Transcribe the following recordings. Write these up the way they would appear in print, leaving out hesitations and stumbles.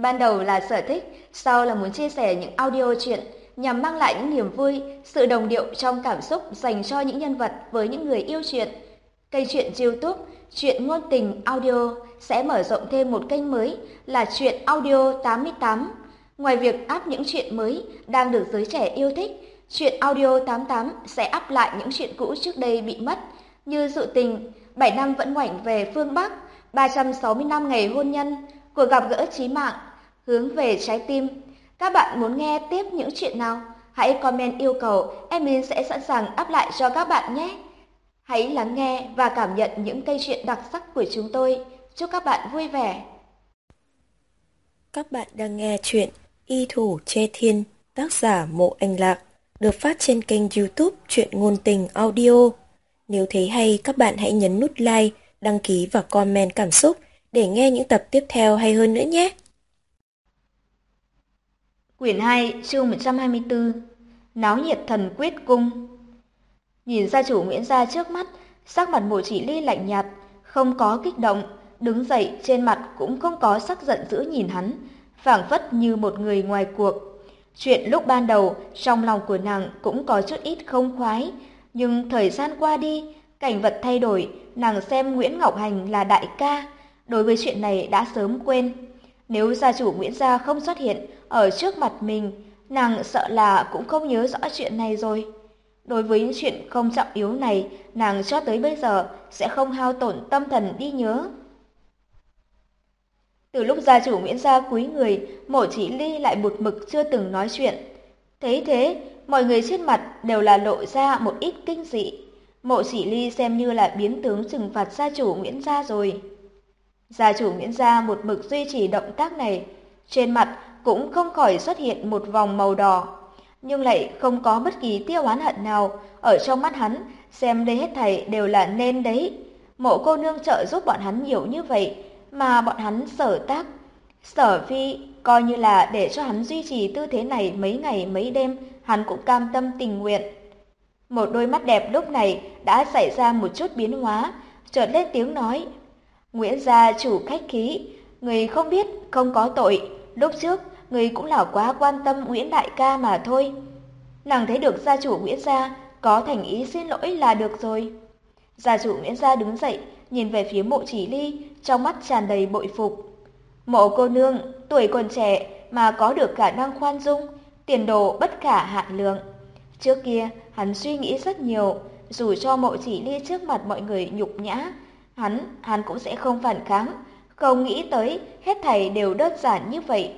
Ban đầu là sở thích, sau là muốn chia sẻ những audio truyện nhằm mang lại những niềm vui, sự đồng điệu trong cảm xúc dành cho những nhân vật với những người yêu truyện. Kênh truyện YouTube Truyện ngôn tình audio sẽ mở rộng thêm một kênh mới là Truyện Audio 88. Ngoài việc up những truyện mới đang được giới trẻ yêu thích, Truyện Audio 88 sẽ up lại những truyện cũ trước đây bị mất như Dự tình, 7 năm vẫn ngoảnh về phương Bắc, 365 ngày hôn nhân, Cuộc gặp gỡ chí mạng, Hướng về trái tim. Các bạn muốn nghe tiếp những chuyện nào? Hãy comment yêu cầu, admin sẽ sẵn sàng up lại cho các bạn nhé. Hãy lắng nghe và cảm nhận những cây truyện đặc sắc của chúng tôi. Chúc các bạn vui vẻ. Các bạn đang nghe chuyện Y Thủ Che Thiên, tác giả Mộ Anh Lạc, được phát trên kênh YouTube Truyện ngôn tình audio. Nếu thấy hay, các bạn hãy nhấn nút like, đăng ký và comment cảm xúc để nghe những tập tiếp theo hay hơn nữa nhé. Quyển 2, chương 124. Náo nhiệt thần quyết cung. Nhìn gia chủ Nguyễn gia trước mắt, sắc mặt Mộ Chỉ Ly lạnh nhạt, không có kích động, đứng dậy trên mặt cũng không có sắc giận dữ nhìn hắn, phảng phất như một người ngoài cuộc. Chuyện lúc ban đầu trong lòng của nàng cũng có chút ít không khoái, nhưng thời gian qua đi, cảnh vật thay đổi, nàng xem Nguyễn Ngọc Hành là đại ca, đối với chuyện này đã sớm quên. Nếu gia chủ Nguyễn gia không xuất hiện ở trước mặt mình, nàng sợ là cũng không nhớ rõ chuyện này rồi. Đối với những chuyện không trọng yếu này, nàng cho tới bây giờ sẽ không hao tổn tâm thần đi nhớ. Từ lúc gia chủ Nguyễn gia cúi người, Mộ Chỉ Ly lại một mực chưa từng nói chuyện. Thấy thế, mọi người trên mặt đều là lộ ra một ít kinh dị. Mộ Chỉ Ly xem như là biến tướng trừng phạt gia chủ Nguyễn gia rồi. Gia chủ Nguyễn gia một mực duy trì động tác này, trên mặt cũng không khỏi xuất hiện một vòng màu đỏ, nhưng lại không có bất kỳ tia oán hận nào. Ở trong mắt hắn, xem đây hết thảy đều là nên đấy. Mộ cô nương trợ giúp bọn hắn nhiều như vậy, mà bọn hắn sở tác, sở phi, coi như là để cho hắn duy trì tư thế này mấy ngày mấy đêm, hắn cũng cam tâm tình nguyện. Một đôi mắt đẹp lúc này đã xảy ra một chút biến hóa, chợt lên tiếng nói: Nguyễn gia chủ khách khí, người không biết không có tội, lúc trước người cũng là quá quan tâm Nguyễn đại ca mà thôi. Nàng thấy được gia chủ Nguyễn gia có thành ý xin lỗi là được rồi. Gia chủ Nguyễn gia đứng dậy, nhìn về phía Mộ Chỉ Ly, trong mắt tràn đầy bội phục. Mộ cô nương, tuổi còn trẻ mà có được khả năng khoan dung, tiền đồ bất khả hạn lượng. Trước kia, hắn suy nghĩ rất nhiều, dù cho Mộ Chỉ Ly trước mặt mọi người nhục nhã, hắn cũng sẽ không phản kháng, không nghĩ tới hết thảy đều đơn giản như vậy.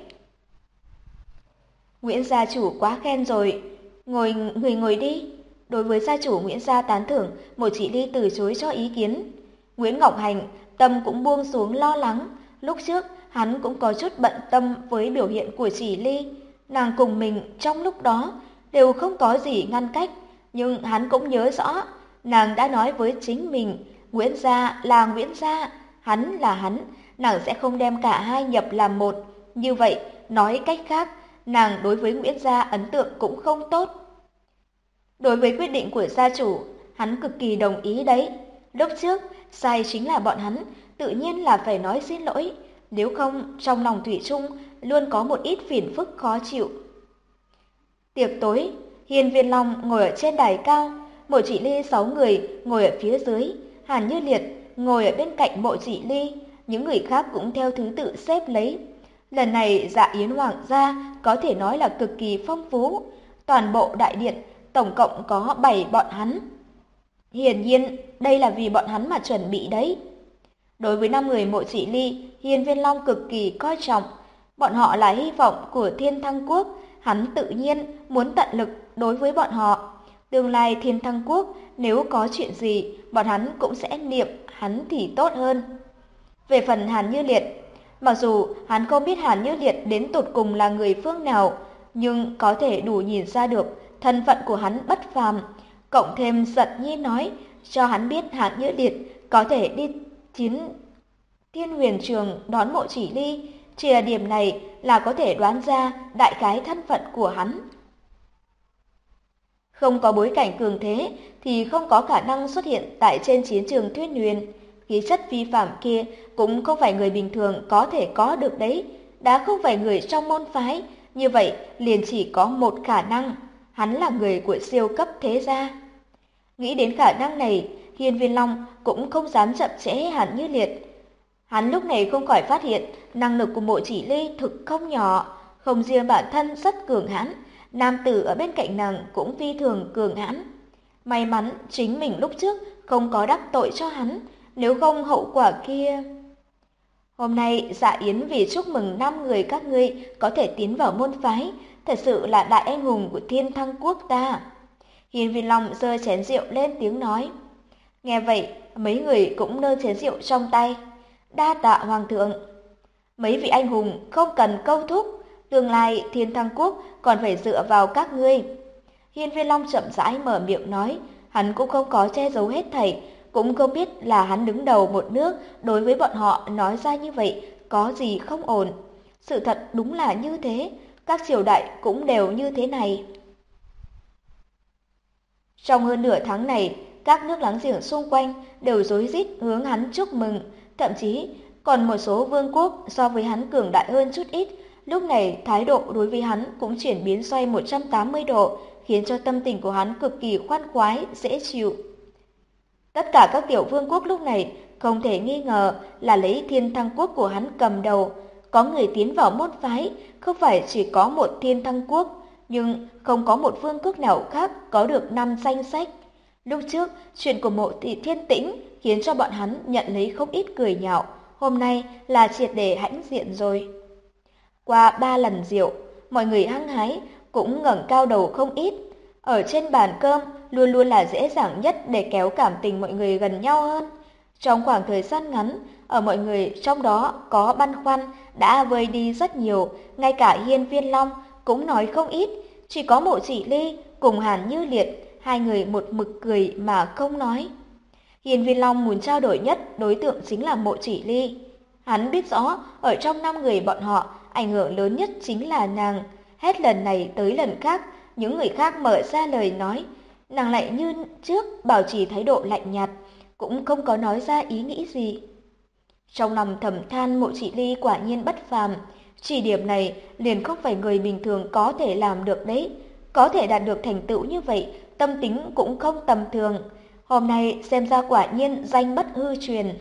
Nguyễn gia chủ quá khen rồi, ngồi đi. Đối với gia chủ Nguyễn gia tán thưởng, Mộ Chỉ Ly từ chối cho ý kiến. Nguyễn Ngọc Hành tâm cũng buông xuống lo lắng, lúc trước hắn cũng có chút bận tâm với biểu hiện của Chỉ Ly, nàng cùng mình trong lúc đó đều không có gì ngăn cách, nhưng hắn cũng nhớ rõ, nàng đã nói với chính mình, Nguyễn gia là Nguyễn gia, hắn là hắn, nàng sẽ không đem cả hai nhập làm một. Như vậy, nói cách khác, nàng đối với Nguyễn gia ấn tượng cũng không tốt. Đối với quyết định của gia chủ, hắn cực kỳ đồng ý đấy. Lúc trước, sai chính là bọn hắn, tự nhiên là phải nói xin lỗi, nếu không trong lòng thủy chung luôn có một ít phiền phức khó chịu. Tiệc tối, Hiên Viên Long ngồi ở trên đài cao, Mộ Chỉ Ly 6 người ngồi ở phía dưới, Hàn Như Liệt ngồi ở bên cạnh Mộ Chỉ Ly, những người khác cũng theo thứ tự xếp lấy. Lần này dạ yến hoàng gia có thể nói là cực kỳ phong phú, toàn bộ đại điện tổng cộng có 7 bọn hắn. Hiển nhiên, đây là vì bọn hắn mà chuẩn bị đấy. Đối với 5 người Mộ Chỉ Ly, Hiên Viên Long cực kỳ coi trọng. Bọn họ là hy vọng của Thiên Thăng Quốc, hắn tự nhiên muốn tận lực đối với bọn họ. Tương lai Thiên Thăng Quốc nếu có chuyện gì, bọn hắn cũng sẽ niệm hắn thì tốt hơn. Về phần Hàn Như Liệt, mặc dù hắn không biết Hàn Như Liệt đến tột cùng là người phương nào, nhưng có thể đủ nhìn ra được thân phận của hắn bất phàm. Cộng thêm Giật Nhi nói cho hắn biết Hàn Như Liệt có thể đi chiến Thiên Huyền Trường đón Mộ Chỉ Ly, chỉ là điểm này là có thể đoán ra đại khái thân phận của hắn. Không có bối cảnh cường thế thì không có khả năng xuất hiện tại trên chiến trường Thuyết Huyền. Khí chất phi phạm kia cũng không phải người bình thường có thể có được đấy. đã không phải người trong môn phái, như vậy liền chỉ có một khả năng, hắn là người của siêu cấp thế gia. Nghĩ đến khả năng này, Hiên Viên Long cũng không dám chậm trễ Hàn Như Liệt. Hắn lúc này không khỏi phát hiện năng lực của Mộ Chỉ Ly thực không nhỏ, không riêng bản thân rất cường hãn, nam tử ở bên cạnh nàng cũng phi thường cường hãn. May mắn chính mình lúc trước không có đắc tội cho hắn, nếu không hậu quả kia. Hôm nay dạ yến vì chúc mừng 5 người các ngươi có thể tiến vào môn phái, thật sự là đại anh hùng của Thiên Thăng quốc ta. Hiên Viên Long giơ chén rượu lên tiếng nói. Nghe vậy, mấy người cũng nơ chén rượu trong tay. Đa tạ hoàng thượng. Mấy vị anh hùng không cần câu thúc, tương lai Thiên Thăng quốc còn phải dựa vào các ngươi. Hiên Viên Long chậm rãi mở miệng nói, hắn cũng không có che giấu hết thảy, cũng không biết là hắn đứng đầu một nước, đối với bọn họ nói ra như vậy có gì không ổn. Sự thật đúng là như thế, các triều đại cũng đều như thế này. Trong hơn nửa tháng này, các nước láng giềng xung quanh đều rối rít hướng hắn chúc mừng, thậm chí còn một số vương quốc so với hắn cường đại hơn chút ít, lúc này thái độ đối với hắn cũng chuyển biến xoay 180 độ, khiến cho tâm tình của hắn cực kỳ khoan khoái, dễ chịu. Tất cả các tiểu vương quốc lúc này không thể nghi ngờ là lấy Thiên Thăng quốc của hắn cầm đầu, có người tiến vào môn phái, không phải chỉ có một Thiên Thăng quốc, nhưng không có một vương quốc nào khác có được 5 danh sách. Lúc trước, chuyện của Mộ Thiên Tĩnh khiến cho bọn hắn nhận lấy không ít cười nhạo, hôm nay là triệt để hãnh diện rồi. Qua 3 lần rượu, mọi người hăng hái cũng ngẩng cao đầu không ít. Ở trên bàn cơm luôn luôn là dễ dàng nhất để kéo cảm tình mọi người gần nhau hơn. Trong khoảng thời gian ngắn, ở mọi người trong đó có băn khoăn đã vơi đi rất nhiều, ngay cả Hiên Viên Long cũng nói không ít, chỉ có Mộ Chỉ Ly cùng Hàn Như Liệt, hai người một mực cười mà không nói. Hiên Viên Long muốn trao đổi nhất đối tượng chính là Mộ Chỉ Ly. Hắn biết rõ, ở trong 5 người bọn họ, ảnh hưởng lớn nhất chính là nàng. Hết lần này tới lần khác, những người khác mở ra lời nói, nàng lại như trước bảo trì thái độ lạnh nhạt, cũng không có nói ra ý nghĩ gì. Trong lòng thầm than Mộ Chỉ Ly quả nhiên bất phàm, chỉ điểm này liền không phải người bình thường có thể làm được đấy. Có thể đạt được thành tựu như vậy, tâm tính cũng không tầm thường. Hôm nay xem ra quả nhiên danh bất hư truyền.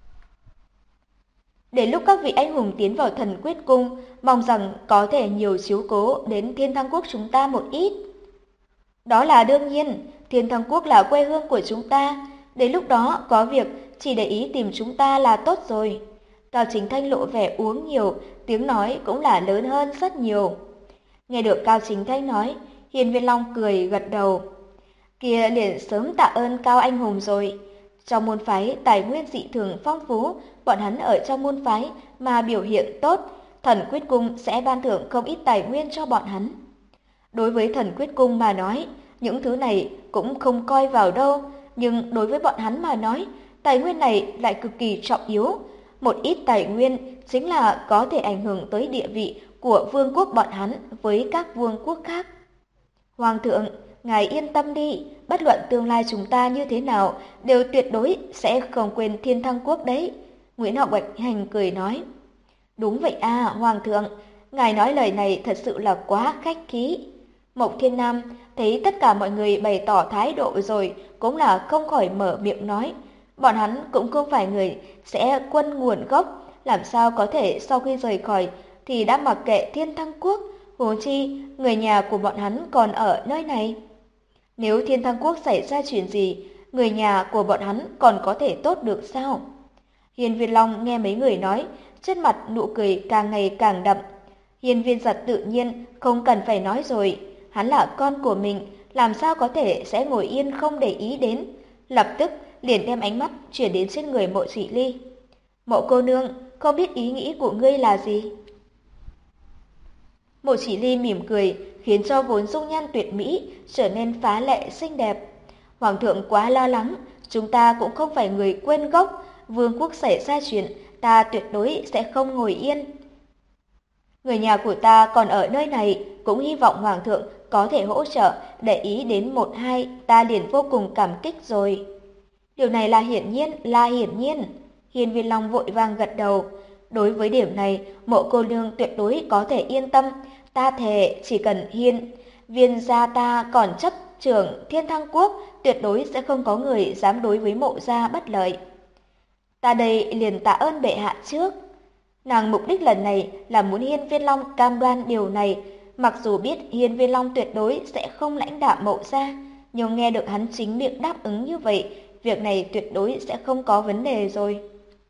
Đến lúc các vị anh hùng tiến vào Thần Quyết Cung, mong rằng có thể nhiều chiếu cố đến Thiên Thăng Quốc chúng ta một ít. Đó là đương nhiên, Thiên Thăng Quốc là quê hương của chúng ta, đến lúc đó có việc chỉ để ý tìm chúng ta là tốt rồi. Cao Chính Thanh lộ vẻ uống nhiều, tiếng nói cũng là lớn hơn rất nhiều. Nghe được Cao Chính Thanh nói, Hiên Viên Long cười gật đầu. Kia liền sớm tạ ơn Cao anh hùng rồi. Trong môn phái tài nguyên dị thường phong phú, bọn hắn ở trong môn phái mà biểu hiện tốt, Thần Quyết Cung sẽ ban thưởng không ít tài nguyên cho bọn hắn. Đối với Thần Quyết Cung mà nói, những thứ này cũng không coi vào đâu, nhưng đối với bọn hắn mà nói, tài nguyên này lại cực kỳ trọng yếu. Một ít tài nguyên chính là có thể ảnh hưởng tới địa vị của vương quốc bọn hắn với các vương quốc khác. Hoàng thượng, ngài yên tâm đi, bất luận tương lai chúng ta như thế nào, đều tuyệt đối sẽ không quên Thiên Thăng Quốc đấy. Nguyễn Học Bạch Hành cười nói. Đúng vậy à, Hoàng thượng, ngài nói lời này thật sự là quá khách khí. Mộc Thiên Nam thấy tất cả mọi người bày tỏ thái độ rồi, cũng là không khỏi mở miệng nói. Bọn hắn cũng không phải người sẽ quân nguồn gốc, làm sao có thể sau khi rời khỏi thì đã mặc kệ Thiên Thăng Quốc, huống chi người nhà của bọn hắn còn ở nơi này. Nếu Thiên Thăng Quốc xảy ra chuyện gì, người nhà của bọn hắn còn có thể tốt được sao? Hiên Viên Long nghe mấy người nói, trên mặt nụ cười càng ngày càng đậm. Hiên Viên Giật tự nhiên không cần phải nói rồi, hắn là con của mình, làm sao có thể sẽ ngồi yên không để ý đến. Lập tức liền đem ánh mắt chuyển đến trên người Mộ Chỉ Ly. Mộ cô nương, không biết ý nghĩ của ngươi là gì? Mộ Chỉ Ly mỉm cười, khiến cho vốn dung nhan tuyệt mỹ trở nên phá lệ xinh đẹp. Hoàng thượng quá lo lắng, chúng ta cũng không phải người quên gốc, vương quốc xảy ra chuyện, ta tuyệt đối sẽ không ngồi yên. Người nhà của ta còn ở nơi này, cũng hy vọng Hoàng thượng có thể hỗ trợ, để ý đến một hai, ta liền vô cùng cảm kích rồi. Điều này là hiển nhiên, Hiên Viên Long vội vàng gật đầu. Đối với điểm này, Mộ cô nương tuyệt đối có thể yên tâm. Ta thề chỉ cần viên gia ta còn chấp trưởng Thiên Thăng Quốc, tuyệt đối sẽ không có người dám đối với Mộ gia bất lợi. Ta đây liền tạ ơn bệ hạ trước. Nàng mục đích lần này là muốn Hiên Viên Long cam đoan điều này, mặc dù biết Hiên Viên Long tuyệt đối sẽ không lãnh đạo Mộ gia, nhưng nghe được hắn chính miệng đáp ứng như vậy, việc này tuyệt đối sẽ không có vấn đề rồi.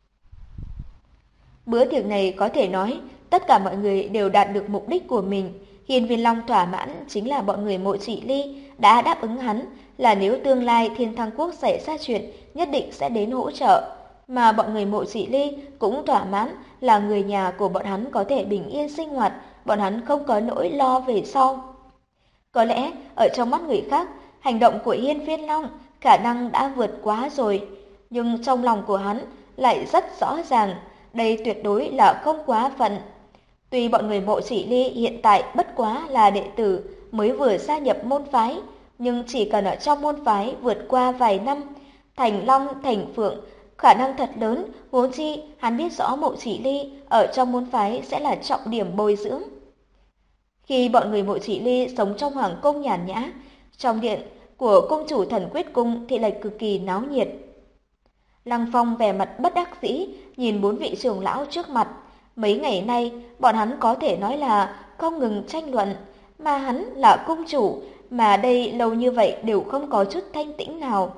Bữa tiệc này có thể nói, tất cả mọi người đều đạt được mục đích của mình. Hiên Viên Long thỏa mãn chính là bọn người Mộ Chỉ Ly đã đáp ứng hắn là nếu tương lai Thiên Thăng Quốc xảy ra chuyện, nhất định sẽ đến hỗ trợ. Mà bọn người Mộ Chỉ Ly cũng thỏa mãn là người nhà của bọn hắn có thể bình yên sinh hoạt, bọn hắn không có nỗi lo về sau. Có lẽ ở trong mắt người khác, hành động của Hiên Viên Long khả năng đã vượt quá rồi, nhưng trong lòng của hắn lại rất rõ ràng, đây tuyệt đối là không quá phận. Tuy bọn người Mộ Chỉ Ly hiện tại bất quá là đệ tử mới vừa gia nhập môn phái, nhưng chỉ cần ở trong môn phái vượt qua vài năm, thành long thành phượng, khả năng thật lớn, huống chi hắn biết rõ Mộ Chỉ Ly ở trong môn phái sẽ là trọng điểm bồi dưỡng. Khi bọn người Mộ Chỉ Ly sống trong hoàng cung nhàn nhã, trong điện của cung chủ Thần Quyết Cung thì lại cực kỳ náo nhiệt. Lăng Phong vẻ mặt bất đắc dĩ nhìn 4 vị trưởng lão trước mặt. Mấy ngày nay, bọn hắn có thể nói là không ngừng tranh luận, mà hắn là cung chủ, mà đây lâu như vậy đều không có chút thanh tĩnh nào.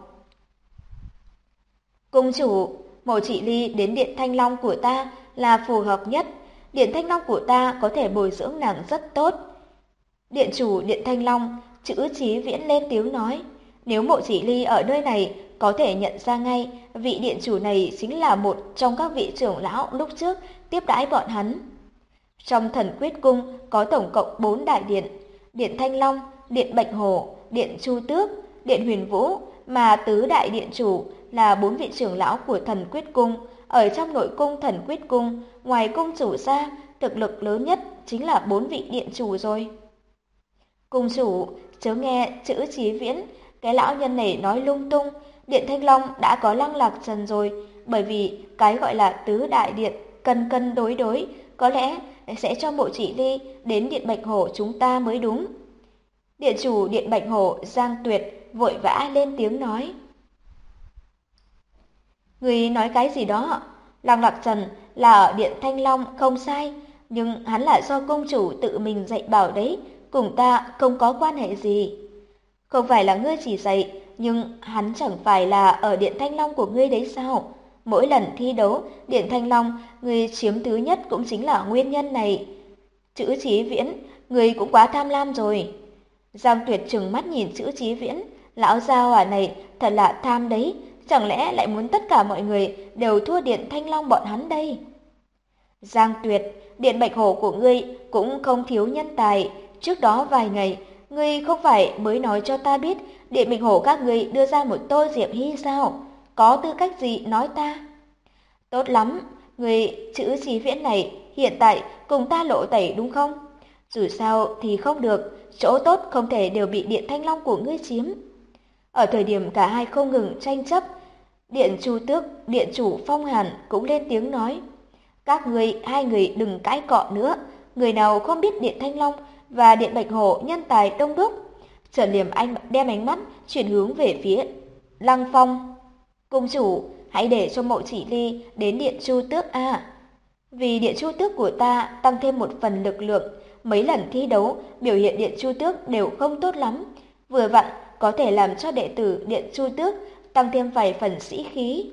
Cung chủ, Mộ Chỉ Ly đến Điện Thanh Long của ta là phù hợp nhất. Điện Thanh Long của ta có thể bồi dưỡng nàng rất tốt. Điện chủ Điện Thanh Long, Chữ Chí Viễn lên tiếng nói. Nếu Mộ Chỉ Ly ở nơi này, có thể nhận ra ngay vị điện chủ này chính là một trong các vị trưởng lão lúc trước tiếp đãi bọn hắn. Trong Thần Quyết Cung có tổng cộng 4 đại điện, Điện Thanh Long, Điện Bạch Hổ, Điện Chu Tước, Điện Huyền Vũ, mà tứ đại điện chủ là 4 vị trưởng lão của Thần Quyết Cung. Ở trong nội cung Thần Quyết Cung, ngoài cung chủ ra, thực lực lớn nhất chính là 4 vị điện chủ rồi. Cung chủ, chớ nghe Chữ Chí Viễn, cái lão nhân này nói lung tung. Điện Thanh Long đã có Lăng Lạc Trần rồi, bởi vì cái gọi là tứ đại điện cân cân đối đối, có lẽ sẽ cho Mộ Chỉ Ly đến Điện Bạch Hổ chúng ta mới đúng. Điện chủ Điện Bạch Hổ Giang Tuyệt vội vã lên tiếng nói. Người nói cái gì đó? Lăng Lạc Trần là ở Điện Thanh Long không sai, nhưng hắn là do công chủ tự mình dạy bảo đấy, cùng ta không có quan hệ gì. Không phải là ngươi chỉ dạy, nhưng hắn chẳng phải là ở Điện Thanh Long của ngươi đấy sao? Mỗi lần thi đấu, Điện Thanh Long, ngươi chiếm thứ nhất cũng chính là nguyên nhân này. Chữ Chí Viễn, ngươi cũng quá tham lam rồi. Giang Tuyệt trừng mắt nhìn Chữ Chí Viễn, lão gia hỏa này thật là tham đấy, chẳng lẽ lại muốn tất cả mọi người đều thua Điện Thanh Long bọn hắn đây? Giang Tuyệt, Điện Bạch Hổ của ngươi cũng không thiếu nhân tài, trước đó vài ngày, ngươi không phải mới nói cho ta biết Điện Bạch Hổ các ngươi đưa ra một Tô Diệp Hy sao? Có tư cách gì nói ta? Tốt lắm, ngươi Chữ Chí Viễn này hiện tại cùng ta lộ tẩy đúng không? Dù sao thì không được, chỗ tốt không thể đều bị Điện Thanh Long của ngươi chiếm. Ở thời điểm cả hai không ngừng tranh chấp, Điện Chu Tước, Điện chủ Phong Hàn cũng lên tiếng nói. Các ngươi, hai người đừng cãi cọ nữa, người nào không biết Điện Thanh Long và Điện Bạch Hổ nhân tài đông đúc. Trần Liềm Anh đem ánh mắt chuyển hướng về phía Lăng Phong. Cung chủ, hãy để cho Mộ Chỉ Ly đến Điện Chu Tước a. Vì Điện Chu Tước của ta tăng thêm một phần lực lượng, mấy lần thi đấu biểu hiện Điện Chu Tước đều không tốt lắm, vừa vặn có thể làm cho đệ tử Điện Chu Tước tăng thêm vài phần sĩ khí.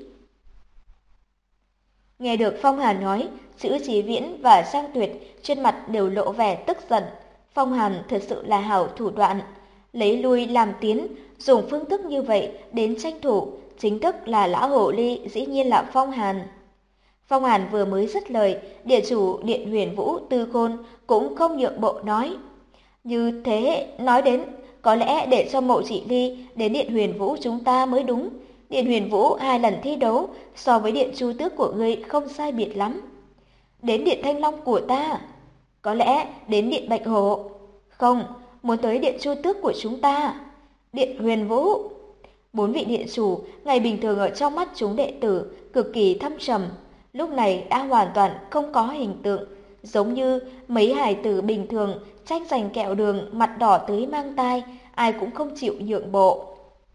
Nghe được Phong Hàn nói, Chữ Chí Viễn và Giang Tuyệt trên mặt đều lộ vẻ tức giận. Phong Hàn thật sự là hảo thủ đoạn, lấy lui làm tiến, dùng phương thức như vậy đến tranh thủ, chính thức là lão hồ ly, dĩ nhiên là Phong Hàn. Phong Hàn vừa mới dứt lời, địa chủ Điện Huyền Vũ Tư Khôn cũng không nhượng bộ nói. Như thế nói đến, có lẽ để cho Mộ Chỉ Ly đến Điện Huyền Vũ chúng ta mới đúng. Điện Huyền Vũ 2 lần thi đấu so với Điện Chu Tước của ngươi không sai biệt lắm. Đến Điện Thanh Long của ta, có lẽ đến Điện Bạch Hổ. Không, muốn tới Điện Chu Tước của chúng ta. Điện Huyền Vũ. 4 vị điện chủ ngày bình thường ở trong mắt chúng đệ tử cực kỳ thâm trầm, lúc này đã hoàn toàn không có hình tượng, giống như mấy hài tử bình thường tranh giành kẹo đường, mặt đỏ tới mang tai, ai cũng không chịu nhượng bộ.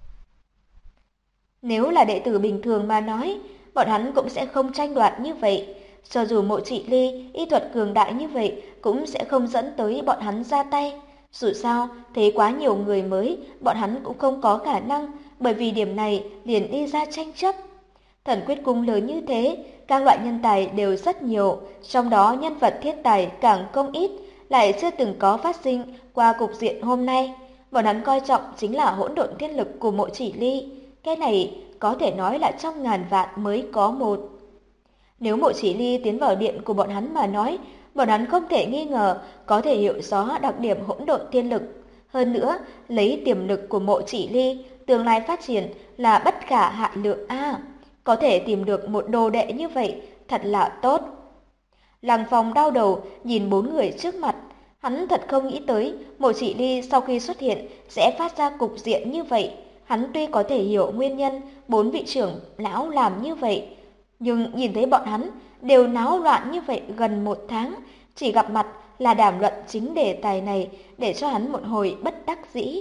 Nếu là đệ tử bình thường mà nói, bọn hắn cũng sẽ không tranh đoạt như vậy. Cho dù Mộ Chỉ Ly y thuật cường đại như vậy cũng sẽ không dẫn tới bọn hắn ra tay. Dù sao, thấy quá nhiều người mới, bọn hắn cũng không có khả năng, bởi vì điểm này liền đi ra tranh chấp. Thần quyết cung lớn như thế, các loại nhân tài đều rất nhiều, trong đó nhân vật thiết tài càng không ít, lại chưa từng có phát sinh qua cục diện hôm nay. Bọn hắn coi trọng chính là hỗn độn thiên lực của Mộ Chỉ Ly. Cái này có thể nói là trong ngàn vạn mới có một. Nếu Mộ Chỉ Ly tiến vào điện của bọn hắn mà nói, bọn hắn không thể nghi ngờ có thể hiểu rõ đặc điểm hỗn độn thiên lực. Hơn nữa, lấy tiềm lực của Mộ Chỉ Ly, tương lai phát triển là bất khả hạn lượng a. Có thể tìm được một đồ đệ như vậy, thật là tốt. Lăng Phong đau đầu nhìn bốn người trước mặt, hắn thật không nghĩ tới Mộ Chỉ Ly sau khi xuất hiện sẽ phát ra cục diện như vậy. Hắn tuy có thể hiểu nguyên nhân bốn vị trưởng lão làm như vậy, nhưng nhìn thấy bọn hắn đều náo loạn như vậy gần một tháng, chỉ gặp mặt là đàm luận chính đề tài này để cho hắn một hồi bất đắc dĩ.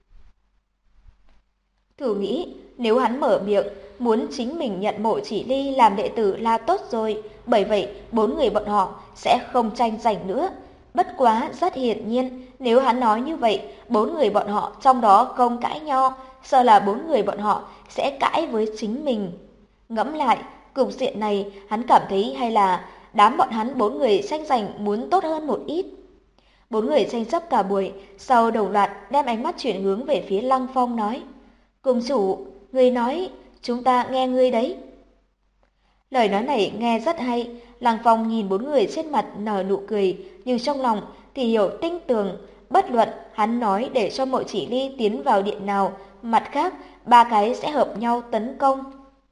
Thử nghĩ, nếu hắn mở miệng, muốn chính mình nhận Mộ Chỉ Ly làm đệ tử là tốt rồi, bởi vậy bốn người bọn họ sẽ không tranh giành nữa. Bất quá rất hiển nhiên, nếu hắn nói như vậy, bốn người bọn họ trong đó không cãi nhau, sợ là bốn người bọn họ sẽ cãi với chính mình. Ngẫm lại, cục diện này hắn cảm thấy hay là đám bọn hắn bốn người tranh giành muốn tốt hơn một ít. Bốn người tranh chấp cả buổi, sau đồng loạt đem ánh mắt chuyển hướng về phía Lăng Phong nói: "Cung chủ, ngươi nói, chúng ta nghe ngươi đấy." Lời nói này nghe rất hay, Lăng Phong nhìn bốn người trên mặt nở nụ cười, nhưng trong lòng thì hiểu tinh tường, bất luận hắn nói để cho Mộ Chỉ Ly tiến vào điện nào, mặt khác ba cái sẽ hợp nhau tấn công.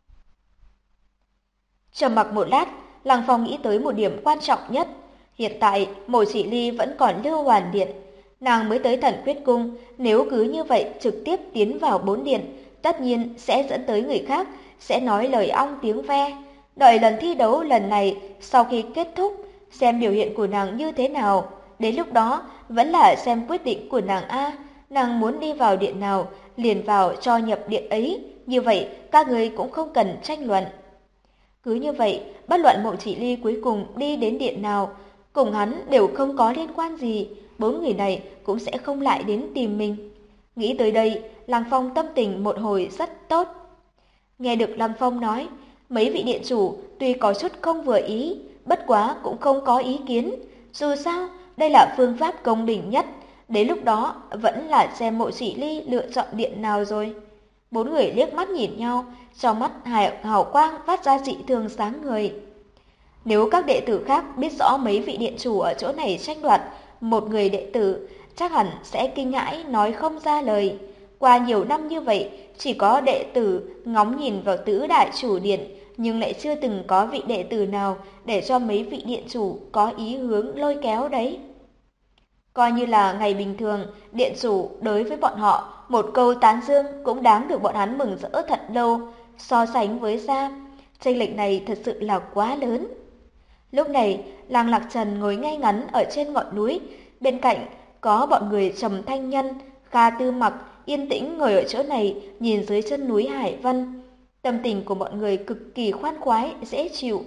Trầm mặc một lát, Lăng Phong nghĩ tới một điểm quan trọng nhất. Hiện tại, Mộ Chỉ Ly vẫn còn lưu hoàn điện. Nàng mới tới Thần Quyết Cung, nếu cứ như vậy trực tiếp tiến vào bốn điện, tất nhiên sẽ dẫn tới người khác, sẽ nói lời ong tiếng ve. Đợi lần thi đấu lần này sau khi kết thúc, xem biểu hiện của nàng như thế nào. Đến lúc đó, vẫn là xem quyết định của nàng a. Nàng muốn đi vào điện nào, liền vào cho nhập điện ấy. Như vậy, các người cũng không cần tranh luận. Cứ như vậy, bất luận Mộ Chỉ Ly cuối cùng đi đến điện nào, cùng hắn đều không có liên quan gì, bốn người này cũng sẽ không lại đến tìm mình. Nghĩ tới đây, Lăng Phong tâm tình một hồi rất tốt. Nghe được Lăng Phong nói, mấy vị điện chủ tuy có chút không vừa ý, bất quá cũng không có ý kiến. Dù sao, đây là phương pháp công bình nhất, đến lúc đó vẫn là xem Mộ Chỉ Ly lựa chọn điện nào rồi. Bốn người liếc mắt nhìn nhau, trong mắt hào quang phát ra dị thường sáng người. Nếu các đệ tử khác biết rõ mấy vị điện chủ ở chỗ này tranh đoạt một người đệ tử, chắc hẳn sẽ kinh hãi nói không ra lời. Qua nhiều năm như vậy, chỉ có đệ tử ngóng nhìn vào tứ đại chủ điện, nhưng lại chưa từng có vị đệ tử nào để cho mấy vị điện chủ có ý hướng lôi kéo đấy. Coi như là ngày bình thường, điện chủ đối với bọn họ, một câu tán dương cũng đáng được bọn hắn mừng rỡ thật lâu. So sánh với ra, chênh lệch này thật sự là quá lớn. Lúc này, Lăng Lạc Trần ngồi ngay ngắn ở trên ngọn núi, bên cạnh có bọn người Trầm Thanh Nhân, Kha Tư Mặc yên tĩnh ngồi ở chỗ này nhìn dưới chân núi Hải Vân. Tâm tình của mọi người cực kỳ khoan khoái, dễ chịu.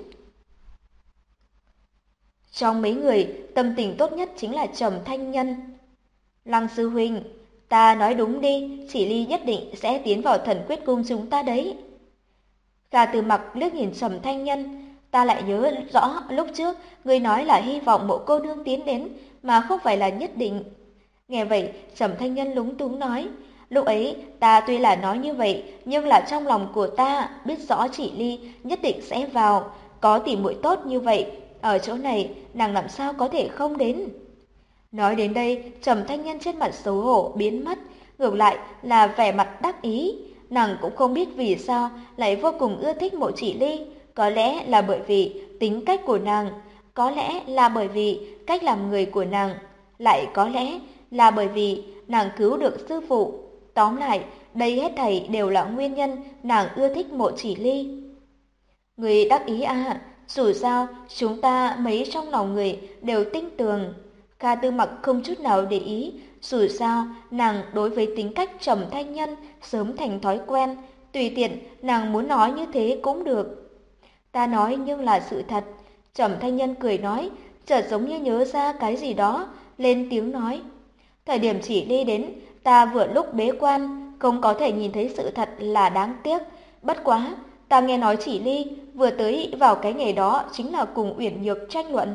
Trong mấy người, tâm tình tốt nhất chính là Trầm Thanh Nhân. Lăng sư huynh, ta nói đúng đi, Chỉ Ly nhất định sẽ tiến vào Thần Quyết Cung chúng ta đấy. Kha Tư Mặc liếc nhìn Trầm Thanh Nhân, ta lại nhớ rõ lúc trước ngươi nói là hy vọng Mộ cô nương tiến đến, mà không phải là nhất định. Nghe vậy, Trầm Thanh Nhân lúng túng nói, lúc ấy ta tuy là nói như vậy, nhưng là trong lòng của ta biết rõ Chỉ Ly nhất định sẽ vào, có tỉ muội tốt như vậy, ở chỗ này nàng làm sao có thể không đến. Nói đến đây, Trầm Thanh Nhân trên mặt xấu hổ biến mất, ngược lại là vẻ mặt đắc ý. Nàng cũng không biết vì sao lại vô cùng ưa thích Mộ Chỉ Ly, có lẽ là bởi vì tính cách của nàng, có lẽ là bởi vì cách làm người của nàng, lại có lẽ là bởi vì nàng cứu được sư phụ. Tóm lại, đây hết thảy đều là nguyên nhân nàng ưa thích Mộ Chỉ Ly. Người đắc ý à, Dù sao, chúng ta mấy trong lòng người đều tin tưởng. Kha Tư Mặc không chút nào để ý, dù sao, nàng đối với tính cách Trầm Thanh Nhân sớm thành thói quen, tùy tiện nàng muốn nói như thế cũng được. Ta nói nhưng là sự thật. Trầm Thanh Nhân cười nói, chợt giống như nhớ ra cái gì đó, lên tiếng nói. Thời điểm chỉ ly đến, ta vừa lúc bế quan, không có thể nhìn thấy sự thật là đáng tiếc. Bất quá, ta nghe nói chỉ ly vừa tới vào cái ngày đó chính là cùng Uyển Nhược tranh luận.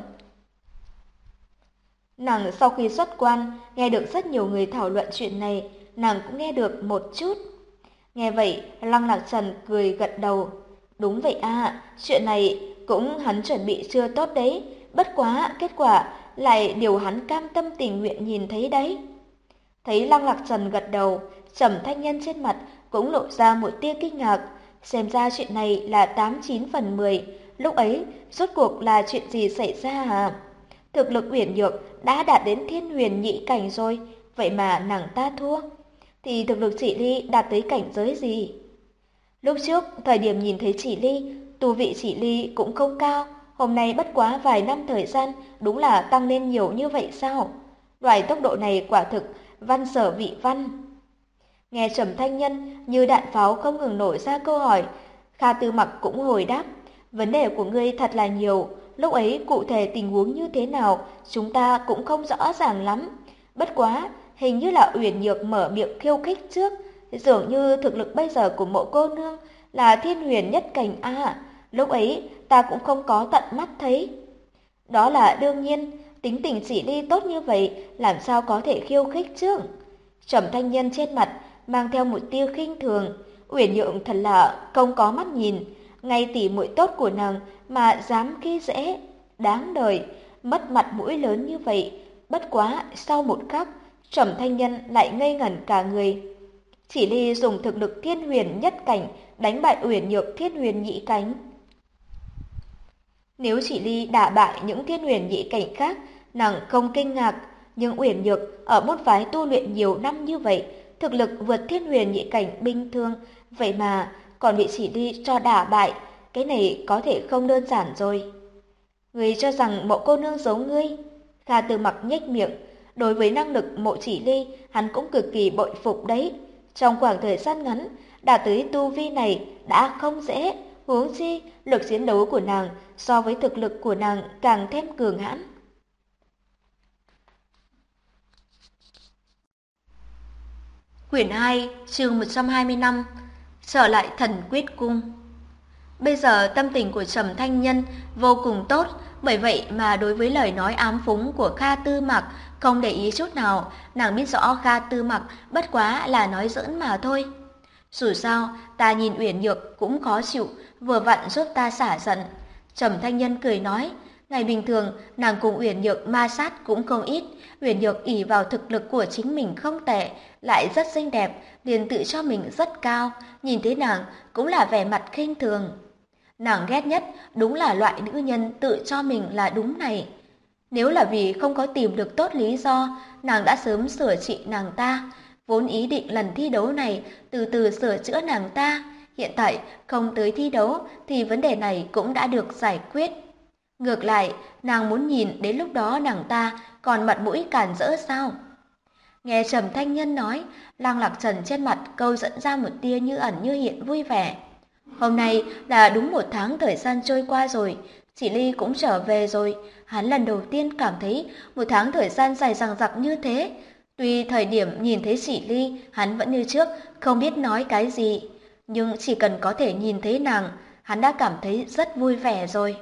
Nàng sau khi xuất quan, nghe được rất nhiều người thảo luận chuyện này, nàng cũng nghe được một chút. Nghe vậy, Lăng Lạc Trần cười gật đầu. Đúng vậy à, chuyện này cũng hắn chuẩn bị chưa tốt đấy, bất quá kết quả lại điều hắn cam tâm tình nguyện nhìn thấy đấy. Thấy Lăng Lạc Trần gật đầu, Trầm Thanh Nhân trên mặt cũng lộ ra một tia kinh ngạc, xem ra chuyện này là 89/10, lúc ấy rốt cuộc là chuyện gì xảy ra à? Thực lực Uyển Nhược đã đạt đến Thiên Huyền nhị cảnh rồi, vậy mà nàng ta thua. Thì thực lực Chỉ Ly đạt tới cảnh giới gì? Lúc trước, thời điểm nhìn thấy Chỉ Ly, tu vị Chỉ Ly cũng không cao, hôm nay bất quá vài năm thời gian, đúng là tăng lên nhiều như vậy sao? Loại tốc độ này quả thực văn sở vị văn. Nghe Trầm Thanh Nhân như đạn pháo không ngừng nổi ra câu hỏi, Kha Tư Mặc cũng hồi đáp, vấn đề của ngươi thật là nhiều, lúc ấy cụ thể tình huống như thế nào chúng ta cũng không rõ ràng lắm. Bất quá, hình như là Uyển Nhược mở miệng khiêu khích trước, dường như thực lực bây giờ của Mộ cô nương là Thiên Huyền nhất cảnh a, lúc ấy ta cũng không có tận mắt thấy. Đó là đương nhiên, tính tình Chỉ Ly tốt như vậy, làm sao có thể khiêu khích chứ? Trầm Thanh Nhân trên mặt mang theo một tia khinh thường, Uyển Nhượng thật là không có mắt nhìn, ngay tỉ muội tốt của nàng mà dám khi dễ, đáng đời, mất mặt mũi lớn như vậy. Bất quá, sau một khắc, Trầm Thanh Nhân lại ngây ngẩn cả người. Chỉ Ly dùng thực lực Thiên Huyền nhất cảnh đánh bại Uyển Nhược Thiên Huyền nhị cảnh. Nếu Chỉ Ly đả bại những Thiên Huyền nhị cảnh khác, nàng không kinh ngạc, nhưng Uyển Nhược ở môn phái tu luyện nhiều năm như vậy, thực lực vượt Thiên Huyền nhị cảnh bình thường, vậy mà còn bị Chỉ Ly cho đả bại, cái này có thể không đơn giản rồi. Ngươi cho rằng Mộ cô nương giấu ngươi? Kha Tư Mặc nhếch miệng, đối với năng lực Mộ Chỉ Ly, hắn cũng cực kỳ bội phục đấy. Trong khoảng thời gian ngắn, đạt tới tu vi này đã không dễ, huống chi lực chiến đấu của nàng so với thực lực của nàng càng thêm cường hãn. Quyển 2, chương 125, trở lại Thần Quyết Cung. Bây giờ tâm tình của Trầm Thanh Nhân vô cùng tốt, bởi vậy mà đối với lời nói ám phúng của Kha Tư Mặc không để ý chút nào, nàng biết rõ Kha Tư Mặc bất quá là nói giỡn mà thôi. Dù sao, ta nhìn Uyển Nhược cũng khó chịu, vừa vặn giúp ta xả giận. Trầm Thanh Nhân cười nói, ngày bình thường nàng cùng Uyển Nhược ma sát cũng không ít, Uyển Nhược ỷ vào thực lực của chính mình không tệ, lại rất xinh đẹp, liền tự cho mình rất cao, nhìn thấy nàng cũng là vẻ mặt khinh thường. Nàng ghét nhất đúng là loại nữ nhân tự cho mình là đúng này. Nếu là vì không có tìm được tốt lý do, nàng đã sớm sửa trị nàng ta, vốn ý định lần thi đấu này từ từ sửa chữa nàng ta. Hiện tại không tới thi đấu thì vấn đề này cũng đã được giải quyết. Ngược lại, nàng muốn nhìn đến lúc đó nàng ta còn mặt mũi cản rỡ sao? Nghe Trầm Thanh Nhân nói, Lăng Lạc Trần trên mặt câu dẫn ra một tia như ẩn như hiện vui vẻ. Hôm nay là đúng 1 tháng thời gian trôi qua rồi, Chỉ Ly cũng trở về rồi. Hắn lần đầu tiên cảm thấy 1 tháng thời gian dài dằng dặc như thế. Tuy thời điểm nhìn thấy Chỉ Ly, hắn vẫn như trước, không biết nói cái gì. Nhưng chỉ cần có thể nhìn thấy nàng, hắn đã cảm thấy rất vui vẻ rồi.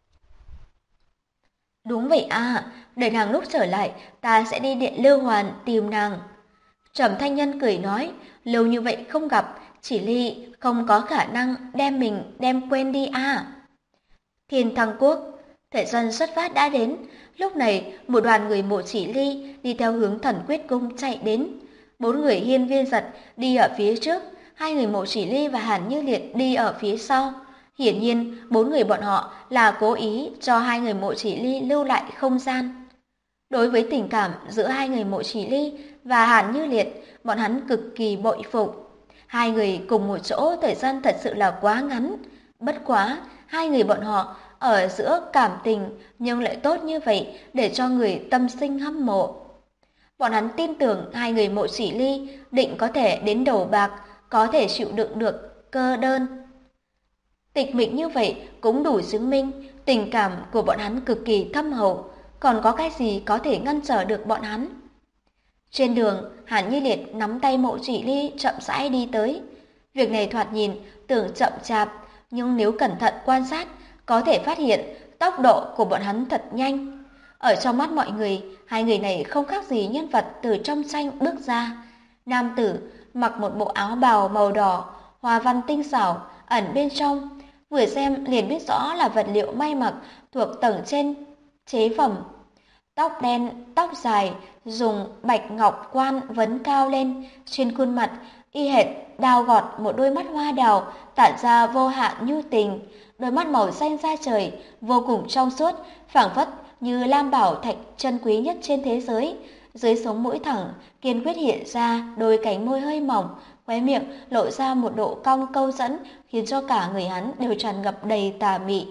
Đúng vậy à, đợi nàng lúc trở lại, ta sẽ đi Điện Lưu Hoàn tìm nàng. Trầm Thanh Nhân cười nói, lâu như vậy không gặp, Chỉ Ly không có khả năng đem mình đem quên đi à. Thiên Thăng Quốc, thời gian xuất phát đã đến. Lúc này, một đoàn người Mộ Chỉ Ly đi theo hướng Thần Quyết Cung chạy đến. 4 người Hiên Viên Giật đi ở phía trước, 2 người Mộ Chỉ Ly và Hàn Như Liệt đi ở phía sau. Hiển nhiên, 4 người bọn họ là cố ý cho 2 người Mộ Chỉ Ly lưu lại không gian. Đối với tình cảm giữa 2 người Mộ Chỉ Ly và Hàn Như Liệt, bọn hắn cực kỳ bội phục. 2 người cùng một chỗ thời gian thật sự là quá ngắn. Bất quá, 2 người bọn họ ở giữa cảm tình nhưng lại tốt như vậy để cho người tâm sinh hâm mộ. Bọn hắn tin tưởng hai người Mộ Chỉ Ly định có thể đến đầu bạc, có thể chịu đựng được cơ đơn. Tịch mịch như vậy cũng đủ chứng minh tình cảm của bọn hắn cực kỳ thâm hậu, còn có cái gì có thể ngăn trở được bọn hắn. Trên đường, Hàn Như Liệt nắm tay Mộ Chỉ Ly chậm rãi đi tới. Việc này thoạt nhìn tưởng chậm chạp, nhưng nếu cẩn thận quan sát, có thể phát hiện tốc độ của bọn hắn thật nhanh. Ở trong mắt mọi người, hai người này không khác gì nhân vật từ trong tranh bước ra. Nam tử mặc một bộ áo bào màu đỏ, hoa văn tinh xảo, ẩn bên trong. Vừa xem liền biết rõ là vật liệu may mặc thuộc tầng trên chế phẩm. Tóc đen, tóc dài, dùng bạch ngọc quan vấn cao lên, trên khuôn mặt y hệt đào gọt một đôi mắt hoa đào tản ra vô hạn nhu tình, đôi mắt màu xanh da trời vô cùng trong suốt, phảng phất như lam bảo thạch chân quý nhất trên thế giới. Dưới sống mũi thẳng, kiên quyết hiện ra đôi cánh môi hơi mỏng, khóe miệng lộ ra một độ cong câu dẫn, khiến cho cả người hắn đều tràn ngập đầy tà mị.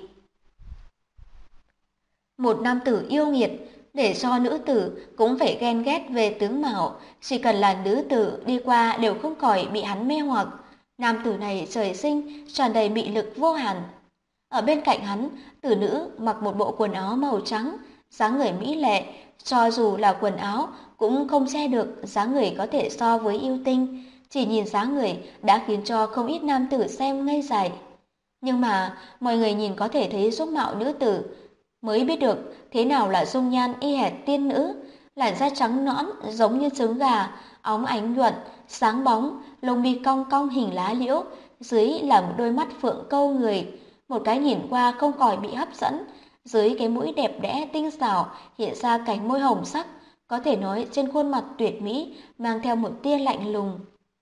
Một nam tử yêu nghiệt, để cho nữ tử cũng phải ghen ghét về tướng mạo, chỉ cần là nữ tử đi qua đều không khỏi bị hắn mê hoặc. Nam tử này trời sinh tràn đầy mị lực vô hạn. Ở bên cạnh hắn, tử nữ mặc một bộ quần áo màu trắng, dáng người mỹ lệ, cho dù là quần áo cũng không che được dáng người có thể so với yêu tinh, chỉ nhìn dáng người đã khiến cho không ít nam tử xem ngây dại. Nhưng mà mọi người nhìn có thể thấy dung mạo nữ tử, mới biết được thế nào là dung nhan y hệt tiên nữ, làn da trắng nõn giống như trứng gà, óng ánh nhuận, sáng bóng, lông mi cong cong hình lá liễu, dưới là một đôi mắt phượng câu người, một cái nhìn qua không khỏi bị hấp dẫn, dưới cái mũi đẹp đẽ tinh xảo hiện ra cánh môi hồng sắc, có thể nói trên khuôn mặt tuyệt mỹ mang theo một tia lạnh lùng.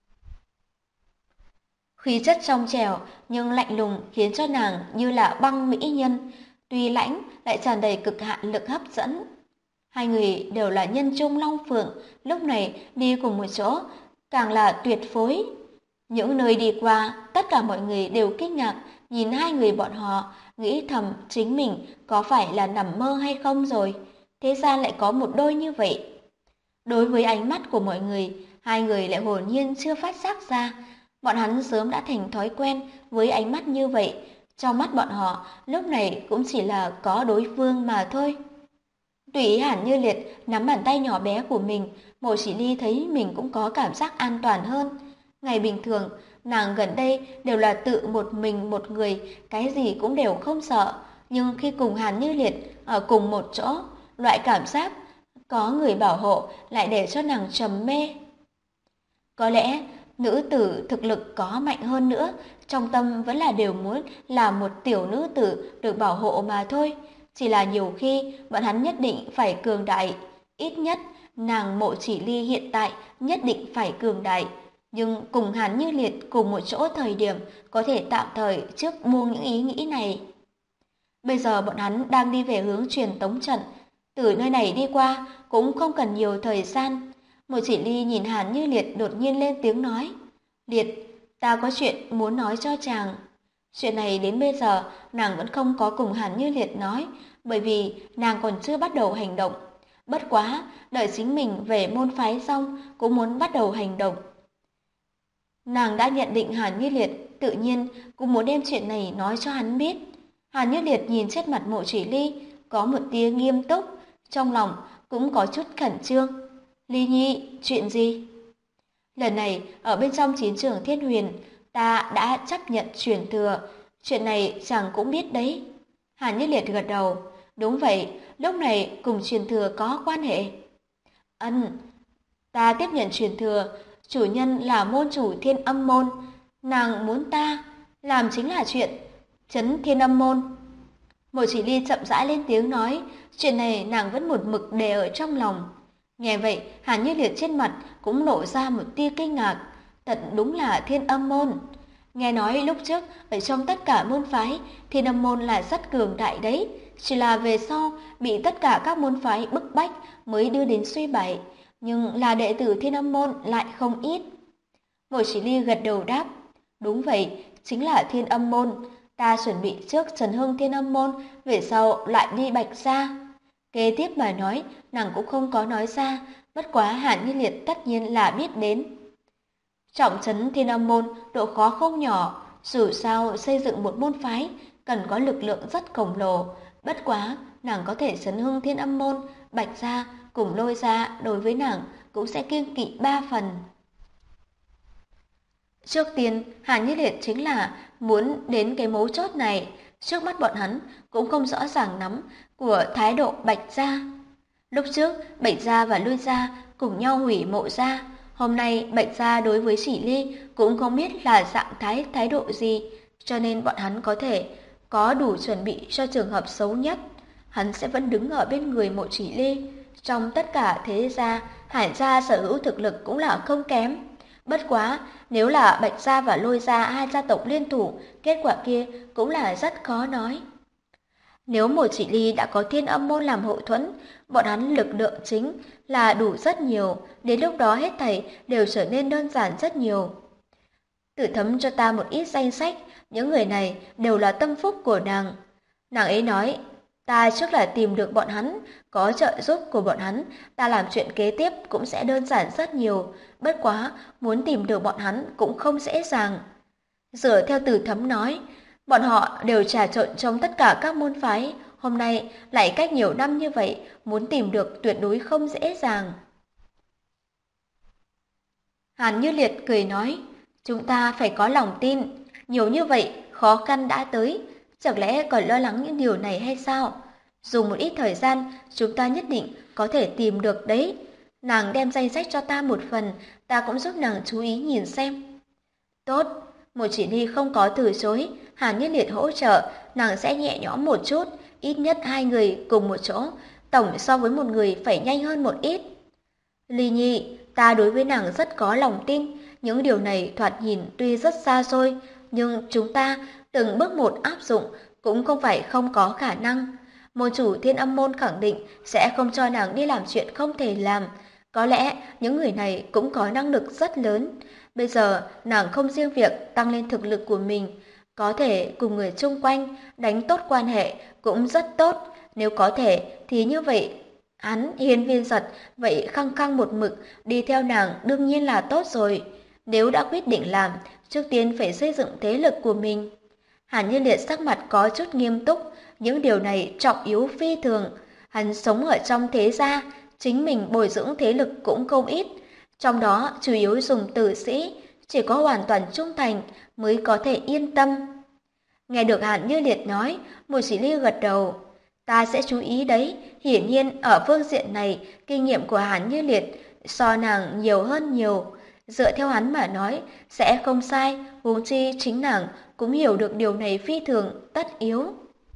Khí chất trong trẻo nhưng lạnh lùng khiến cho nàng như là băng mỹ nhân, tuy lãnh lại tràn đầy cực hạn lực hấp dẫn. Hai người đều là nhân trung long phượng, lúc này đi cùng một chỗ càng là tuyệt phối. Những nơi đi qua, tất cả mọi người đều kinh ngạc nhìn hai người bọn họ, nghĩ thầm chính mình có phải là nằm mơ hay không rồi. Thế gian lại có một đôi như vậy. Đối với ánh mắt của mọi người, hai người lại hồn nhiên chưa phát giác ra. Bọn hắn sớm đã thành thói quen với ánh mắt như vậy. Trong mắt bọn họ, lúc này cũng chỉ là có đối phương mà thôi. Tùy ý Hàn Như Liệt nắm bàn tay nhỏ bé của mình, Mộ Chỉ Ly thấy mình cũng có cảm giác an toàn hơn. Ngày bình thường, nàng gần đây đều là tự một mình một người, cái gì cũng đều không sợ. Nhưng khi cùng Hàn Như Liệt ở cùng một chỗ, loại cảm giác có người bảo hộ lại để cho nàng trầm mê. Có lẽ nữ tử thực lực có mạnh hơn nữa, trong tâm vẫn là đều muốn là một tiểu nữ tử được bảo hộ mà thôi. Chỉ là nhiều khi bọn hắn nhất định phải cường đại. Ít nhất nàng Mộ Chỉ Ly hiện tại nhất định phải cường đại. Nhưng cùng Hàn Như Liệt cùng một chỗ thời điểm có thể tạm thời trước buông những ý nghĩ này. Bây giờ bọn hắn đang đi về hướng truyền tống trận. Từ nơi này đi qua cũng không cần nhiều thời gian. Mộ Chỉ Ly nhìn Hàn Như Liệt đột nhiên lên tiếng nói. Liệt, ta có chuyện muốn nói cho chàng. Chuyện này đến bây giờ nàng vẫn không có cùng Hàn Như Liệt nói, bởi vì nàng còn chưa bắt đầu hành động. Bất quá, đợi chính mình về môn phái xong cũng muốn bắt đầu hành động. Nàng đã nhận định Hàn Như Liệt, tự nhiên cũng muốn đem chuyện này nói cho hắn biết. Hàn Như Liệt nhìn trên mặt Mộ Chỉ Ly, có một tia nghiêm túc, trong lòng cũng có chút khẩn trương. Ly Nhi, chuyện gì? Lần này, ở bên trong chiến trường Thiên Huyền, ta đã chấp nhận truyền thừa. Chuyện này chàng cũng biết đấy. Hàn Như Liệt gật đầu. Đúng vậy, lúc này cùng truyền thừa có quan hệ. Ta tiếp nhận truyền thừa. Chủ nhân là môn chủ Thiên Âm Môn. Nàng muốn ta làm chính là chuyện trấn Thiên Âm Môn. Mộ Chỉ Ly chậm rãi lên tiếng nói. Chuyện này nàng vẫn một mực để ở trong lòng. Nghe vậy, Hàn Như Liệt trên mặt cũng lộ ra một tia kinh ngạc. Thật đúng là Thiên Âm Môn. Nghe nói lúc trước ở trong tất cả môn phái, Thiên Âm Môn là rất cường đại đấy. Chỉ là về sau bị tất cả các môn phái bức bách mới đưa đến suy bại. Nhưng là đệ tử Thiên Âm Môn lại không ít. Mộ Chỉ Ly gật đầu đáp. Đúng vậy, chính là Thiên Âm Môn. Ta chuẩn bị trước trấn hưng Thiên Âm môn, về sau lại đi Bạch gia. Kế tiếp mà nói, nàng cũng không có nói ra, bất quá Hàn Như Liệt tất nhiên là biết đến. Trọng trấn Thiên Âm môn độ khó không nhỏ, dù sao xây dựng một môn phái cần có lực lượng rất khổng lồ, bất quá nàng có thể trấn hưng Thiên Âm môn, Bạch gia cùng Lôi gia đối với nàng cũng sẽ kiêng kỵ 3 phần. Trước tiên, Hàn Như Liệt chính là muốn đến cái mấu chốt này, trước mắt bọn hắn cũng không rõ ràng lắm của thái độ Bạch gia. Lúc trước, Bạch gia và Lôi gia cùng nhau hủy Mộ gia, hôm nay Bạch gia đối với Chỉ Ly cũng không biết là dạng thái độ gì, cho nên bọn hắn có thể có đủ chuẩn bị cho trường hợp xấu nhất. Hắn sẽ vẫn đứng ở bên người Mộ Chỉ Ly. Trong tất cả thế gia, Hải gia sở hữu thực lực cũng là không kém. Bất quá, nếu là Bạch gia và Lôi gia hai gia tộc liên thủ, kết quả kia cũng là rất khó nói. Nếu Mộ Chỉ Ly đã có Thiên Âm môn làm hậu thuẫn, bọn hắn lực lượng chính là đủ rất nhiều, đến lúc đó hết thảy đều trở nên đơn giản rất nhiều. Tử Thấm cho ta một ít danh sách, những người này đều là tâm phúc của nàng. Nàng ấy nói, ta trước là tìm được bọn hắn, có trợ giúp của bọn hắn, ta làm chuyện kế tiếp cũng sẽ đơn giản rất nhiều, bất quá muốn tìm được bọn hắn cũng không dễ dàng. Dựa theo Tử Thấm nói, bọn họ đều trà trộn trong tất cả các môn phái, hôm nay lại cách nhiều năm như vậy, muốn tìm được tuyệt đối không dễ dàng. Hàn Như Liệt cười nói, chúng ta phải có lòng tin, nhiều như vậy, khó khăn đã tới, chẳng lẽ còn lo lắng những điều này hay sao? Dùng một ít thời gian, chúng ta nhất định có thể tìm được đấy. Nàng đem danh sách cho ta một phần, ta cũng giúp nàng chú ý nhìn xem. Tốt, Một Chỉ Ly không có từ chối, Hàn Nhất Liệt hỗ trợ, nàng sẽ nhẹ nhõm một chút, ít nhất 2 người cùng một chỗ, tổng so với một người phải nhanh hơn một ít. Ly Nhi, ta đối với nàng rất có lòng tin, những điều này thoạt nhìn tuy rất xa xôi, nhưng chúng ta từng bước một áp dụng cũng không phải không có khả năng. Môn chủ Thiên Âm môn khẳng định sẽ không cho nàng đi làm chuyện không thể làm. Có lẽ những người này cũng có năng lực rất lớn. Bây giờ nàng không riêng việc tăng lên thực lực của mình, có thể cùng người chung quanh đánh tốt quan hệ cũng rất tốt. Nếu có thể thì như vậy hắn Hiên Viên Giật vậy khăng khăng một mực đi theo nàng đương nhiên là tốt rồi. Nếu đã quyết định làm, trước tiên phải xây dựng thế lực của mình. Hàn Như Liệt sắc mặt có chút nghiêm túc, những điều này trọng yếu phi thường. Hắn sống ở trong thế gia, chính mình bồi dưỡng thế lực cũng không ít. Trong đó chủ yếu dùng tử sĩ, chỉ có hoàn toàn trung thành mới có thể yên tâm. Nghe được Hàn Như Liệt nói, Một Chỉ Ly gật đầu. Ta sẽ chú ý đấy, hiển nhiên ở phương diện này, kinh nghiệm của Hàn Như Liệt so nàng nhiều hơn nhiều. Dựa theo hắn mà nói, sẽ không sai, huống chi chính nàng cũng hiểu được điều này phi thường, tất yếu.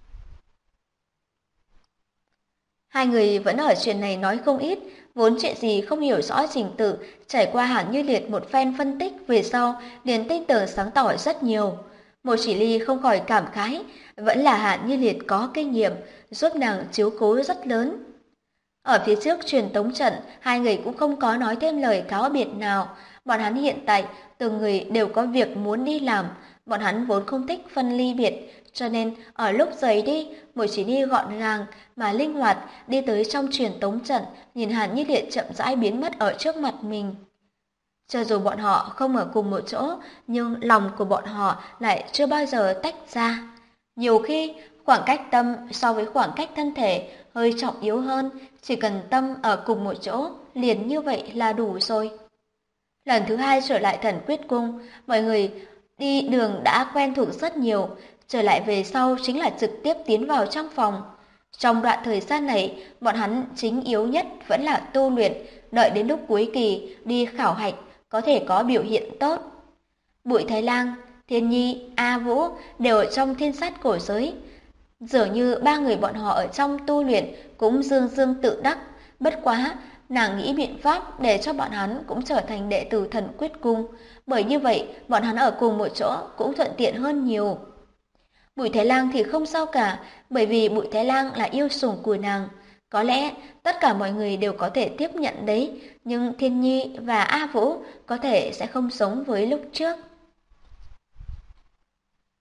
Hai người vẫn ở chuyện này nói không ít, vốn chuyện gì không hiểu rõ trình tự, trải qua Hàn Như Liệt một phen phân tích về sau, liền tin tưởng sáng tỏ rất nhiều. Một Chỉ Ly không khỏi cảm khái, vẫn là Hàn Như Liệt có kinh nghiệm, giúp nàng chiếu cố rất lớn. Ở phía trước truyền tống trận, hai người cũng không có nói thêm lời cáo biệt nào. Bọn hắn hiện tại, từng người đều có việc muốn đi làm. Bọn hắn vốn không thích phân ly biệt, cho nên ở lúc rời đi, Một Chỉ Ly gọn gàng mà linh hoạt đi tới trong truyền tống trận, nhìn Hàn Như Liệt chậm rãi biến mất ở trước mặt mình. Cho dù bọn họ không ở cùng một chỗ, nhưng lòng của bọn họ lại chưa bao giờ tách ra. Nhiều khi, khoảng cách tâm so với khoảng cách thân thể hơi trọng yếu hơn, chỉ cần tâm ở cùng một chỗ, liền như vậy là đủ rồi. Lần thứ hai trở lại Thần Quyết Cung, mọi người đi đường đã quen thuộc rất nhiều, trở lại về sau chính là trực tiếp tiến vào trong phòng. Trong đoạn thời gian này, bọn hắn chính yếu nhất vẫn là tu luyện, đợi đến lúc cuối kỳ đi khảo hạch có thể có biểu hiện tốt. Bụi Thái Lang, Thiên Nhi, A Vũ đều ở trong Thiên Sát cổ giới. Dường như 3 người bọn họ ở trong tu luyện cũng dương dương tự đắc, bất quá nàng nghĩ biện pháp để cho bọn hắn cũng trở thành đệ tử Thần Quyết Cung, bởi như vậy bọn hắn ở cùng một chỗ cũng thuận tiện hơn nhiều. Bụi Thái Lang thì không sao cả, bởi vì Bụi Thái Lang là yêu sủng của nàng. Có lẽ tất cả mọi người đều có thể tiếp nhận đấy, nhưng Thiên Nhi và A Vũ có thể sẽ không sống với lúc trước.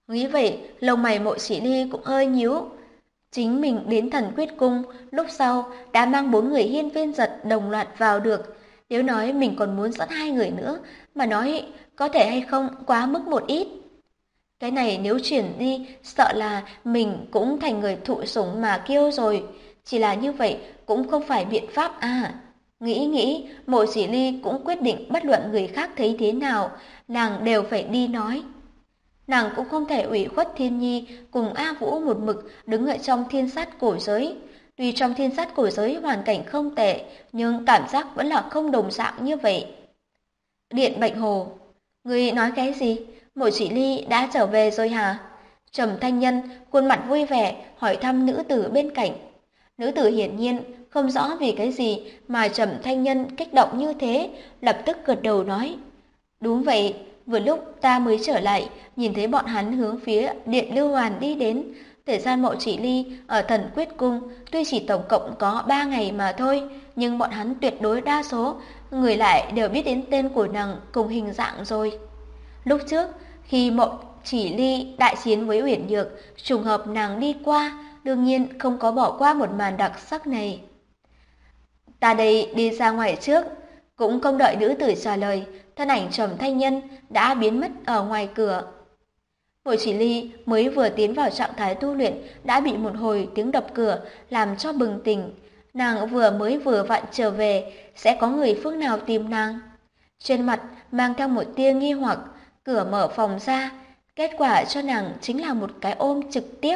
Nghĩ vậy, lông mày Mộ Chỉ Ly cũng hơi nhíu. Chính mình đến Thần Quyết Cung, lúc sau đã mang 4 người hiên viên giật đồng loạt vào được. Nếu nói mình còn muốn dẫn 2 người nữa, mà nói có thể hay không quá mức một ít. Cái này nếu chuyển đi, sợ là mình cũng thành người thụ sủng mà kêu rồi. Chỉ là như vậy cũng không phải biện pháp à. Nghĩ, Mộ Chỉ Ly cũng quyết định bất luận người khác thấy thế nào, nàng đều phải đi nói. Nàng cũng không thể ủy khuất Thiên Nhi cùng A Vũ một mực đứng ở trong thiên sát cổ giới. Tuy trong thiên sát cổ giới hoàn cảnh không tệ, nhưng cảm giác vẫn là không đồng dạng như vậy. Điện Bệnh Hồ, ngươi nói cái gì? Mộ Chỉ Ly đã trở về rồi hả? Trầm Thanh Nhân khuôn mặt vui vẻ hỏi thăm nữ tử bên cạnh. Nữ tử hiển nhiên không rõ vì cái gì mà Trầm Thanh Nhân kích động như thế, lập tức gật đầu nói: "Đúng vậy, vừa lúc ta mới trở lại, nhìn thấy bọn hắn hướng phía Điện Lưu Hoàn đi đến. Thời gian Mộ Chỉ Ly ở Thần Quyết Cung tuy chỉ tổng cộng có 3 ngày mà thôi, nhưng bọn hắn tuyệt đối đa số người lại đều biết đến tên của nàng cùng hình dạng rồi." Lúc trước, khi Mộ Chỉ Ly đại chiến với Uyển Nhược, trùng hợp nàng đi qua, đương nhiên không có bỏ qua một màn đặc sắc này. "Ta đây đi ra ngoài trước." Cũng không đợi nữ tử trả lời, thân ảnh Trầm Thanh Nhân đã biến mất ở ngoài cửa. Mộ Chỉ Ly mới vừa tiến vào trạng thái tu luyện đã bị một hồi tiếng đập cửa làm cho bừng tỉnh. Nàng vừa vặn trở về, sẽ có người phương nào tìm nàng? Trên mặt mang theo một tia nghi hoặc, cửa mở phòng ra, kết quả cho nàng chính là một cái ôm trực tiếp.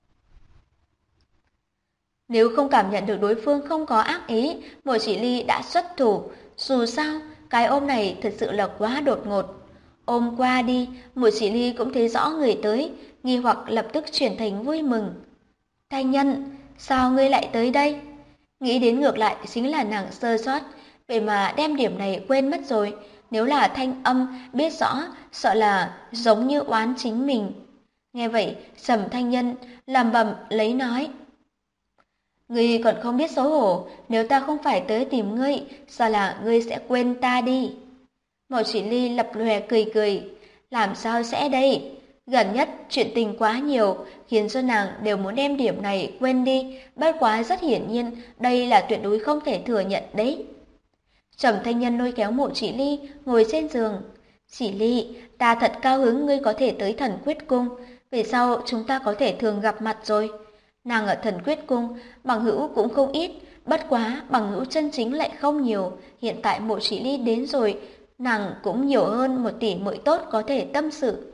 Nếu không cảm nhận được đối phương không có ác ý, Mộ Chỉ Ly đã xuất thủ. Dù sao, cái ôm này thật sự là quá đột ngột. Ôm qua đi, Mộ Chỉ Ly cũng thấy rõ người tới, nghi hoặc lập tức chuyển thành vui mừng. "Thanh Nhân, sao ngươi lại tới đây?" Nghĩ đến ngược lại chính là nàng sơ sót, vậy mà đem điểm này quên mất rồi. Nếu là Thanh Âm biết rõ, sợ là giống như oán chính mình. Nghe vậy, Trầm Thanh Nhân lẩm bẩm lấy nói: "Ngươi còn không biết xấu hổ, nếu ta không phải tới tìm ngươi, sao là ngươi sẽ quên ta đi?" Mộ Chỉ Ly lập lòe cười cười, làm sao sẽ đây? Gần nhất chuyện tình quá nhiều, khiến cho nàng đều muốn đem điểm này quên đi, bất quá rất hiển nhiên, đây là tuyệt đối không thể thừa nhận đấy. Trầm Thanh Nhân lôi kéo Mộ Chỉ Ly ngồi trên giường. "Chỉ Ly, ta thật cao hứng ngươi có thể tới Thần Quyết Cung, về sau chúng ta có thể thường gặp mặt rồi." Nàng ở Thần Quyết Cung, bằng hữu cũng không ít, bất quá bằng hữu chân chính lại không nhiều. Hiện tại Mộ Chỉ Ly đến rồi, nàng cũng nhiều hơn một tỷ muội tốt có thể tâm sự.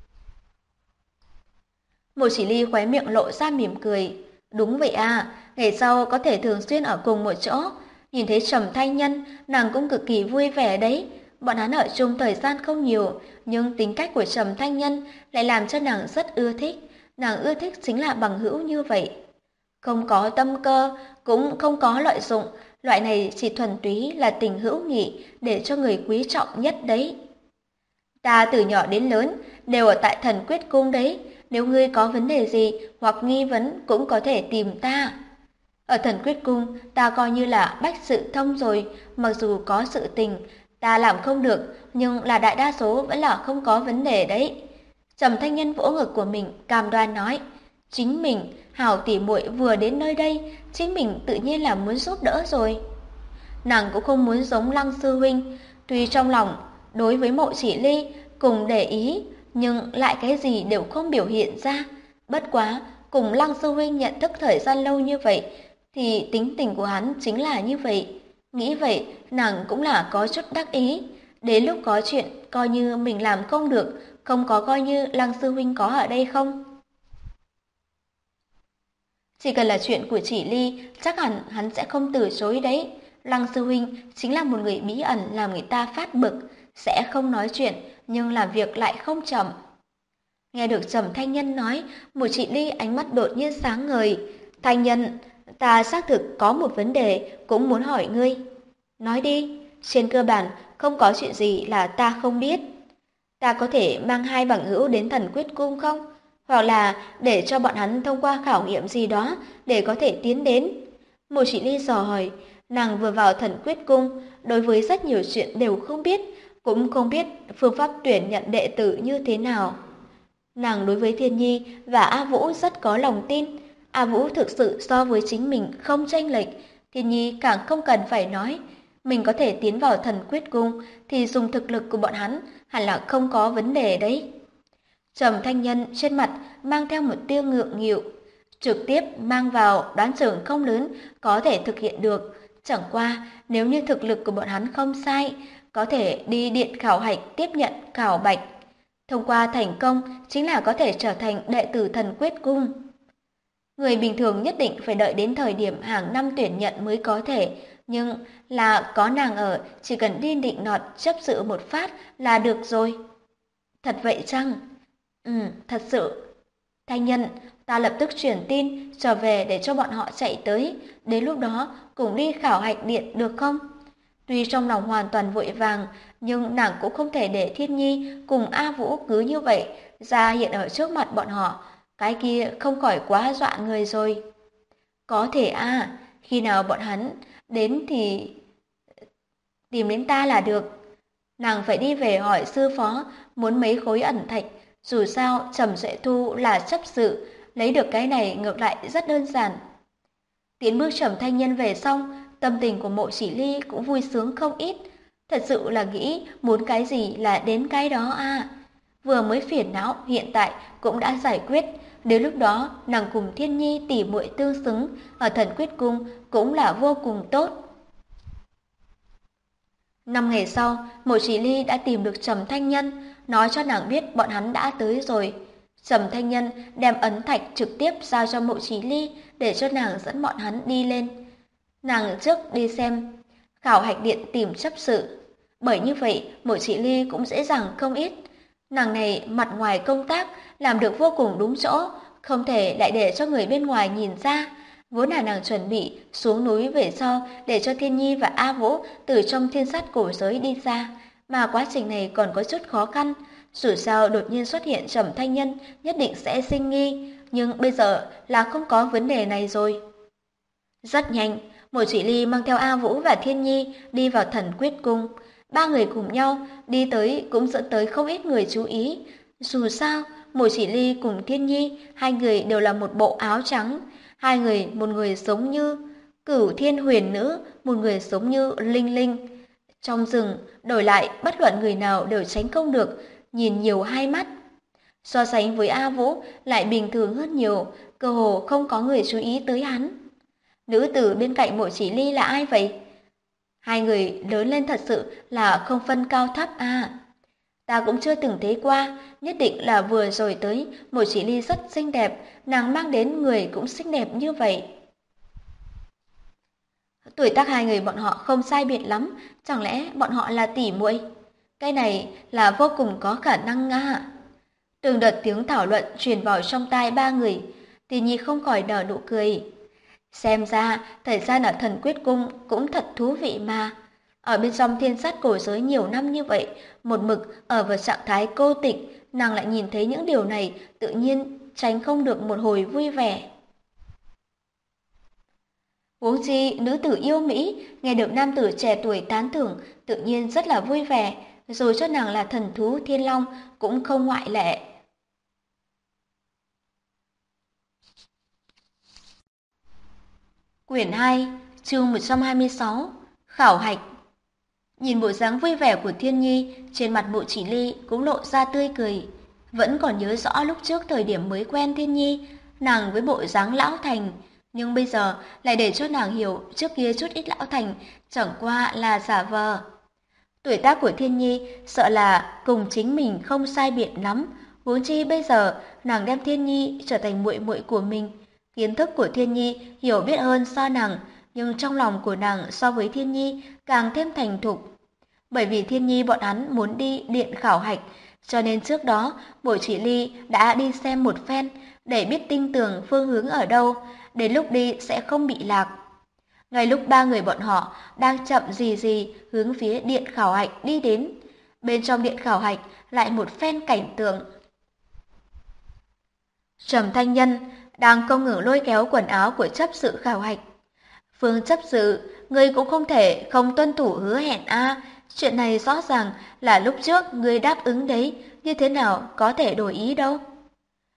Mộ Chỉ Ly khóe miệng lộ ra mỉm cười. "Đúng vậy à, ngày sau có thể thường xuyên ở cùng một chỗ." Nhìn thấy Trầm Thanh Nhân, nàng cũng cực kỳ vui vẻ đấy. Bọn hắn ở chung thời gian không nhiều, nhưng tính cách của Trầm Thanh Nhân lại làm cho nàng rất ưa thích. Nàng ưa thích chính là bằng hữu như vậy. Không có tâm cơ, cũng không có lợi dụng, loại này chỉ thuần túy là tình hữu nghị để cho người quý trọng nhất đấy. "Ta từ nhỏ đến lớn đều ở tại Thần Quyết Cung đấy, nếu ngươi có vấn đề gì hoặc nghi vấn cũng có thể tìm ta." Ở Thần Quyết Cung, ta coi như là bách sự thông rồi, mặc dù có sự tình, ta làm không được, nhưng là đại đa số vẫn là không có vấn đề đấy. Trầm Thanh Nhân vỗ ngực của mình, cam đoan nói, chính mình, hảo tỉ muội vừa đến nơi đây, chính mình tự nhiên là muốn giúp đỡ rồi. Nàng cũng không muốn giống Lăng sư huynh, tuy trong lòng đối với Mộ Chỉ Ly cùng để ý, nhưng lại cái gì đều không biểu hiện ra. Bất quá, cùng Lăng sư huynh nhận thức thời gian lâu như vậy, thì tính tình của hắn chính là như vậy. Nghĩ vậy, nàng cũng là có chút đắc ý. Đến lúc có chuyện, coi như mình làm không được, không có coi như Lăng sư huynh có ở đây không. Chỉ cần là chuyện của Chỉ Ly, chắc hẳn hắn sẽ không từ chối đấy. Lăng sư huynh chính là một người bí ẩn làm người ta phát bực, sẽ không nói chuyện, nhưng làm việc lại không chậm. Nghe được Trầm Thanh Nhân nói, Mộ Chỉ Ly ánh mắt đột nhiên sáng ngời. Thanh Nhân, ta xác thực có một vấn đề cũng muốn hỏi ngươi. Nói đi, trên cơ bản không có chuyện gì là ta không biết. Ta có thể mang hai bằng hữu đến Thần Quyết Cung không? Hoặc là để cho bọn hắn thông qua khảo nghiệm gì đó để có thể tiến đến. Mộ Chỉ Ly dò hỏi, nàng vừa vào Thần Quyết Cung, đối với rất nhiều chuyện đều không biết, cũng không biết phương pháp tuyển nhận đệ tử như thế nào. Nàng đối với Thiên Nhi và A Vũ rất có lòng tin. A Vũ thực sự so với chính mình không chênh lệch, Thiên Nhi càng không cần phải nói. Mình có thể tiến vào Thần Quyết Cung thì dùng thực lực của bọn hắn hẳn là không có vấn đề đấy. Trầm Thanh Nhân trên mặt mang theo một tia ngượng nghịu, trực tiếp mang vào đoán chừng không lớn có thể thực hiện được. Chẳng qua nếu như thực lực của bọn hắn không sai, có thể đi điện khảo hạch tiếp nhận khảo bạch. Thông qua thành công chính là có thể trở thành đệ tử Thần Quyết Cung. Người bình thường nhất định phải đợi đến thời điểm hàng năm tuyển nhận mới có thể, nhưng là có nàng ở, chỉ cần đi định nọt chấp sự một phát là được rồi. Thật vậy chăng? Thật sự. Thanh Nhân, ta lập tức truyền tin trở về để cho bọn họ chạy tới, đến lúc đó cùng đi khảo hạch điện được không? Tuy trong lòng hoàn toàn vội vàng, nhưng nàng cũng không thể để Thiên Nhi cùng A Vũ cứ như vậy ra hiện ở trước mặt bọn họ, cái kia không khỏi quá dọa người rồi. Có thể khi nào bọn hắn đến thì tìm đến ta là được. Nàng phải đi về hỏi sư phó muốn mấy khối ẩn thạch, dù sao Trầm Duệ Thu là chấp sự, lấy được cái này ngược lại rất đơn giản. Tiến bước Trầm Thanh Nhân về xong, tâm tình của Mộ Chỉ Ly cũng vui sướng không ít. Thật sự là nghĩ muốn cái gì là đến cái đó Vừa mới phiền não hiện tại cũng đã giải quyết. Đến lúc đó nàng cùng Thiên Nhi tỉ muội tương xứng ở Thần Quyết Cung cũng là vô cùng tốt. 5 ngày sau, Mộ Chỉ Ly đã tìm được Trầm Thanh Nhân, nói cho nàng biết bọn hắn đã tới rồi. Trầm Thanh Nhân đem ấn thạch trực tiếp giao cho Mộ Chỉ Ly để cho nàng dẫn bọn hắn đi lên. Nàng trước đi xem khảo hạch điện tìm chấp sự. Bởi như vậy, Mộ Chỉ Ly cũng dễ dàng không ít. Nàng này mặt ngoài công tác làm được vô cùng đúng chỗ, không thể lại để cho người bên ngoài nhìn ra. Vốn là nàng chuẩn bị xuống núi về sau để cho Thiên Nhi và A Vũ từ trong thiên sát cổ giới đi ra, mà quá trình này còn có chút khó khăn. Dù sao đột nhiên xuất hiện Trầm Thanh Nhân nhất định sẽ sinh nghi, nhưng bây giờ là không có vấn đề này rồi. Rất nhanh, Mộ Chỉ Ly mang theo A Vũ và Thiên Nhi đi vào Thần Quyết Cung. Ba người cùng nhau đi tới cũng dẫn tới không ít người chú ý. Dù sao, Mộ Chỉ Ly cùng Thiên Nhi, hai người đều là một bộ áo trắng. Hai người, một người giống như Cửu Thiên Huyền Nữ, một người giống như Linh Linh. Trong rừng, đổi lại bất luận người nào đều tránh không được, nhìn nhiều hai mắt. So sánh với A Vũ lại bình thường hơn nhiều, cơ hồ không có người chú ý tới hắn. Nữ tử bên cạnh Mộ Chỉ Ly là ai vậy? Hai người lớn lên thật sự là không phân cao thấp Ta cũng chưa từng thấy qua, nhất định là vừa rồi tới, Mộ Chỉ Ly rất xinh đẹp, nàng mang đến người cũng xinh đẹp như vậy. Tuổi tác hai người bọn họ không sai biệt lắm, chẳng lẽ bọn họ là tỷ muội? Cái này là vô cùng có khả năng Từng đợt tiếng thảo luận truyền vào trong tai ba người, Tỷ Nhi không khỏi nở nụ cười. Xem ra, thời gian ở Thần Quyết Cung cũng thật thú vị mà. Ở bên trong thiên sát cổ giới nhiều năm như vậy, một mực ở vào trạng thái cô tịch, nàng lại nhìn thấy những điều này, tự nhiên tránh không được một hồi vui vẻ. Huống chi, nữ tử yêu Mỹ, nghe được nam tử trẻ tuổi tán thưởng, tự nhiên rất là vui vẻ, rồi cho nàng là thần thú Thiên Long cũng không ngoại lệ. Quyển 2, chương 126, Khảo hạch. Nhìn bộ dáng vui vẻ của Thiên Nhi, trên mặt Mộ Chỉ Ly cũng lộ ra tươi cười. Vẫn còn nhớ rõ lúc trước thời điểm mới quen Thiên Nhi, nàng với bộ dáng lão thành, nhưng bây giờ lại để cho nàng hiểu trước kia chút ít lão thành chẳng qua là giả vờ. Tuổi tác của Thiên Nhi sợ là cùng chính mình không sai biệt lắm, huống chi bây giờ nàng đem Thiên Nhi trở thành muội muội của mình. Kiến thức của Thiên Nhi hiểu biết hơn so nàng, nhưng trong lòng của nàng so với Thiên Nhi càng thêm thành thục. Bởi vì Thiên Nhi bọn hắn muốn đi điện khảo hạch, cho nên trước đó Mộ Chỉ Ly đã đi xem một phen để biết tinh tường phương hướng ở đâu, đến lúc đi sẽ không bị lạc. Ngay lúc ba người bọn họ đang chậm gì hướng phía điện khảo hạch đi đến, bên trong điện khảo hạch lại một phen cảnh tượng. Trầm Thanh Nhân đang không ngừng lôi kéo quần áo của chấp sự khảo hạch. Phương chấp sự, ngươi cũng không thể không tuân thủ hứa hẹn chuyện này rõ ràng là lúc trước ngươi đáp ứng đấy, như thế nào có thể đổi ý đâu.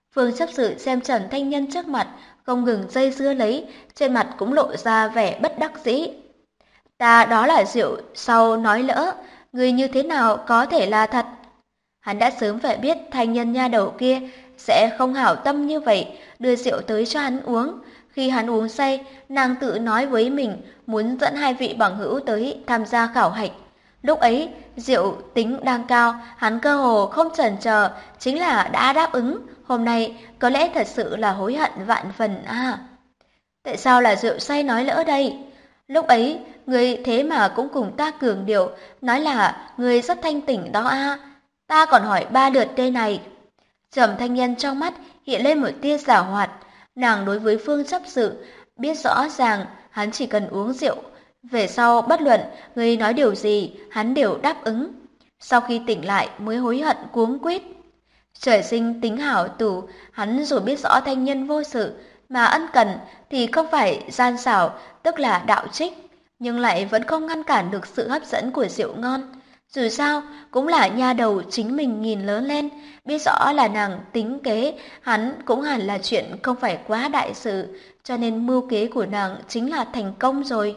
Phương chấp sự xem Trầm Thanh Nhân trước mặt, không ngừng dây dưa lấy, trên mặt cũng lộ ra vẻ bất đắc dĩ. Ta đó là rượu sau nói lỡ, người như thế nào có thể là thật? Hắn đã sớm phải biết Thanh Nhân nha đầu kia sẽ không hảo tâm như vậy, đưa rượu tới cho hắn uống. Khi hắn uống say, nàng tự nói với mình muốn dẫn hai vị bằng hữu tới tham gia khảo hạch. Lúc ấy, rượu tính đang cao, hắn cơ hồ không chần chờ, chính là đã đáp ứng. Hôm nay có lẽ thật sự là hối hận vạn phần à. Tại sao là rượu say nói lỡ đây? Lúc ấy, người thế mà cũng cùng ta cường điệu, nói là người rất thanh tỉnh đó a. Ta còn hỏi 3 lượt đây này. Trầm Thanh Nhân trong mắt hiện lên một tia giảo hoạt. Nàng đối với Phương chấp sự biết rõ ràng hắn chỉ cần uống rượu. Về sau bất luận người nói điều gì, hắn đều đáp ứng. Sau khi tỉnh lại mới hối hận cuống quýt. Trời sinh tính hảo tù, hắn dù biết rõ Thanh Nhân vô sự, mà ân cần thì không phải gian xảo, tức là đạo trích, nhưng lại vẫn không ngăn cản được sự hấp dẫn của rượu ngon. Dù sao, cũng là nha đầu chính mình nhìn lớn lên, biết rõ là nàng tính kế, hắn cũng hẳn là chuyện không phải quá đại sự, cho nên mưu kế của nàng chính là thành công rồi.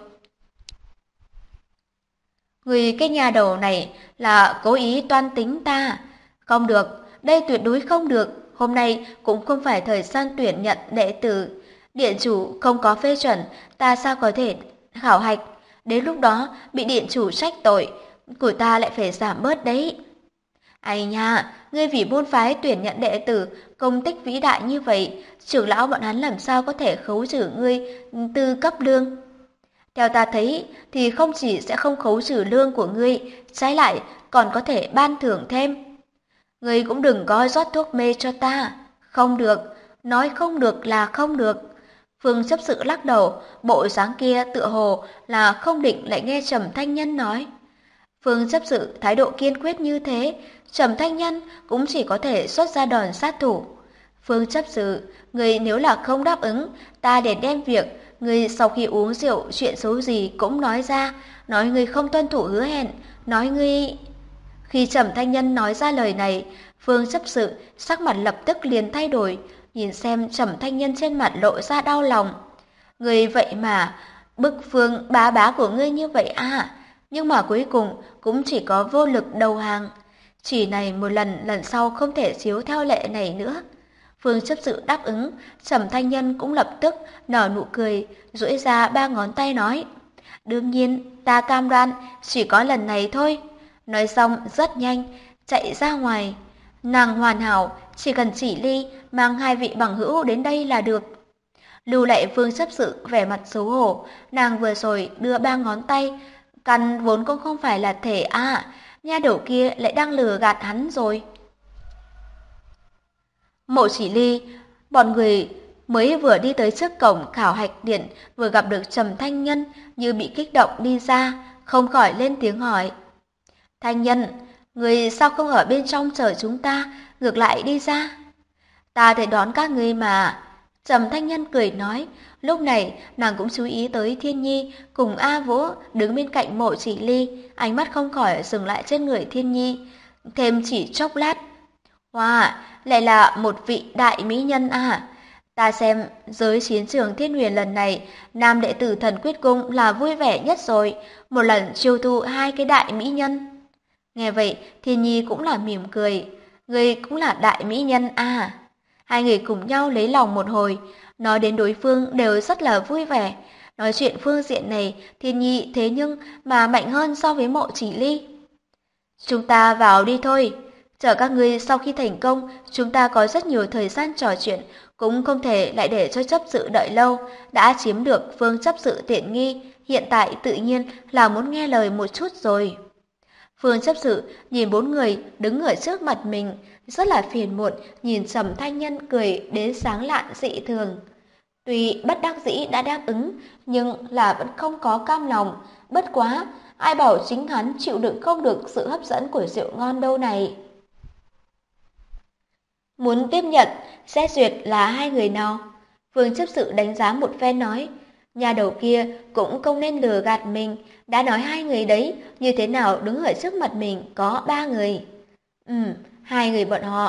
Người cái nhà đầu này là cố ý toan tính ta. Không được, đây tuyệt đối không được. Hôm nay cũng không phải thời gian tuyển nhận đệ tử. Điện chủ không có phê chuẩn, ta sao có thể khảo hạch. Đến lúc đó bị điện chủ trách tội, của ta lại phải giảm bớt đấy. Ai nha, ngươi vì môn phái tuyển nhận đệ tử, công tích vĩ đại như vậy, trưởng lão bọn hắn làm sao có thể khấu trừ ngươi tư cấp lương. Theo ta thấy thì không chỉ sẽ không khấu trừ lương của ngươi, trái lại còn có thể ban thưởng thêm. Ngươi cũng đừng có rót thuốc mê cho ta. Không được, nói không được là không được. Phương chấp sự lắc đầu, bộ dáng kia tựa hồ là không định lại nghe Trầm Thanh Nhân nói. Phương chấp sự thái độ kiên quyết như thế, Trầm Thanh Nhân cũng chỉ có thể xuất ra đòn sát thủ. Phương chấp sự, người nếu là không đáp ứng, ta để đem việc người sau khi uống rượu chuyện xấu gì cũng nói ra, nói người không tuân thủ hứa hẹn, nói người... Khi Trầm Thanh Nhân nói ra lời này, Phương chấp sự sắc mặt lập tức liền thay đổi, nhìn xem Trầm Thanh Nhân trên mặt lộ ra đau lòng. Người vậy mà, bức Phương bá bá của ngươi như vậy à, nhưng mà cuối cùng cũng chỉ có vô lực đầu hàng. Chỉ này một lần sau không thể chiếu theo lệ này nữa. Phương chấp sự đáp ứng, Trầm Thanh Nhân cũng lập tức nở nụ cười, duỗi ra 3 ngón tay nói. Đương nhiên, ta cam đoan, chỉ có lần này thôi. Nói xong rất nhanh, chạy ra ngoài. Nàng hoàn hảo, chỉ cần chỉ ly, mang 2 vị bằng hữu đến đây là được. Lưu lại Phương chấp sự vẻ mặt xấu hổ, nàng vừa rồi đưa 3 ngón tay, căn vốn cũng không phải là thể nha đầu kia lại đang lừa gạt hắn rồi. Mộ Chỉ Ly, bọn người mới vừa đi tới trước cổng khảo hạch điện, vừa gặp được Trầm Thanh Nhân như bị kích động đi ra, không khỏi lên tiếng hỏi. Thanh Nhân, người sao không ở bên trong chờ chúng ta, ngược lại đi ra? Ta thể đón các ngươi mà. Trầm Thanh Nhân cười nói, lúc này nàng cũng chú ý tới Thiên Nhi cùng A Vũ đứng bên cạnh Mộ Chỉ Ly, ánh mắt không khỏi dừng lại trên người Thiên Nhi, thêm chỉ chốc lát. Wow, lại là một vị đại mỹ nhân à. Ta xem giới chiến trường Thiên Huyền lần này, nam đệ tử Thần Quyết Cung là vui vẻ nhất rồi, một lần chiêu thu 2 cái đại mỹ nhân. Nghe vậy, Thiên Nhi cũng là mỉm cười, người cũng là đại mỹ nhân à. Hai người cùng nhau lấy lòng một hồi, nói đến đối phương đều rất là vui vẻ. Nói chuyện phương diện này, Thiên Nhi thế nhưng mà mạnh hơn so với Mộ Chỉ Ly. Chúng ta vào đi thôi. Chờ các ngươi sau khi thành công, chúng ta có rất nhiều thời gian trò chuyện, cũng không thể lại để cho chấp sự đợi lâu. Đã chiếm được Phương chấp sự tiện nghi, hiện tại tự nhiên là muốn nghe lời một chút rồi. Phương chấp sự nhìn 4 người đứng ở trước mặt mình, rất là phiền muộn, nhìn Trầm Thanh Nhân cười đến sáng lạn dị thường. Tuy bất đắc dĩ đã đáp ứng, nhưng là vẫn không có cam lòng. Bất quá, ai bảo chính hắn chịu đựng không được sự hấp dẫn của rượu ngon đâu này. Muốn tiếp nhận, xét duyệt là 2 người nào? Phương chấp sự đánh giá một phen nói, nhà đầu kia cũng không nên lừa gạt mình, đã nói 2 người đấy, như thế nào đứng ở trước mặt mình có 3 người. 2 người bọn họ,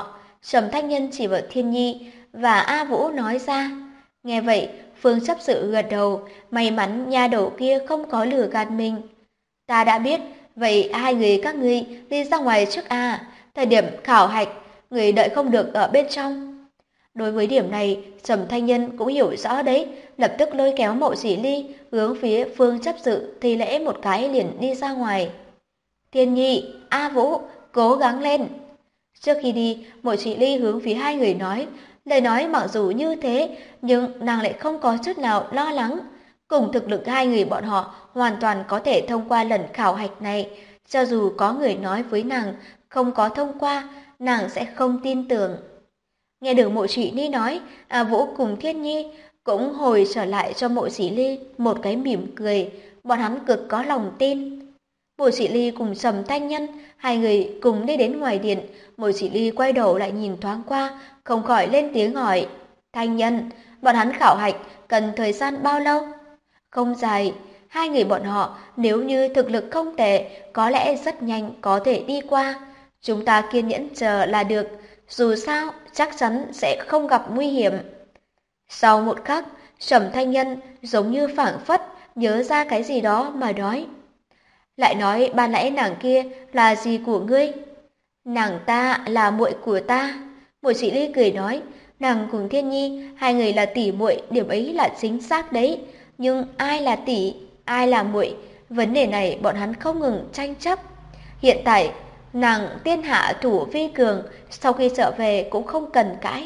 Sầm Thanh Nhân chỉ vào Thiên Nhi và A Vũ nói ra. Nghe vậy, Phương chấp sự gật đầu, may mắn nha đầu kia không có lừa gạt mình. Ta đã biết, vậy hai người các ngươi đi ra ngoài trước thời điểm khảo hạch, người đợi không được ở bên trong. Đối với điểm này, Sầm Thanh Nhân cũng hiểu rõ đấy, lập tức lôi kéo Mộ Chỉ Ly hướng phía Phương chấp sự thi lễ một cái liền đi ra ngoài. Thiên Nhi, A Vũ, cố gắng lên. Trước khi đi, Mộ Chỉ Ly hướng phía hai người nói, lời nói mặc dù như thế, nhưng nàng lại không có chút nào lo lắng. Cùng thực lực hai người bọn họ hoàn toàn có thể thông qua lần khảo hạch này. Cho dù có người nói với nàng không có thông qua, nàng sẽ không tin tưởng. Nghe được Mộ Chỉ Ly nói, A Vũ cùng Thiên Nhi cũng hồi trở lại cho Mộ Chỉ Ly một cái mỉm cười, bọn hắn cực có lòng tin. Mộ Chỉ Ly cùng Sầm Thanh Nhân, hai người cùng đi đến ngoài điện. Mộ Chỉ Ly quay đầu lại nhìn thoáng qua, không khỏi lên tiếng hỏi. Thanh Nhân, bọn hắn khảo hạch cần thời gian bao lâu? Không dài, hai người bọn họ nếu như thực lực không tệ, có lẽ rất nhanh có thể đi qua. Chúng ta kiên nhẫn chờ là được, dù sao chắc chắn sẽ không gặp nguy hiểm. Sau một khắc, Sầm Thanh Nhân giống như phảng phất nhớ ra cái gì đó mà nói. Lại nói ban nãy nàng kia là gì của ngươi? Nàng ta là muội của ta. Mộ Chỉ Ly cười nói, nàng cùng Thiên Nhi, hai người là tỷ muội, điểm ấy là chính xác đấy. Nhưng ai là tỷ, ai là muội, vấn đề này bọn hắn không ngừng tranh chấp. Hiện tại, nàng tiên hạ thủ vi cường, sau khi trở về cũng không cần cãi.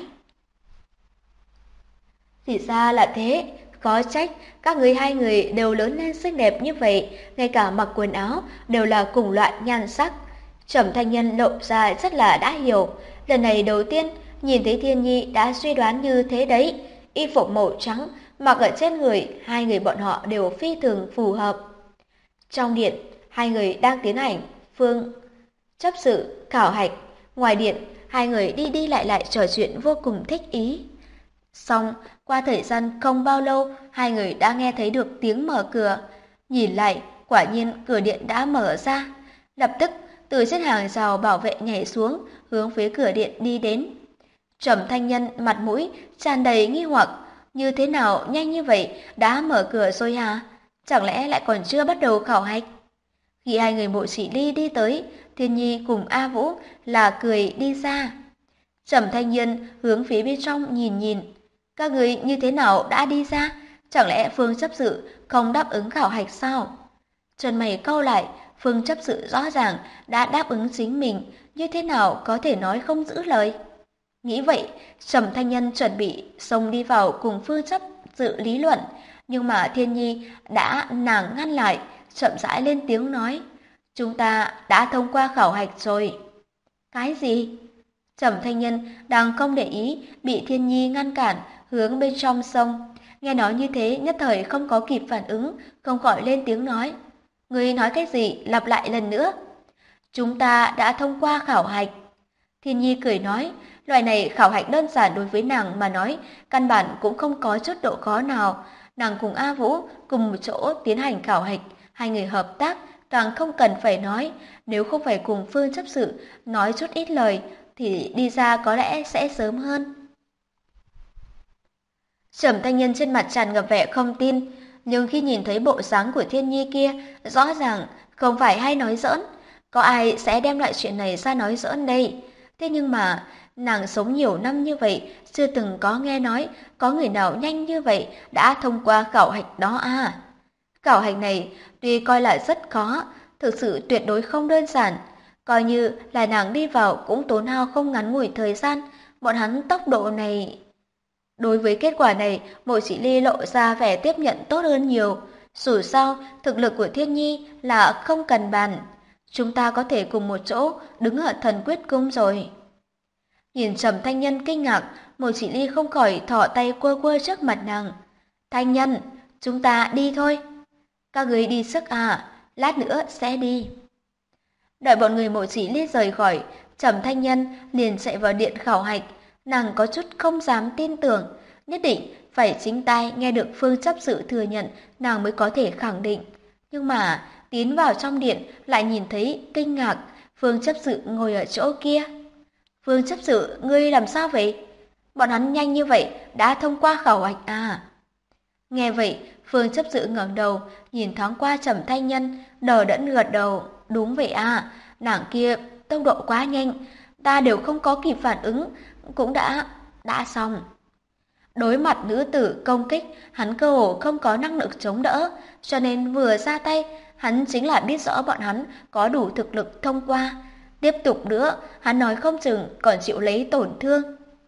Thì ra là thế, có trách, các người hai người đều lớn lên xinh đẹp như vậy, ngay cả mặc quần áo đều là cùng loại nhan sắc. Trầm Thanh Nhân lộ ra rất là đã hiểu, lần này đầu tiên nhìn thấy Thiên Nhi đã suy đoán như thế đấy, y phục màu trắng mặc ở trên người, hai người bọn họ đều phi thường phù hợp. Trong điện, hai người đang tiến hành phương chấp sự khảo hạch, ngoài điện, hai người đi đi lại trò chuyện vô cùng thích ý. Xong, qua thời gian không bao lâu, hai người đã nghe thấy được tiếng mở cửa. Nhìn lại, quả nhiên cửa điện đã mở ra. Lập tức, từ trên hàng rào bảo vệ nhảy xuống, hướng phía cửa điện đi đến. Trầm Thanh Nhân mặt mũi tràn đầy nghi hoặc, như thế nào nhanh như vậy đã mở cửa rồi hả? Chẳng lẽ lại còn chưa bắt đầu khảo hạch? Khi hai người Mộ Chỉ Ly đi tới, Thiên Nhi cùng A Vũ là cười đi ra. Trầm Thanh Nhân hướng phía bên trong nhìn nhìn. Các người như thế nào đã đi ra? Chẳng lẽ Phương chấp sự không đáp ứng khảo hạch sao? Chân mày cau lại, Phương chấp sự rõ ràng đã đáp ứng chính mình, như thế nào có thể nói không giữ lời? Nghĩ vậy, Trầm Thanh Nhân chuẩn bị xông đi vào cùng Phương chấp sự lý luận, nhưng mà Thiên Nhi đã nàng ngăn lại, chậm rãi lên tiếng nói, chúng ta đã thông qua khảo hạch rồi. Cái gì? Trầm Thanh Nhân đang không để ý, bị Thiên Nhi ngăn cản, hướng bên trong sông. Nghe nói như thế, nhất thời không có kịp phản ứng, không khỏi lên tiếng nói. Ngươi nói cái gì, lặp lại lần nữa. Chúng ta đã thông qua khảo hạch. Thiên Nhi cười nói, loại này khảo hạch đơn giản đối với nàng mà nói, căn bản cũng không có chút độ khó nào. Nàng cùng A Vũ cùng một chỗ tiến hành khảo hạch, hai người hợp tác, càng không cần phải nói. Nếu không phải cùng Phương chấp sự nói chút ít lời, thì đi ra có lẽ sẽ sớm hơn. Trầm Thanh Nhân trên mặt tràn ngập vẻ không tin, nhưng khi nhìn thấy bộ dáng của Thiên Nhi kia, rõ ràng không phải hay nói giỡn. Có ai sẽ đem loại chuyện này ra nói giỡn đây? Thế nhưng mà, nàng sống nhiều năm như vậy, chưa từng có nghe nói có người nào nhanh như vậy đã thông qua khảo hạch đó à. Khảo hạch này tuy coi là rất khó, thực sự tuyệt đối không đơn giản. Coi như là nàng đi vào cũng tốn hao không ngắn ngủi thời gian, bọn hắn tốc độ này... Đối với kết quả này, Mộ Chỉ Ly lộ ra vẻ tiếp nhận tốt hơn nhiều. Dù sao, thực lực của Thiên Nhi là không cần bàn. Chúng ta có thể cùng một chỗ đứng ở Thần Quyết Cung rồi. Nhìn Trầm Thanh Nhân kinh ngạc, Mộ Chỉ Ly không khỏi thỏ tay quơ quơ trước mặt nàng. Thanh Nhân, chúng ta đi thôi. Các người đi sức à, lát nữa sẽ đi. Đợi bọn người Mộ Chỉ Ly rời khỏi, Trầm Thanh Nhân liền chạy vào điện khảo hạch. Nàng có chút không dám tin tưởng, nhất định phải chính tai nghe được Phương chấp sự thừa nhận nàng mới có thể khẳng định. Nhưng mà tiến vào trong điện lại nhìn thấy kinh ngạc, Phương chấp sự ngồi ở chỗ kia. Phương chấp sự, ngươi làm sao vậy? Bọn hắn nhanh như vậy, đã thông qua khảo hạch à? Nghe vậy, Phương chấp sự ngẩng đầu, nhìn thoáng qua Trầm Thanh Nhân, đờ đẫn gật đầu. Đúng vậy à, nàng kia tốc độ quá nhanh, ta đều không có kịp phản ứng, cũng đã xong. Đối mặt nữ tử công kích, hắn cơ hồ không có năng lực chống đỡ, cho nên vừa ra tay, hắn chính là biết rõ bọn hắn có đủ thực lực thông qua. Tiếp tục nữa, hắn nói không chừng còn chịu lấy tổn thương.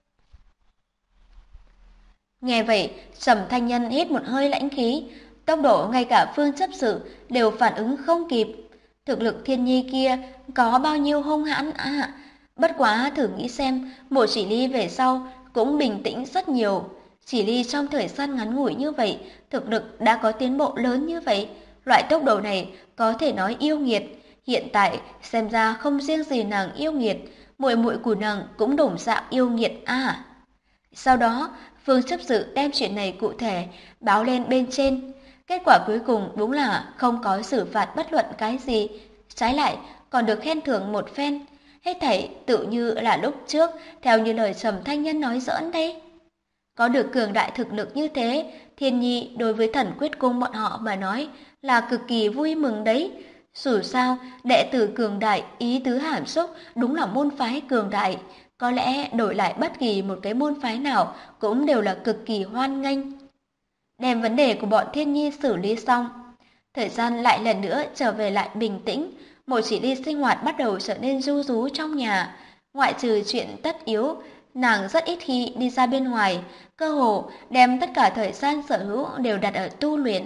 Nghe vậy, Trầm Thanh Nhân hít một hơi lãnh khí, tốc độ ngay cả Phương chấp sự đều phản ứng không kịp. Thực lực Thiên Nhi kia có bao nhiêu hung hãn à? Bất quá thử nghĩ xem, Mộ Chỉ Ly về sau cũng bình tĩnh rất nhiều. Chỉ Ly trong thời gian ngắn ngủi như vậy, thực lực đã có tiến bộ lớn như vậy. Loại tốc độ này có thể nói yêu nghiệt. Hiện tại xem ra không riêng gì nàng yêu nghiệt, muội muội của nàng cũng đồng dạng yêu nghiệt à. Sau đó, Phương chấp sự đem chuyện này cụ thể báo lên bên trên. Kết quả cuối cùng đúng là không có xử phạt bất luận cái gì, trái lại còn được khen thưởng một phen. Hết thảy tự như là lúc trước, theo như lời Trầm Thanh Nhân nói giỡn đấy. Có được cường đại thực lực như thế, Thiên Nhi đối với Thần Quyết Cung bọn họ mà nói là cực kỳ vui mừng đấy. Dù sao, đệ tử cường đại, ý tứ hàm xúc đúng là môn phái cường đại. Có lẽ đổi lại bất kỳ một cái môn phái nào cũng đều là cực kỳ hoan nghênh. Đem vấn đề của bọn Thiên Nhi xử lý xong, thời gian lại lần nữa trở về lại bình tĩnh. Mộ Chỉ Ly sinh hoạt bắt đầu trở nên ru rú trong nhà. Ngoại trừ chuyện tất yếu, nàng rất ít khi đi ra bên ngoài, cơ hồ đem tất cả thời gian sở hữu đều đặt ở tu luyện.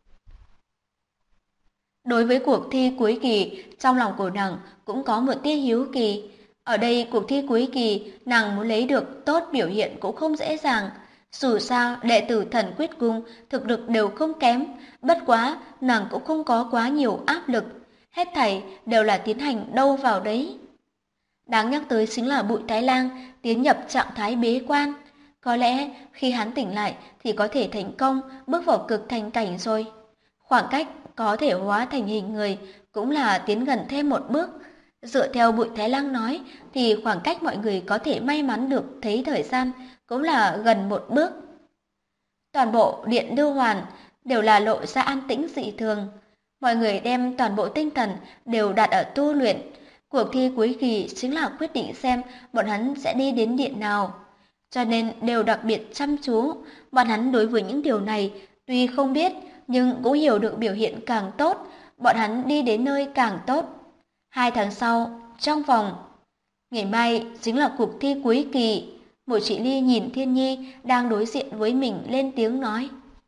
Đối với cuộc thi cuối kỳ, trong lòng của nàng cũng có một tia hiếu kỳ. Ở đây cuộc thi cuối kỳ, nàng muốn lấy được tốt biểu hiện cũng không dễ dàng. Dù sao, đệ tử Thần Quyết Cung thực lực đều không kém, bất quá nàng cũng không có quá nhiều áp lực. Hết thảy đều là tiến hành đâu vào đấy. Đáng nhắc tới chính là Bụi Thái Lang tiến nhập trạng thái bế quan. Có lẽ khi hắn tỉnh lại thì có thể thành công bước vào cực thành cảnh rồi. Khoảng cách có thể hóa thành hình người cũng là tiến gần thêm một bước. Dựa theo Bụi Thái Lang nói thì khoảng cách mọi người có thể may mắn được thấy thời gian cũng là gần một bước. Toàn bộ điện Lưu Hoàn đều là lộ ra an tĩnh dị thường. Mọi người đem toàn bộ tinh thần đều đặt ở tu luyện. Cuộc thi cuối kỳ chính là quyết định xem bọn hắn sẽ đi đến điện nào. Cho nên đều đặc biệt chăm chú. Bọn hắn đối với những điều này tuy không biết nhưng cũng hiểu được biểu hiện càng tốt, bọn hắn đi đến nơi càng tốt. 2 tháng sau, trong vòng. Ngày mai chính là cuộc thi cuối kỳ. Mộ Chỉ Ly nhìn Thiên Nhi đang đối diện với mình lên tiếng nói.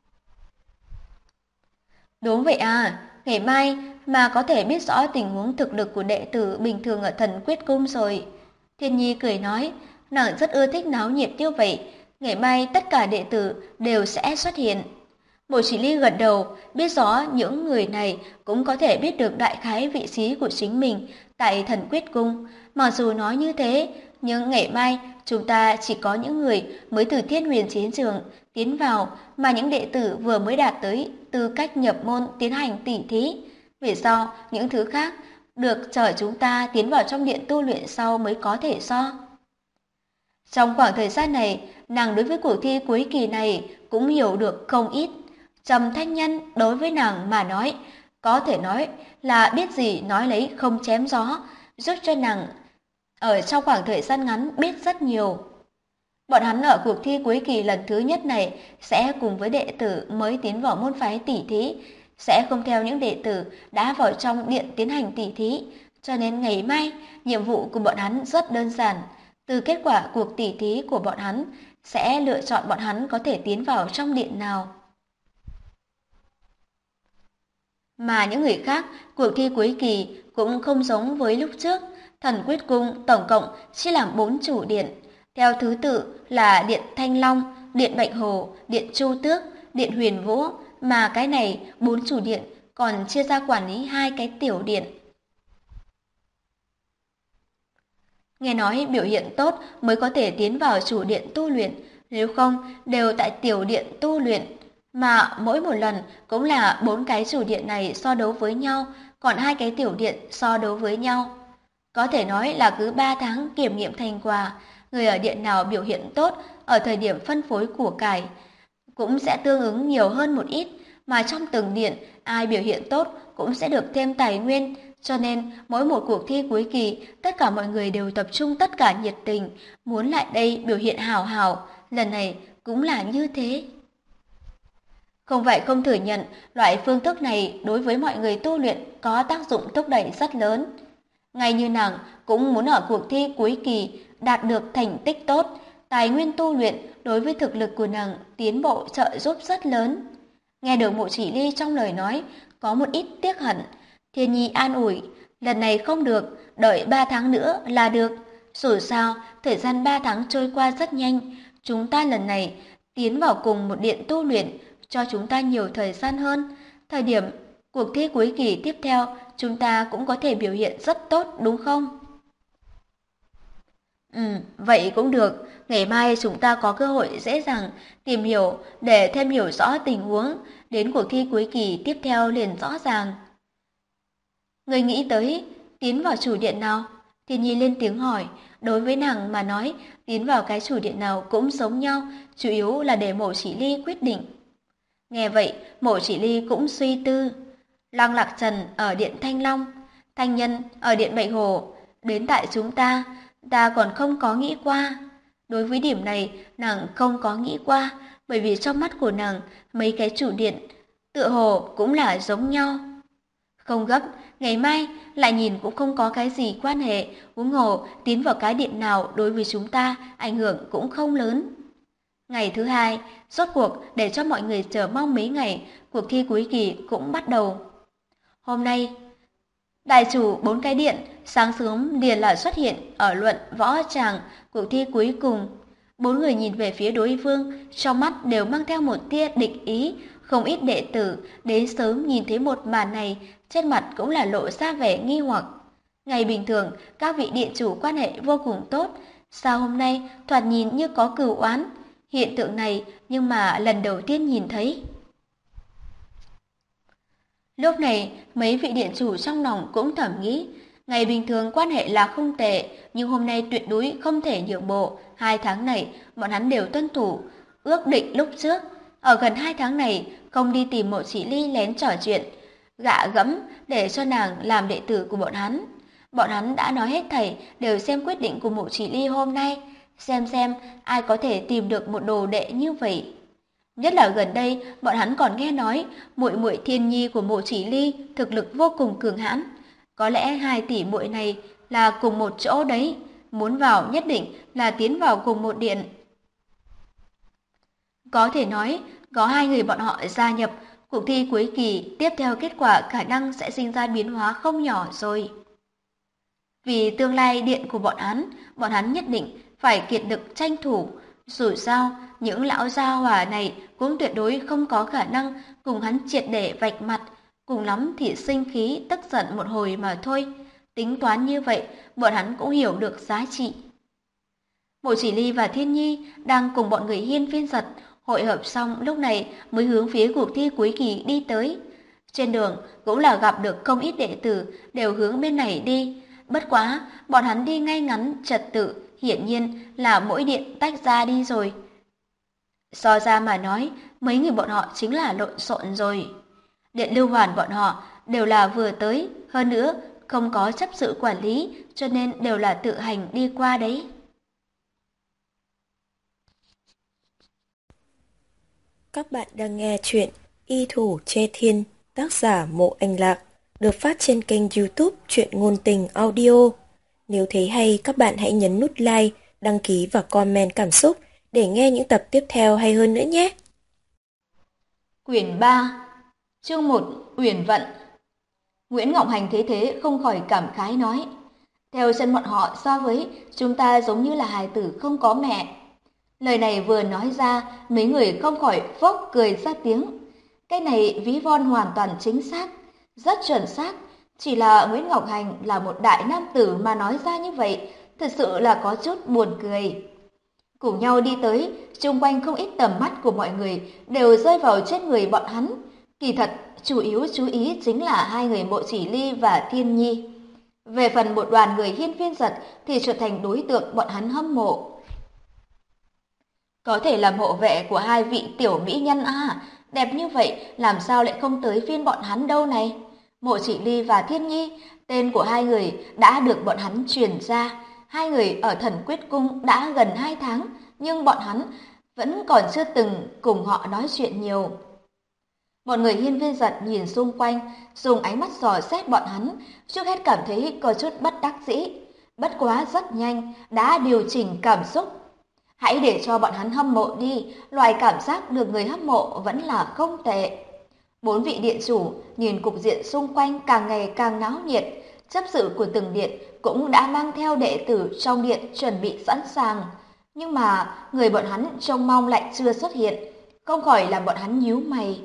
Đúng vậy à, ngày mai mà có thể biết rõ tình huống thực lực của đệ tử bình thường ở Thần Quyết Cung rồi. Thiên Nhi cười nói, nàng rất ưa thích náo nhiệt như vậy, ngày mai tất cả đệ tử đều sẽ xuất hiện. Mộ Chỉ Ly gật đầu, biết rõ những người này cũng có thể biết được đại khái vị trí của chính mình tại Thần Quyết Cung. Mặc dù nói như thế, nhưng ngày mai chúng ta chỉ có những người mới từ Thiên Huyền Chiến Trường tiến vào, mà những đệ tử vừa mới đạt tới tư cách nhập môn tiến hành tỉ thí. Vì sao những thứ khác được chờ chúng ta tiến vào trong điện tu luyện sau mới có thể so? Trong khoảng thời gian này, nàng đối với cuộc thi cuối kỳ này cũng hiểu được không ít. Trầm Thanh Nhân đối với nàng mà nói, có thể nói là biết gì nói lấy không chém gió, giúp cho nàng ở trong khoảng thời gian ngắn biết rất nhiều. Bọn hắn ở cuộc thi cuối kỳ lần thứ nhất này sẽ cùng với đệ tử mới tiến vào môn phái tỉ thí, sẽ không theo những đệ tử đã vào trong điện tiến hành tỉ thí, cho nên ngày mai nhiệm vụ của bọn hắn rất đơn giản. Từ kết quả cuộc tỉ thí của bọn hắn sẽ lựa chọn bọn hắn có thể tiến vào trong điện nào. Mà những người khác, cuộc thi cuối kỳ cũng không giống với lúc trước. Thần Quyết Cung tổng cộng chia làm 4 chủ điện, theo thứ tự là Điện Thanh Long, Điện Bệnh Hồ, Điện Chu Tước, Điện Huyền Vũ, mà cái này 4 chủ điện còn chia ra quản lý 2 cái tiểu điện. Nghe nói biểu hiện tốt mới có thể tiến vào chủ điện tu luyện, nếu không đều tại tiểu điện tu luyện. Mà mỗi một lần cũng là 4 cái chủ điện này so đấu với nhau, còn 2 cái tiểu điện so đấu với nhau. Có thể nói là cứ 3 tháng kiểm nghiệm thành quả, người ở điện nào biểu hiện tốt ở thời điểm phân phối của cải cũng sẽ tương ứng nhiều hơn một ít, mà trong từng điện ai biểu hiện tốt cũng sẽ được thêm tài nguyên, cho nên mỗi một cuộc thi cuối kỳ tất cả mọi người đều tập trung tất cả nhiệt tình, muốn lại đây biểu hiện hảo hảo, lần này cũng là như thế. Không phải không thừa nhận, loại phương thức này đối với mọi người tu luyện có tác dụng thúc đẩy rất lớn. Ngay như nàng cũng muốn ở cuộc thi cuối kỳ đạt được thành tích tốt, tài nguyên tu luyện đối với thực lực của nàng tiến bộ trợ giúp rất lớn. Nghe được Mộ Chỉ Ly trong lời nói, có một ít tiếc hận. Thiên Nhi an ủi, lần này không được, đợi 3 tháng nữa là được. Dù sao, thời gian 3 tháng trôi qua rất nhanh, chúng ta lần này tiến vào cùng một điện tu luyện, cho chúng ta nhiều thời gian hơn. Thời điểm cuộc thi cuối kỳ tiếp theo, chúng ta cũng có thể biểu hiện rất tốt đúng không? Vậy cũng được. Ngày mai chúng ta có cơ hội dễ dàng tìm hiểu để thêm hiểu rõ tình huống. Đến cuộc thi cuối kỳ tiếp theo liền rõ ràng. Người nghĩ tới tiến vào chủ điện nào? Thiên Nhi lên tiếng hỏi. Đối với nàng mà nói, tiến vào cái chủ điện nào cũng giống nhau, chủ yếu là để Mộ Chỉ Ly quyết định. Nghe vậy, Mộ Chỉ Ly cũng suy tư. Lăng Lạc Trần ở điện Thanh Long, Thanh Nhân ở điện Bạch Hồ, đến tại chúng ta còn không có nghĩ qua. Đối với điểm này, nàng không có nghĩ qua, bởi vì trong mắt của nàng, mấy cái chủ điện tựa hồ cũng là giống nhau. Không gấp, ngày mai lại nhìn cũng không có cái gì quan hệ, huống hồ tiến vào cái điện nào đối với chúng ta ảnh hưởng cũng không lớn. Ngày thứ hai, rốt cuộc để cho mọi người chờ mong mấy ngày, cuộc thi cuối kỳ cũng bắt đầu. Hôm nay, đại chủ 4 cái điện sáng sớm liền là xuất hiện ở luận võ tràng cuộc thi cuối cùng. 4 người nhìn về phía đối phương, trong mắt đều mang theo một tia địch ý, không ít đệ tử đến sớm nhìn thấy một màn này, trên mặt cũng là lộ ra vẻ nghi hoặc. Ngày bình thường, các vị điện chủ quan hệ vô cùng tốt, sao hôm nay thoạt nhìn như có cừu oán? Hiện tượng này nhưng mà lần đầu tiên nhìn thấy. Lúc này, mấy vị điện chủ trong lòng cũng thầm nghĩ, ngày bình thường quan hệ là không tệ, nhưng hôm nay tuyệt đối không thể nhượng bộ. 2 tháng này, bọn hắn đều tuân thủ ước định lúc trước. Ở gần 2 tháng này, không đi tìm Mộ Chỉ Ly lén trò chuyện, gạ gẫm để cho nàng làm đệ tử của bọn hắn. Bọn hắn đã nói hết thảy, đều xem quyết định của Mộ Chỉ Ly hôm nay, xem ai có thể tìm được một đồ đệ như vậy. Nhất là gần đây, bọn hắn còn nghe nói muội muội Thiên Nhi của Mộ Chỉ Ly thực lực vô cùng cường hãn. Có lẽ 2 tỷ muội này là cùng một chỗ đấy, muốn vào nhất định là tiến vào cùng một điện. Có thể nói, có 2 người bọn họ gia nhập, cuộc thi cuối kỳ tiếp theo kết quả khả năng sẽ sinh ra biến hóa không nhỏ rồi. Vì tương lai điện của bọn hắn nhất định phải kiệt lực tranh thủ. Dù sao, những lão gia hỏa này cũng tuyệt đối không có khả năng cùng hắn triệt để vạch mặt, cùng lắm thì sinh khí tức giận một hồi mà thôi. Tính toán như vậy, bọn hắn cũng hiểu được giá trị. Mộ Chỉ Ly và Thiên Nhi đang cùng bọn người Hiên Viên Giật hội hợp xong, lúc này mới hướng phía cuộc thi cuối kỳ đi tới. Trên đường cũng là gặp được không ít đệ tử đều hướng bên này đi. Bất quá, bọn hắn đi ngay ngắn trật tự, hiển nhiên là mỗi điện tách ra đi rồi. So ra mà nói, mấy người bọn họ chính là lộn xộn rồi. Điện Lưu Hoàn bọn họ đều là vừa tới, hơn nữa không có chấp sự quản lý, cho nên đều là tự hành đi qua đấy. Các bạn đang nghe chuyện Y Thủ Che Thiên, tác giả Mộ Anh Lạc, được phát trên kênh YouTube Truyện Ngôn Tình Audio. Nếu thấy hay, các bạn hãy nhấn nút like, đăng ký và comment cảm xúc để nghe những tập tiếp theo hay hơn nữa nhé. Quyển 3, chương 1, Uyển Vận. Nguyễn Ngọc Hành thấy thế không khỏi cảm khái nói, theo chân bọn họ so với chúng ta giống như là hài tử không có mẹ. Lời này vừa nói ra, mấy người không khỏi phốc cười ra tiếng. Cái này ví von hoàn toàn chính xác, rất chuẩn xác. Chỉ là Nguyễn Ngọc Hành là một đại nam tử mà nói ra như vậy, thật sự là có chút buồn cười. Cùng nhau đi tới, xung quanh không ít tầm mắt của mọi người đều rơi vào trên người bọn hắn. Kỳ thật, chủ yếu chú ý chính là 2 người Mộ Chỉ Ly và Thiên Nhi. Về phần một đoàn người Hiên Viên Giật thì trở thành đối tượng bọn hắn hâm mộ. Có thể làm hộ vệ của hai vị tiểu mỹ nhân à, đẹp như vậy làm sao lại không tới phiên bọn hắn đâu này. Mộ Chỉ Ly và Thiên Nhi, tên của hai người đã được bọn hắn truyền ra. Hai người ở Thần Quyết Cung đã gần 2 tháng, nhưng bọn hắn vẫn còn chưa từng cùng họ nói chuyện nhiều. Mọi người Hiên Viên Giật nhìn xung quanh, dùng ánh mắt dò xét bọn hắn, trước hết cảm thấy có chút bất đắc dĩ. Bất quá rất nhanh, đã điều chỉnh cảm xúc. Hãy để cho bọn hắn hâm mộ đi, loại cảm giác được người hâm mộ vẫn là không tệ. 4 vị điện chủ nhìn cục diện xung quanh càng ngày càng náo nhiệt, chấp sự của từng điện cũng đã mang theo đệ tử trong điện chuẩn bị sẵn sàng. Nhưng mà người bọn hắn trông mong lại chưa xuất hiện, không khỏi làm bọn hắn nhíu mày.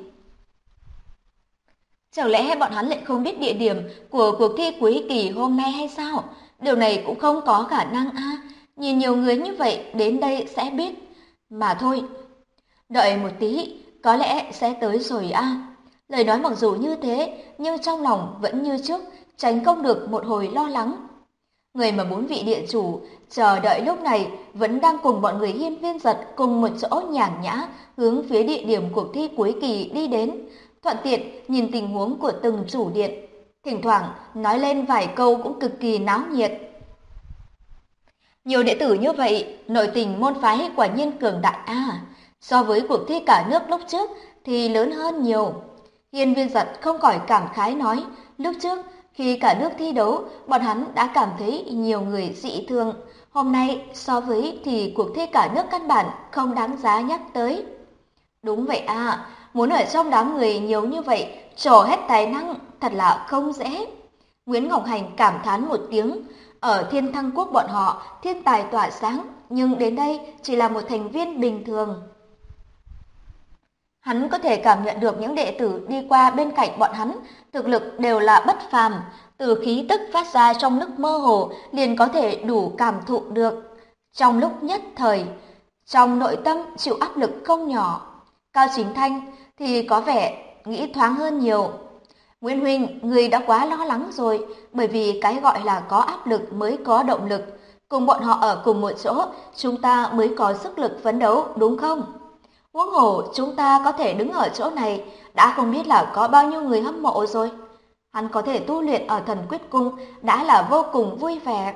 Chẳng lẽ bọn hắn lại không biết địa điểm của cuộc thi cuối kỳ hôm nay hay sao? Điều này cũng không có khả năng a. Nhìn nhiều người như vậy đến đây sẽ biết. Mà thôi, đợi một tí, có lẽ sẽ tới rồi a. Lời nói mặc dù như thế, nhưng trong lòng vẫn như trước, tránh không được một hồi lo lắng. Người mà 4 vị địa chủ chờ đợi lúc này vẫn đang cùng bọn người Hiên Viên Giật cùng một chỗ nhàn nhã hướng phía địa điểm cuộc thi cuối kỳ đi đến, thuận tiện nhìn tình huống của từng chủ điện, thỉnh thoảng nói lên vài câu cũng cực kỳ náo nhiệt. Nhiều đệ tử như vậy, nội tình môn phái quả nhiên cường đại a. So với cuộc thi cả nước lúc trước thì lớn hơn nhiều. Hiên Viên Giật không khỏi cảm khái nói, lúc trước khi cả nước thi đấu, bọn hắn đã cảm thấy nhiều người dị thường. Hôm nay so với thì cuộc thi cả nước căn bản không đáng giá nhắc tới. Đúng vậy à, muốn ở trong đám người nhiều như vậy, trổ hết tài năng, thật là không dễ. Nguyễn Ngọc Hành cảm thán một tiếng, ở Thiên Thăng Quốc bọn họ thiên tài tỏa sáng, nhưng đến đây chỉ là một thành viên bình thường. Hắn có thể cảm nhận được những đệ tử đi qua bên cạnh bọn hắn, thực lực đều là bất phàm, từ khí tức phát ra trong lúc mơ hồ liền có thể đủ cảm thụ được. Trong lúc nhất thời, trong nội tâm chịu áp lực không nhỏ. Cao Chính Thanh thì có vẻ nghĩ thoáng hơn nhiều. Nguyễn Huynh, người đã quá lo lắng rồi, bởi vì cái gọi là có áp lực mới có động lực. Cùng bọn họ ở cùng một chỗ, chúng ta mới có sức lực phấn đấu, đúng không? Huống hồ chúng ta có thể đứng ở chỗ này, đã không biết là có bao nhiêu người hâm mộ rồi. Hắn có thể tu luyện ở Thần Quyết Cung đã là vô cùng vui vẻ.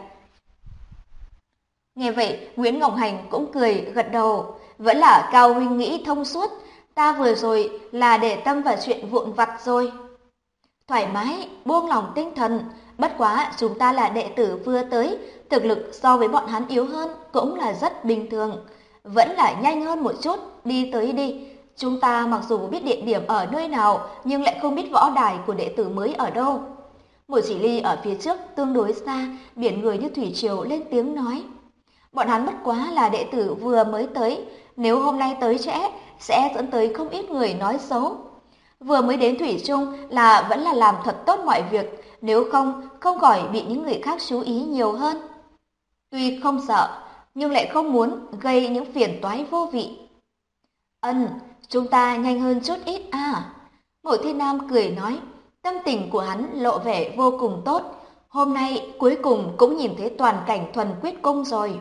Nghe vậy, Nguyễn Ngọc Hành cũng cười gật đầu, vẫn là Cao huynh nghĩ thông suốt, ta vừa rồi là để tâm vào chuyện vụn vặt rồi. Thoải mái, buông lòng tinh thần, bất quá chúng ta là đệ tử vừa tới, thực lực so với bọn hắn yếu hơn cũng là rất bình thường. Vẫn là nhanh hơn một chút, đi tới đi. Chúng ta mặc dù biết địa điểm ở nơi nào, nhưng lại không biết võ đài của đệ tử mới ở đâu. Mộ Chỉ Ly ở phía trước tương đối xa, biển người như thủy triều lên tiếng nói. Bọn hắn bất quá là đệ tử vừa mới tới, nếu hôm nay tới trễ, sẽ dẫn tới không ít người nói xấu. Vừa mới đến Thủy Trung là vẫn là làm thật tốt mọi việc, nếu không, không khỏi bị những người khác chú ý nhiều hơn. Tuy không sợ, nhưng lại không muốn gây những phiền toái vô vị. Chúng ta nhanh hơn chút ít à. Mộ Thiên Nam cười nói, tâm tình của hắn lộ vẻ vô cùng tốt. Hôm nay cuối cùng cũng nhìn thấy toàn cảnh Thuần Quyết Cung rồi.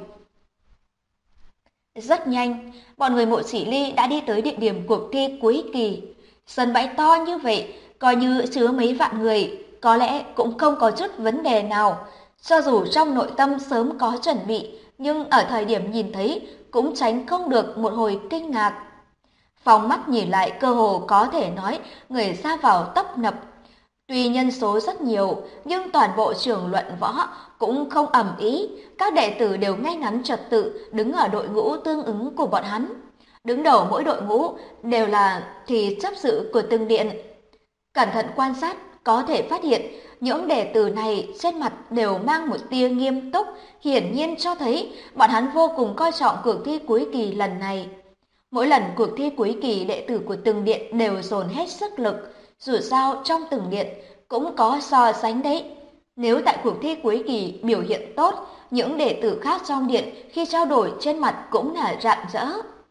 Rất nhanh, bọn người Mộ Chỉ Ly đã đi tới địa điểm cuộc thi cuối kỳ. Sân bãi to như vậy, coi như chứa mấy vạn người, có lẽ cũng không có chút vấn đề nào. Cho dù trong nội tâm sớm có chuẩn bị, nhưng ở thời điểm nhìn thấy cũng tránh không được một hồi kinh ngạc. Phóng mắt nhìn lại cơ hồ có thể nói người ra vào tấp nập. Tuy nhân số rất nhiều, nhưng toàn bộ trường luận võ cũng không ầm ĩ, các đệ tử đều ngay ngắn trật tự đứng ở đội ngũ tương ứng của bọn hắn. Đứng đầu mỗi đội ngũ đều là thì chấp sự của từng điện. Cẩn thận quan sát có thể phát hiện những đệ tử này trên mặt đều mang một tia nghiêm túc, hiển nhiên cho thấy bọn hắn vô cùng coi trọng cuộc thi cuối kỳ lần này. Mỗi lần cuộc thi cuối kỳ đệ tử của từng điện đều dồn hết sức lực, dù sao trong từng điện cũng có so sánh đấy. Nếu tại cuộc thi cuối kỳ biểu hiện tốt, những đệ tử khác trong điện khi trao đổi trên mặt cũng là rạng rỡ.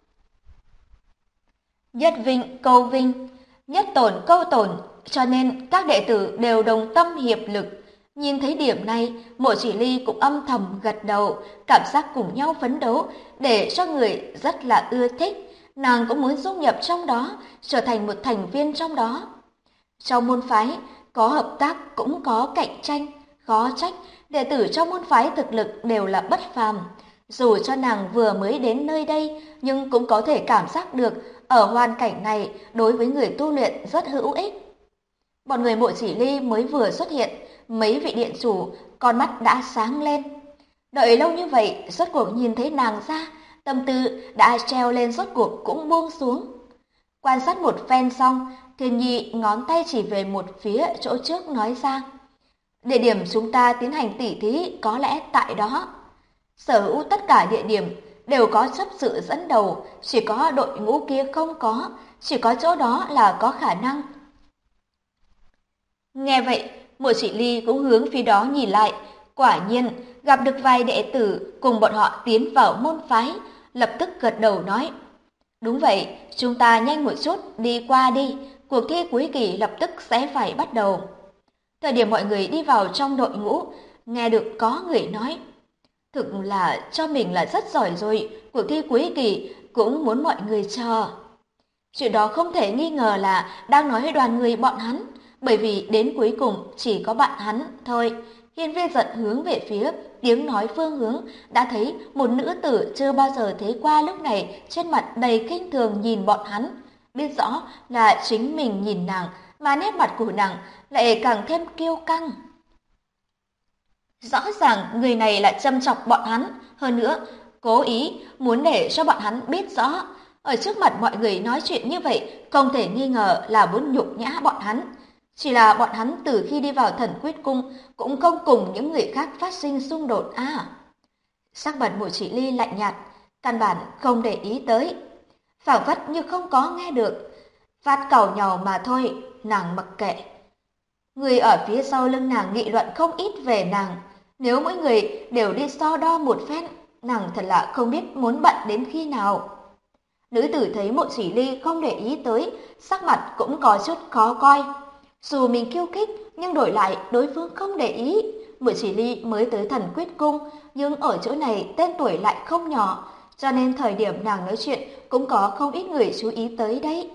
Nhất vinh câu vinh, nhất tổn câu tổn, cho nên các đệ tử đều đồng tâm hiệp lực. Nhìn thấy điểm này, Mộ Chỉ Ly cũng âm thầm gật đầu, cảm giác cùng nhau phấn đấu để cho người rất là ưa thích. Nàng cũng muốn dung nhập trong đó, trở thành một thành viên trong đó. Trong môn phái, có hợp tác cũng có cạnh tranh, khó trách, đệ tử trong môn phái thực lực đều là bất phàm. Dù cho nàng vừa mới đến nơi đây, nhưng cũng có thể cảm giác được ở hoàn cảnh này đối với người tu luyện rất hữu ích. Bọn người Mộ Chỉ Ly mới vừa xuất hiện, mấy vị điện chủ con mắt đã sáng lên. Đợi lâu như vậy, rốt cuộc nhìn thấy nàng ra, tâm tư đã treo lên rốt cuộc cũng buông xuống. Quan sát một phen xong, Thiên Nhi ngón tay chỉ về một phía chỗ trước nói ra. Địa điểm chúng ta tiến hành tỉ thí có lẽ tại đó. Sở hữu tất cả địa điểm đều có chấp sự dẫn đầu, chỉ có đội ngũ kia không có, chỉ có chỗ đó là có khả năng. Nghe vậy, Mộ Chỉ Ly cũng hướng phía đó nhìn lại, quả nhiên gặp được vài đệ tử cùng bọn họ tiến vào môn phái, lập tức gật đầu nói: "Đúng vậy, chúng ta nhanh một chút đi qua đi, cuộc thi cuối kỳ lập tức sẽ phải bắt đầu." Thời điểm mọi người đi vào trong đội ngũ, nghe được có người nói: "Thực là cho mình là rất giỏi rồi, cuộc thi cuối kỳ cũng muốn mọi người chờ." Chuyện đó không thể nghi ngờ là đang nói đoàn người bọn hắn, bởi vì đến cuối cùng chỉ có bạn hắn thôi. Hiên Viên giận hướng về phía tiếng nói phương hướng, đã thấy một nữ tử chưa bao giờ thấy qua lúc này trên mặt đầy khinh thường nhìn bọn hắn. Biết rõ là chính mình nhìn nàng, mà nét mặt của nàng lại càng thêm kiêu căng. Rõ ràng người này lại châm chọc bọn hắn, hơn nữa cố ý muốn để cho bọn hắn biết rõ. Ở trước mặt mọi người nói chuyện như vậy, không thể nghi ngờ là muốn nhục nhã bọn hắn. Chỉ là bọn hắn từ khi đi vào Thần Quyết Cung cũng không cùng những người khác phát sinh xung đột à. Sắc mặt Mộ Chỉ Ly lạnh nhạt, căn bản không để ý tới. Phảng phất như không có nghe được. Phát càu nhàu mà thôi, nàng mặc kệ. Người ở phía sau lưng nàng nghị luận không ít về nàng. Nếu mỗi người đều đi so đo một phen, nàng thật là không biết muốn bận đến khi nào. Nữ tử thấy Mộ Chỉ Ly không để ý tới, sắc mặt cũng có chút khó coi. Dù mình khiêu khích, nhưng đổi lại đối phương không để ý. Mộ Chỉ Ly mới tới Thần Quyết Cung, nhưng ở chỗ này tên tuổi lại không nhỏ, cho nên thời điểm nàng nói chuyện cũng có không ít người chú ý tới đấy.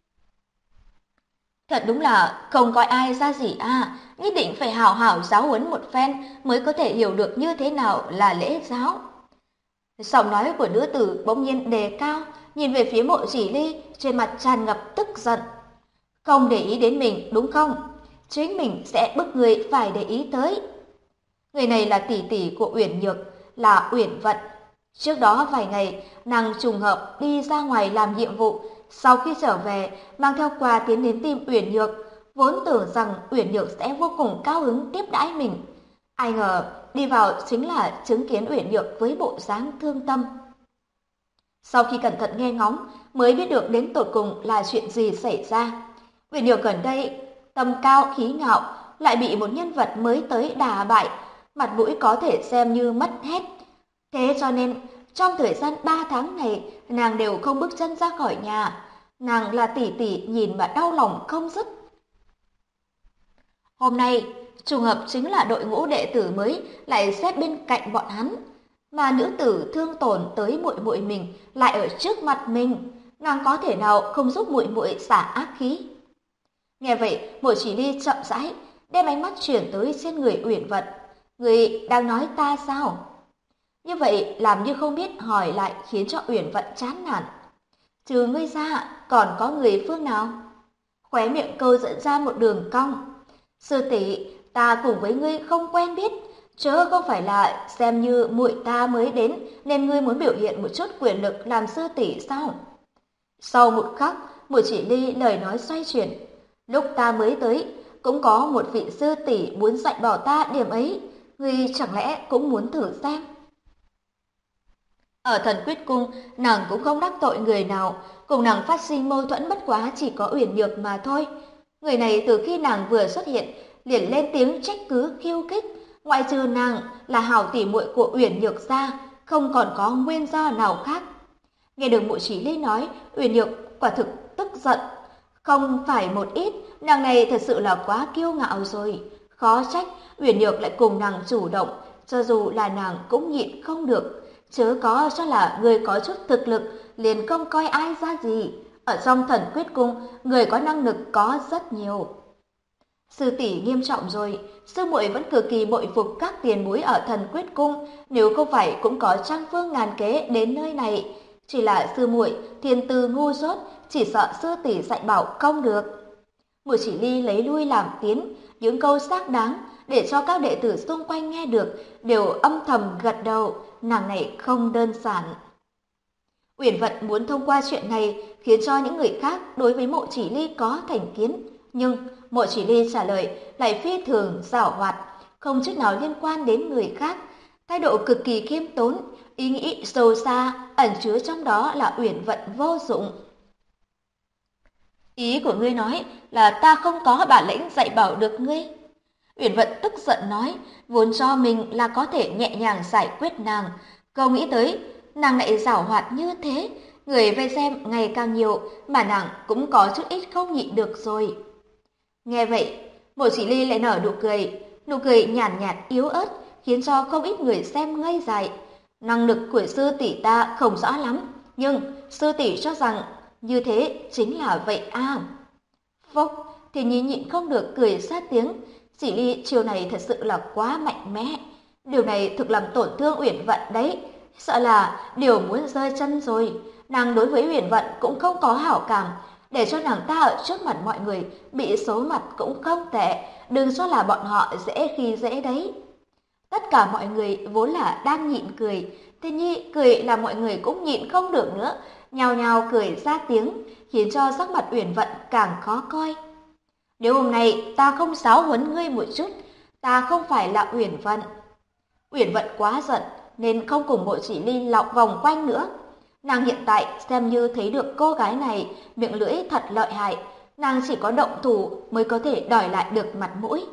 Thật đúng là không coi ai ra gì à, nhất định phải hào hào giáo huấn một phen mới có thể hiểu được như thế nào là lễ giáo. Giọng nói của nữ tử bỗng nhiên đề cao, nhìn về phía Mộ Chỉ Ly, trên mặt tràn ngập tức giận. Không để ý đến mình đúng không? Chính mình sẽ bức người phải để ý tới. Người này là tỷ tỷ của Uyển Nhược, là Uyển Vận. Trước đó vài ngày, nàng trùng hợp đi ra ngoài làm nhiệm vụ, sau khi trở về, mang theo quà tiến đến tìm Uyển Nhược, vốn tưởng rằng Uyển Nhược sẽ vô cùng cao hứng tiếp đãi mình. Ai ngờ, đi vào chính là chứng kiến Uyển Nhược với bộ dáng thương tâm. Sau khi cẩn thận nghe ngóng, mới biết được đến tột cùng là chuyện gì xảy ra. Uyển Nhược gần đây, tầm cao khí ngạo, lại bị một nhân vật mới tới đả bại, mặt mũi có thể xem như mất hết. Thế cho nên, trong thời gian 3 tháng này, nàng đều không bước chân ra khỏi nhà. Nàng là tỷ tỷ nhìn mà đau lòng không dứt. Hôm nay, trùng hợp chính là đội ngũ đệ tử mới lại xếp bên cạnh bọn hắn, mà nữ tử thương tổn tới muội muội mình lại ở trước mặt mình, nàng có thể nào không giúp muội muội xả ác khí. Nghe vậy, Mộ Chỉ Ly chậm rãi đem ánh mắt chuyển tới trên người Uyển Vận. Người đang nói ta sao? Như vậy làm như không biết hỏi lại khiến cho Uyển Vận chán nản. Trừ ngươi ra, còn có người phương nào? Khóe miệng câu dẫn ra một đường cong. Sư tỷ, ta cùng với ngươi không quen biết, chớ không phải là xem như muội ta mới đến nên ngươi muốn biểu hiện một chút quyền lực làm sư tỷ sao? Sau một khắc, Mộ Chỉ Ly lời nói xoay chuyển. Lúc ta mới tới, cũng có một vị sư tỷ muốn dạy bảo ta điểm ấy, ngươi chẳng lẽ cũng muốn thử xem? Ở Thần Quyết Cung, nàng cũng không đắc tội người nào, cùng nàng phát sinh mâu thuẫn bất quá chỉ có Uyển Nhược mà thôi. Người này từ khi nàng vừa xuất hiện, liền lên tiếng trách cứ khiêu khích, ngoại trừ nàng là hảo tỉ muội của Uyển Nhược ra, không còn có nguyên do nào khác. Nghe được Mộ Chỉ Ly nói, Uyển Nhược quả thực tức giận. Không phải một ít, nàng này thật sự là quá kiêu ngạo rồi. Khó trách, Uyển Nhược lại cùng nàng chủ động, cho dù là nàng cũng nhịn không được. Chớ có cho là người có chút thực lực liền không coi ai ra gì. Ở trong Thần Quyết Cung, người có năng lực có rất nhiều. Sư tỷ nghiêm trọng rồi, sư muội vẫn cực kỳ bội phục các tiền bối ở Thần Quyết Cung, nếu không phải cũng có trăm phương ngàn kế đến nơi này. Chỉ là sư muội thiên tư ngu dốt, chỉ sợ sư tỷ dạy bảo không được. Mộ Chỉ Ly lấy lui làm tiến, những câu xác đáng để cho các đệ tử xung quanh nghe được đều âm thầm gật đầu, nàng này không đơn giản. Uyển Vận muốn thông qua chuyện này khiến cho những người khác đối với Mộ Chỉ Ly có thành kiến, nhưng Mộ Chỉ Ly trả lời lại phi thường giảo hoạt, không chút nào liên quan đến người khác, thái độ cực kỳ khiêm tốn, ý nghĩ sâu xa ẩn chứa trong đó là Uyển Vận vô dụng. Ý của ngươi nói là ta không có bản lĩnh dạy bảo được ngươi. Uyển Vận tức giận nói, vốn cho mình là có thể nhẹ nhàng giải quyết nàng, không nghĩ tới nàng lại giảo hoạt như thế, người vây xem ngày càng nhiều mà nàng cũng có chút ít không nhịn được rồi. Nghe vậy, Mộ Chỉ Ly lại nở nụ cười nhàn nhạt yếu ớt khiến cho không ít người xem ngây dại. Năng lực của sư tỷ ta không rõ lắm, nhưng sư tỷ cho rằng như thế chính là vậy à. Phốc, thì nhịn không được cười sát tiếng. Chỉ Ly chiều này thật sự là quá mạnh mẽ. Điều này thực làm tổn thương Uyển Vận đấy. Sợ là điều muốn rơi chân rồi. Nàng đối với Uyển Vận cũng không có hảo cảm. Để cho nàng ta ở trước mặt mọi người bị xấu mặt cũng không tệ. Đừng cho là bọn họ dễ khi dễ đấy. Tất cả mọi người vốn là đang nhịn cười. Thế Nhi cười là mọi người cũng nhịn không được nữa. Nhào nhào cười ra tiếng, khiến cho sắc mặt Uyển Vận càng khó coi. Nếu hôm nay ta không giáo huấn ngươi một chút, ta không phải là Uyển Vận. Uyển Vận quá giận nên không cùng Mộ Chỉ Ly lọc vòng quanh nữa. Nàng hiện tại xem như thấy được cô gái này miệng lưỡi thật lợi hại, nàng chỉ có động thủ mới có thể đòi lại được mặt mũi.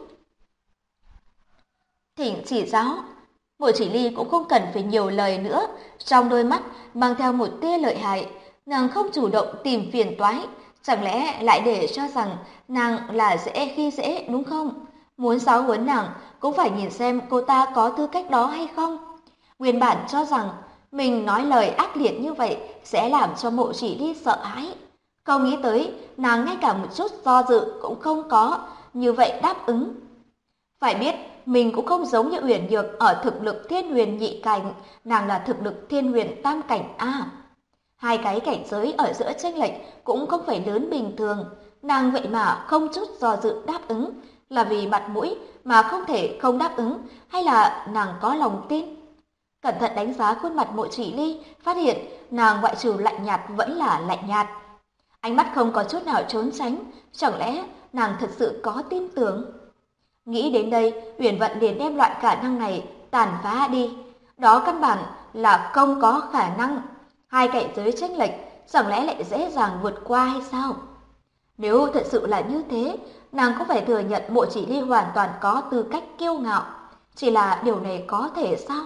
Thỉnh chỉ giáo, Mộ Chỉ Ly cũng không cần phải nhiều lời nữa, trong đôi mắt mang theo một tia lợi hại, nàng không chủ động tìm phiền toái, chẳng lẽ lại để cho rằng nàng là dễ khi dễ đúng không? Muốn giáo huấn nàng cũng phải nhìn xem cô ta có tư cách đó hay không. Nguyên bản cho rằng mình nói lời ác liệt như vậy sẽ làm cho Mộ Chỉ Ly sợ hãi. Không nghĩ tới nàng ngay cả một chút do dự cũng không có, như vậy đáp ứng. Phải biết mình cũng không giống như Uyển Nhược ở thực lực Thiên Huyền nhị cảnh, nàng là thực lực Thiên Huyền tam cảnh a. Hai cái cảnh giới ở giữa chênh lệch cũng không phải lớn bình thường, nàng vậy mà không chút do dự đáp ứng, là vì mặt mũi mà không thể không đáp ứng, hay là nàng có lòng tin? Cẩn thận đánh giá khuôn mặt Mộ Chỉ Ly, phát hiện nàng ngoại trừ lạnh nhạt vẫn là lạnh nhạt. Ánh mắt không có chút nào trốn tránh, chẳng lẽ nàng thật sự có tin tưởng? Nghĩ đến đây, Uyển Vận liền đem loại khả năng này tàn phá đi. Đó căn bản là không có khả năng. Hai cảnh giới chênh lệch chẳng lẽ lại dễ dàng vượt qua hay sao? Nếu thật sự là như thế, nàng cũng phải thừa nhận Mộ Chỉ Ly hoàn toàn có tư cách kiêu ngạo. Chỉ là điều này có thể sao?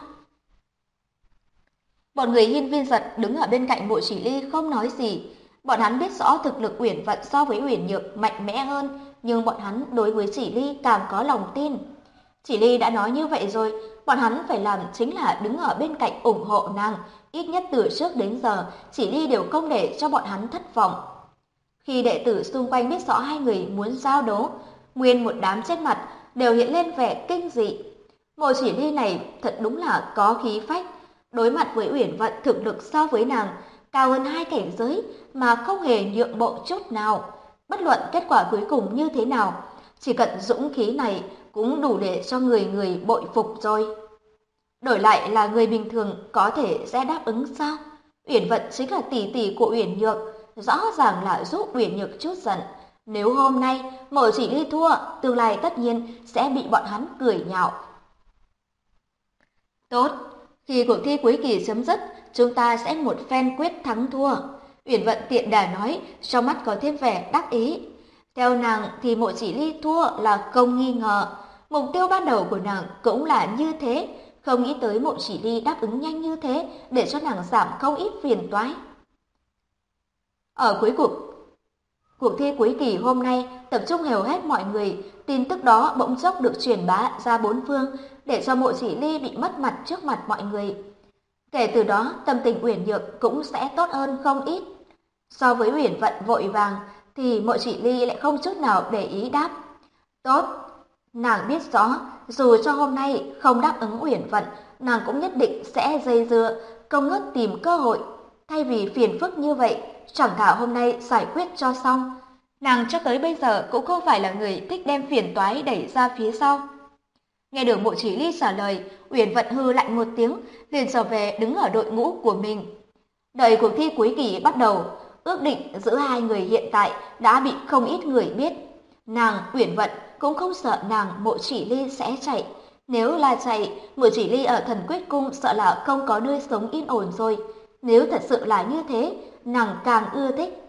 Bọn người Hiên Viên Giật đứng ở bên cạnh Mộ Chỉ Ly không nói gì. Bọn hắn biết rõ thực lực Uyển Vận so với Uyển Nhược mạnh mẽ hơn, nhưng bọn hắn đối với Chỉ Ly càng có lòng tin. Chỉ Ly đã nói như vậy rồi, bọn hắn phải làm chính là đứng ở bên cạnh ủng hộ nàng. Ít nhất từ trước đến giờ, Chỉ Ly đều không để cho bọn hắn thất vọng. Khi đệ tử xung quanh biết rõ hai người muốn giao đấu, nguyên một đám trên mặt đều hiện lên vẻ kinh dị. Mộ Chỉ Ly này thật đúng là có khí phách. Đối mặt với Uyển Vận thực lực so với nàng cao hơn hai cảnh giới mà không hề nhượng bộ chút nào. Bất luận kết quả cuối cùng như thế nào, chỉ cần dũng khí này cũng đủ để cho người người bội phục rồi. Đổi lại là người bình thường có thể sẽ đáp ứng sao? Uyển Vận chính là tỷ tỷ của Uyển Nhược, rõ ràng là giúp Uyển Nhược chút giận. Nếu hôm nay Mộ Chỉ Ly thua, tương lai tất nhiên sẽ bị bọn hắn cười nhạo. Tốt, khi cuộc thi cuối kỳ chấm dứt, chúng ta sẽ một phen quyết thắng thua. Uyển Vận tiện đà nói, trong mắt có thêm vẻ đắc ý. Theo nàng thì Mộ Chỉ Ly thua là không nghi ngờ. Mục tiêu ban đầu của nàng cũng là như thế, không nghĩ tới Mộ Chỉ Ly đáp ứng nhanh như thế để cho nàng giảm không ít phiền toái. Ở cuối cuộc Cuộc thi cuối kỳ hôm nay tập trung hầu hết mọi người, tin tức đó bỗng chốc được truyền bá ra bốn phương để cho Mộ Chỉ Ly bị mất mặt trước mặt mọi người. Kể từ đó, tâm tình Uyển Nhược cũng sẽ tốt hơn không ít. So với Uyển Vận vội vàng thì Mộ Chỉ Ly lại không chút nào để ý đáp. Tốt, nàng biết rõ, dù cho hôm nay không đáp ứng Uyển Vận, nàng cũng nhất định sẽ dây dưa, không ngớt tìm cơ hội. Thay vì phiền phức như vậy, chẳng thà hôm nay giải quyết cho xong. Nàng cho tới bây giờ cũng không phải là người thích đem phiền toái đẩy ra phía sau. Nghe được Mộ Chỉ Ly trả lời, Uyển Vận hư lạnh một tiếng, liền trở về đứng ở đội ngũ của mình. Đợi cuộc thi cuối kỳ bắt đầu, ước định giữa hai người hiện tại đã bị không ít người biết. Nàng Uyển Vận cũng không sợ nàng Mộ Chỉ Ly sẽ chạy. Nếu là chạy, Mộ Chỉ Ly ở Thần Quyết Cung sợ là không có nơi sống yên ổn rồi. Nếu thật sự là như thế, nàng càng ưa thích.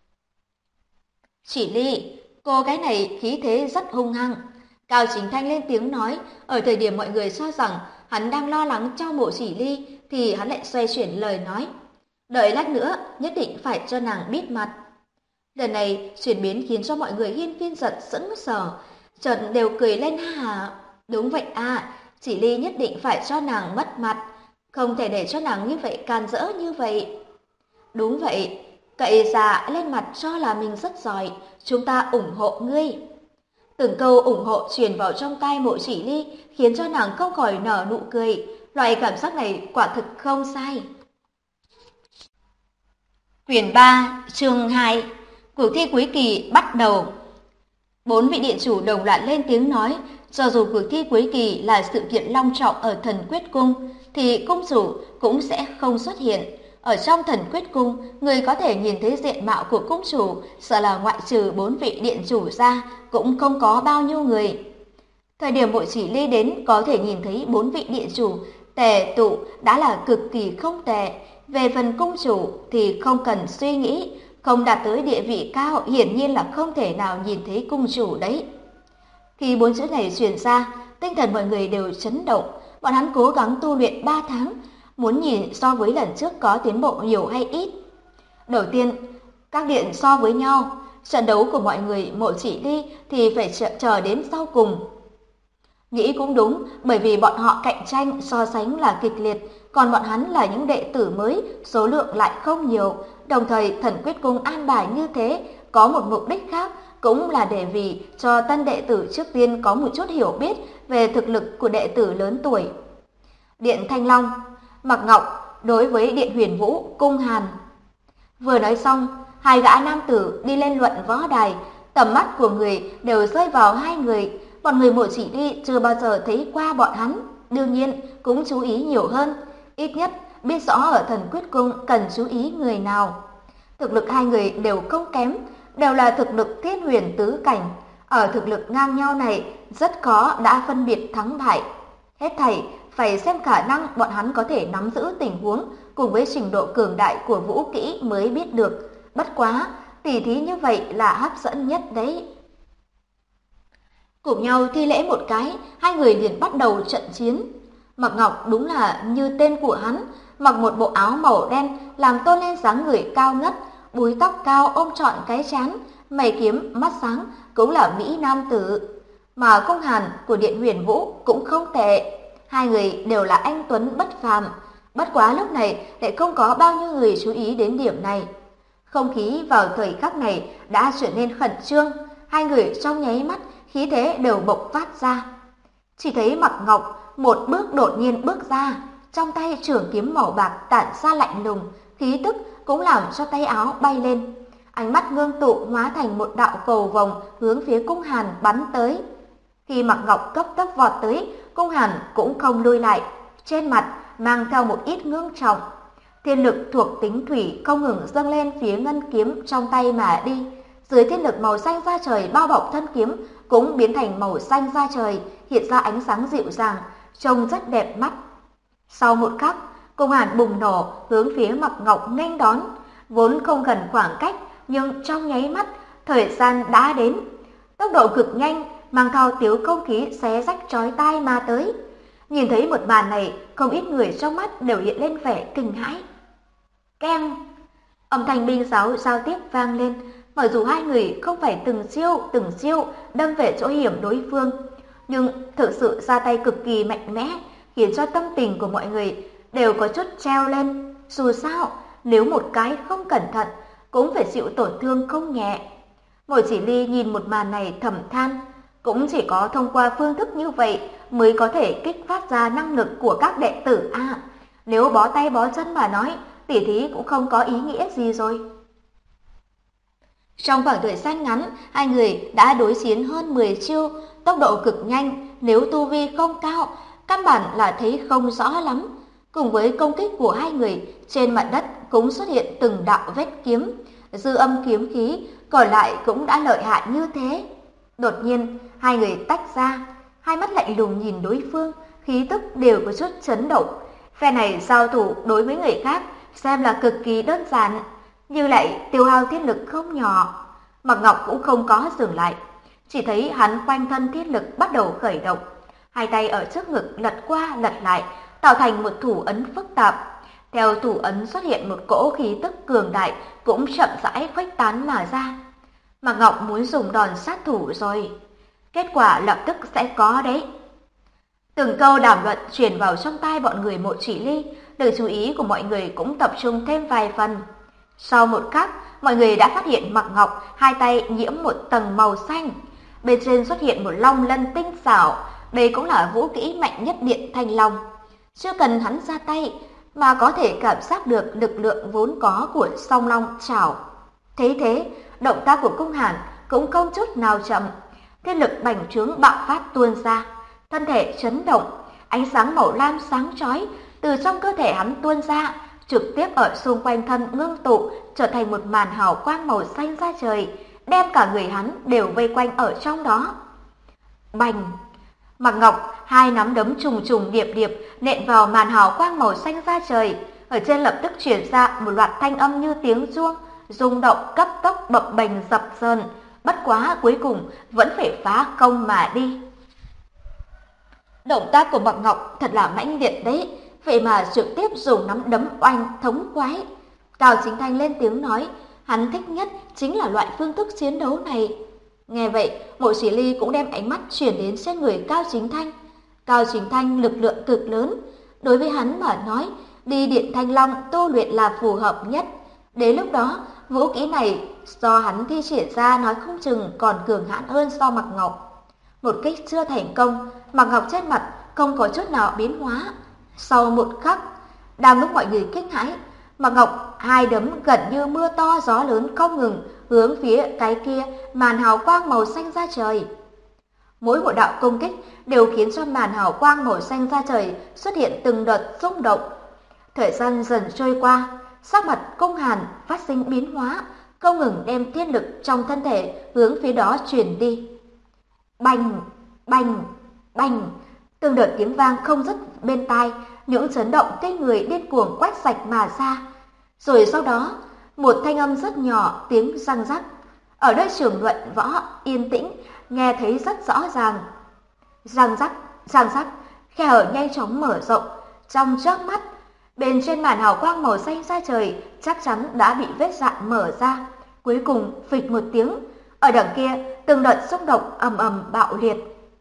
Chỉ Ly, cô gái này khí thế rất hung hăng. Cao Chính Thanh lên tiếng nói, ở thời điểm mọi người cho rằng hắn đang lo lắng cho Mộ Chỉ Ly thì hắn lại xoay chuyển lời nói. Đợi lát nữa, nhất định phải cho nàng biết mặt. Lần này, chuyển biến khiến cho mọi người hiên phiên giật sững sờ, chợt đều cười lên hà. Đúng vậy à, Chỉ Ly nhất định phải cho nàng mất mặt, không thể để cho nàng như vậy càn rỡ như vậy. Đúng vậy, cậy già lên mặt cho là mình rất giỏi, chúng ta ủng hộ ngươi. Từng câu ủng hộ truyền vào trong tai Mộ Chỉ Ly khiến cho nàng không khỏi nở nụ cười, loại cảm giác này quả thực không sai. Quyển 3, chương 2, cuộc thi cuối kỳ bắt đầu. Bốn vị điện chủ đồng loạt lên tiếng nói, cho dù cuộc thi cuối kỳ là sự kiện long trọng ở Thần Quyết Cung, thì cung chủ cũng sẽ không xuất hiện. Ở trong Thần Quyết Cung, người có thể nhìn thấy diện mạo của cung chủ, sợ là ngoại trừ bốn vị điện chủ ra, cũng không có bao nhiêu người. Thời điểm Mộ Chỉ Ly đến có thể nhìn thấy bốn vị điện chủ, tề tụ đã là cực kỳ không tệ. Về phần cung chủ thì không cần suy nghĩ, không đạt tới địa vị cao hiển nhiên là không thể nào nhìn thấy cung chủ đấy. Khi bốn chữ này truyền ra, tinh thần mọi người đều chấn động, bọn hắn cố gắng tu luyện 3 tháng, muốn nhìn so với lần trước có tiến bộ nhiều hay ít. Đầu tiên, các điện so với nhau, trận đấu của mọi người Mộ Chỉ Ly thì phải chờ đến sau cùng. Nghĩ cũng đúng, bởi vì bọn họ cạnh tranh so sánh là kịch liệt, còn bọn hắn là những đệ tử mới, số lượng lại không nhiều. Đồng thời Thần Quyết Cung an bài như thế, có một mục đích khác, cũng là để vì cho tân đệ tử trước tiên có một chút hiểu biết về thực lực của đệ tử lớn tuổi. Điện Thanh Long, Mạc Ngọc đối với Điện Huyền Vũ, Cung Hàn. Vừa nói xong, hai gã nam tử đi lên luận võ đài, tầm mắt của người đều rơi vào hai người. Bọn người Mộ Chỉ Ly chưa bao giờ thấy qua bọn hắn, đương nhiên cũng chú ý nhiều hơn, ít nhất biết rõ ở Thần Quyết Cung cần chú ý người nào. Thực lực hai người đều không kém, đều là thực lực Thiên Huyền tứ cảnh. Ở thực lực ngang nhau này rất khó đã phân biệt thắng bại. Hết thảy phải xem khả năng bọn hắn có thể nắm giữ tình huống cùng với trình độ cường đại của vũ kỹ mới biết được. Bất quá, tỉ thí như vậy là hấp dẫn nhất đấy. Cùng nhau thi lễ một cái, hai người liền bắt đầu trận chiến. Mạc Ngọc đúng là như tên của hắn, mặc một bộ áo màu đen làm tôn lên dáng người cao ngất, búi tóc cao ôm trọn cái trán, mày kiếm, mắt sáng, cũng là mỹ nam tử. Mà Cung Hàn của Điện Huyền Vũ cũng không tệ, hai người đều là anh tuấn bất phàm. Bất quá lúc này lại không có bao nhiêu người chú ý đến điểm này. Không khí vào thời khắc này đã trở nên khẩn trương, hai người trong nháy mắt khí thế đều bộc phát ra. Chỉ thấy Mạc Ngọc một bước đột nhiên bước ra, trong tay trường kiếm màu bạc tản ra lạnh lùng, khí tức cũng làm cho tay áo bay lên. Ánh mắt ngưng tụ hóa thành một đạo cầu vồng hướng phía Cung Hàn bắn tới. Khi Mạc Ngọc cấp tốc vọt tới, Cung Hàn cũng không lùi lại, trên mặt mang theo một ít ngưng trọng. Thiên lực thuộc tính thủy không ngừng dâng lên phía ngân kiếm trong tay mà đi. Dưới thiên lực màu xanh da trời bao bọc thân kiếm cũng biến thành màu xanh da trời, hiện ra ánh sáng dịu dàng, trông rất đẹp mắt. Sau một khắc, Cung Hàn bùng nổ hướng phía Mạc Ngọc nghênh đón, vốn không gần khoảng cách, nhưng trong nháy mắt, thời gian đã đến. Tốc độ cực nhanh, mang theo tiếng không khí xé rách chói tai mà tới. Nhìn thấy một màn này, không ít người trong mắt đều hiện lên vẻ kinh hãi. Keng! Âm thanh binh giáo giao tiếp vang lên, mặc dù hai người không phải từng chiêu đâm về chỗ hiểm đối phương, nhưng thực sự ra tay cực kỳ mạnh mẽ, khiến cho tâm tình của mọi người đều có chút treo lên. Dù sao, nếu một cái không cẩn thận, cũng phải chịu tổn thương không nhẹ. Mộ Chỉ Ly nhìn một màn này thầm than, cũng chỉ có thông qua phương thức như vậy mới có thể kích phát ra năng lực của các đệ tử a. Nếu bó tay bó chân mà nói, tỉ thí cũng không có ý nghĩa gì rồi. Trong khoảng thời gian ngắn, hai người đã đối chiến hơn 10 chiêu, tốc độ cực nhanh, nếu tu vi không cao, căn bản là thấy không rõ lắm. Cùng với công kích của hai người, trên mặt đất cũng xuất hiện từng đạo vết kiếm, dư âm kiếm khí, còn lại cũng đã lợi hại như thế. Đột nhiên, hai người tách ra, hai mắt lạnh lùng nhìn đối phương, khí tức đều có chút chấn động. Phe này giao thủ đối với người khác xem là cực kỳ đơn giản, nhưng lại tiêu hao thiết lực không nhỏ. Mạc Ngọc cũng không có dừng lại, chỉ thấy hắn quanh thân thiết lực bắt đầu khởi động, hai tay ở trước ngực lật qua lật lại, tạo thành một thủ ấn phức tạp. Theo thủ ấn xuất hiện một cỗ khí tức cường đại cũng chậm rãi khuếch tán mà ra. Mạc Ngọc muốn dùng đòn sát thủ rồi, kết quả lập tức sẽ có đấy. Từng câu đàm luận truyền vào trong tai bọn người Mộ Chỉ Ly, lực chú ý của mọi người cũng tập trung thêm vài phần. Sau một khắc, mọi người đã phát hiện Mạc Ngọc hai tay nhiễm một tầng màu xanh, bên trên xuất hiện một long lân tinh xảo, đây cũng là vũ kỹ mạnh nhất Điện Thanh Long. Chưa cần hắn ra tay mà có thể cảm giác được lực lượng vốn có của song long chảo. Thế thế, động tác của Cung Hàn cũng không chút nào chậm, thiết lực bành trướng bạo phát tuôn ra, thân thể chấn động, ánh sáng màu lam sáng chói từ trong cơ thể hắn tuôn ra, trực tiếp ở xung quanh thân ngưng tụ, trở thành một màn hào quang màu xanh ra trời, đem cả người hắn đều vây quanh ở trong đó. Bành! Mạc Ngọc hai nắm đấm trùng trùng điệp điệp nện vào màn hào quang màu xanh ra trời, ở trên lập tức truyền ra một loạt thanh âm như tiếng chuông, rung động cấp tốc bập bềnh dập dờn, bất quá cuối cùng vẫn phải phá công mà đi. Động tác của Mạc Ngọc thật là mãnh liệt đấy, vậy mà trực tiếp dùng nắm đấm oanh thống quái. Cao Chính Thanh lên tiếng nói, hắn thích nhất chính là loại phương thức chiến đấu này. Nghe vậy, Mộ Chỉ Ly cũng đem ánh mắt chuyển đến trên người Cao Chính Thanh. Cao Chính Thanh lực lượng cực lớn, đối với hắn mà nói, đi Điện Thanh Long tu luyện là phù hợp nhất. Đến lúc đó, vũ kỹ này do hắn thi triển ra nói không chừng còn cường hãn hơn so Mạc Ngọc. Một kích chưa thành công, Mạc Ngọc trên mặt không có chút nào biến hóa. Sau một khắc, đang lúc mọi người kinh hãi, Mạc Ngọc hai đấm gần như mưa to gió lớn không ngừng hướng phía cái kia màn hào quang màu xanh ra trời. Mỗi một đạo công kích đều khiến cho màn hào quang màu xanh ra trời xuất hiện từng đợt rung động. Thời gian dần trôi qua, sắc mặt Cung Hàn phát sinh biến hóa, không ngừng đem thiên lực trong thân thể hướng phía đó truyền đi. Bành, bành, bành, từng đợt tiếng vang không dứt bên tai, những chấn động kinh người điên cuồng quét sạch mà ra. Rồi sau đó, một thanh âm rất nhỏ, tiếng răng rắc. Ở nơi trường luận võ yên tĩnh, nghe thấy rất rõ ràng. Răng rắc, khe hở nhanh chóng mở rộng. Trong chớp mắt, bên trên màn hào quang màu xanh ra trời chắc chắn đã bị vết rạn mở ra. Cuối cùng, phịch một tiếng, ở đằng kia, từng đợt xung động ầm ầm bạo liệt.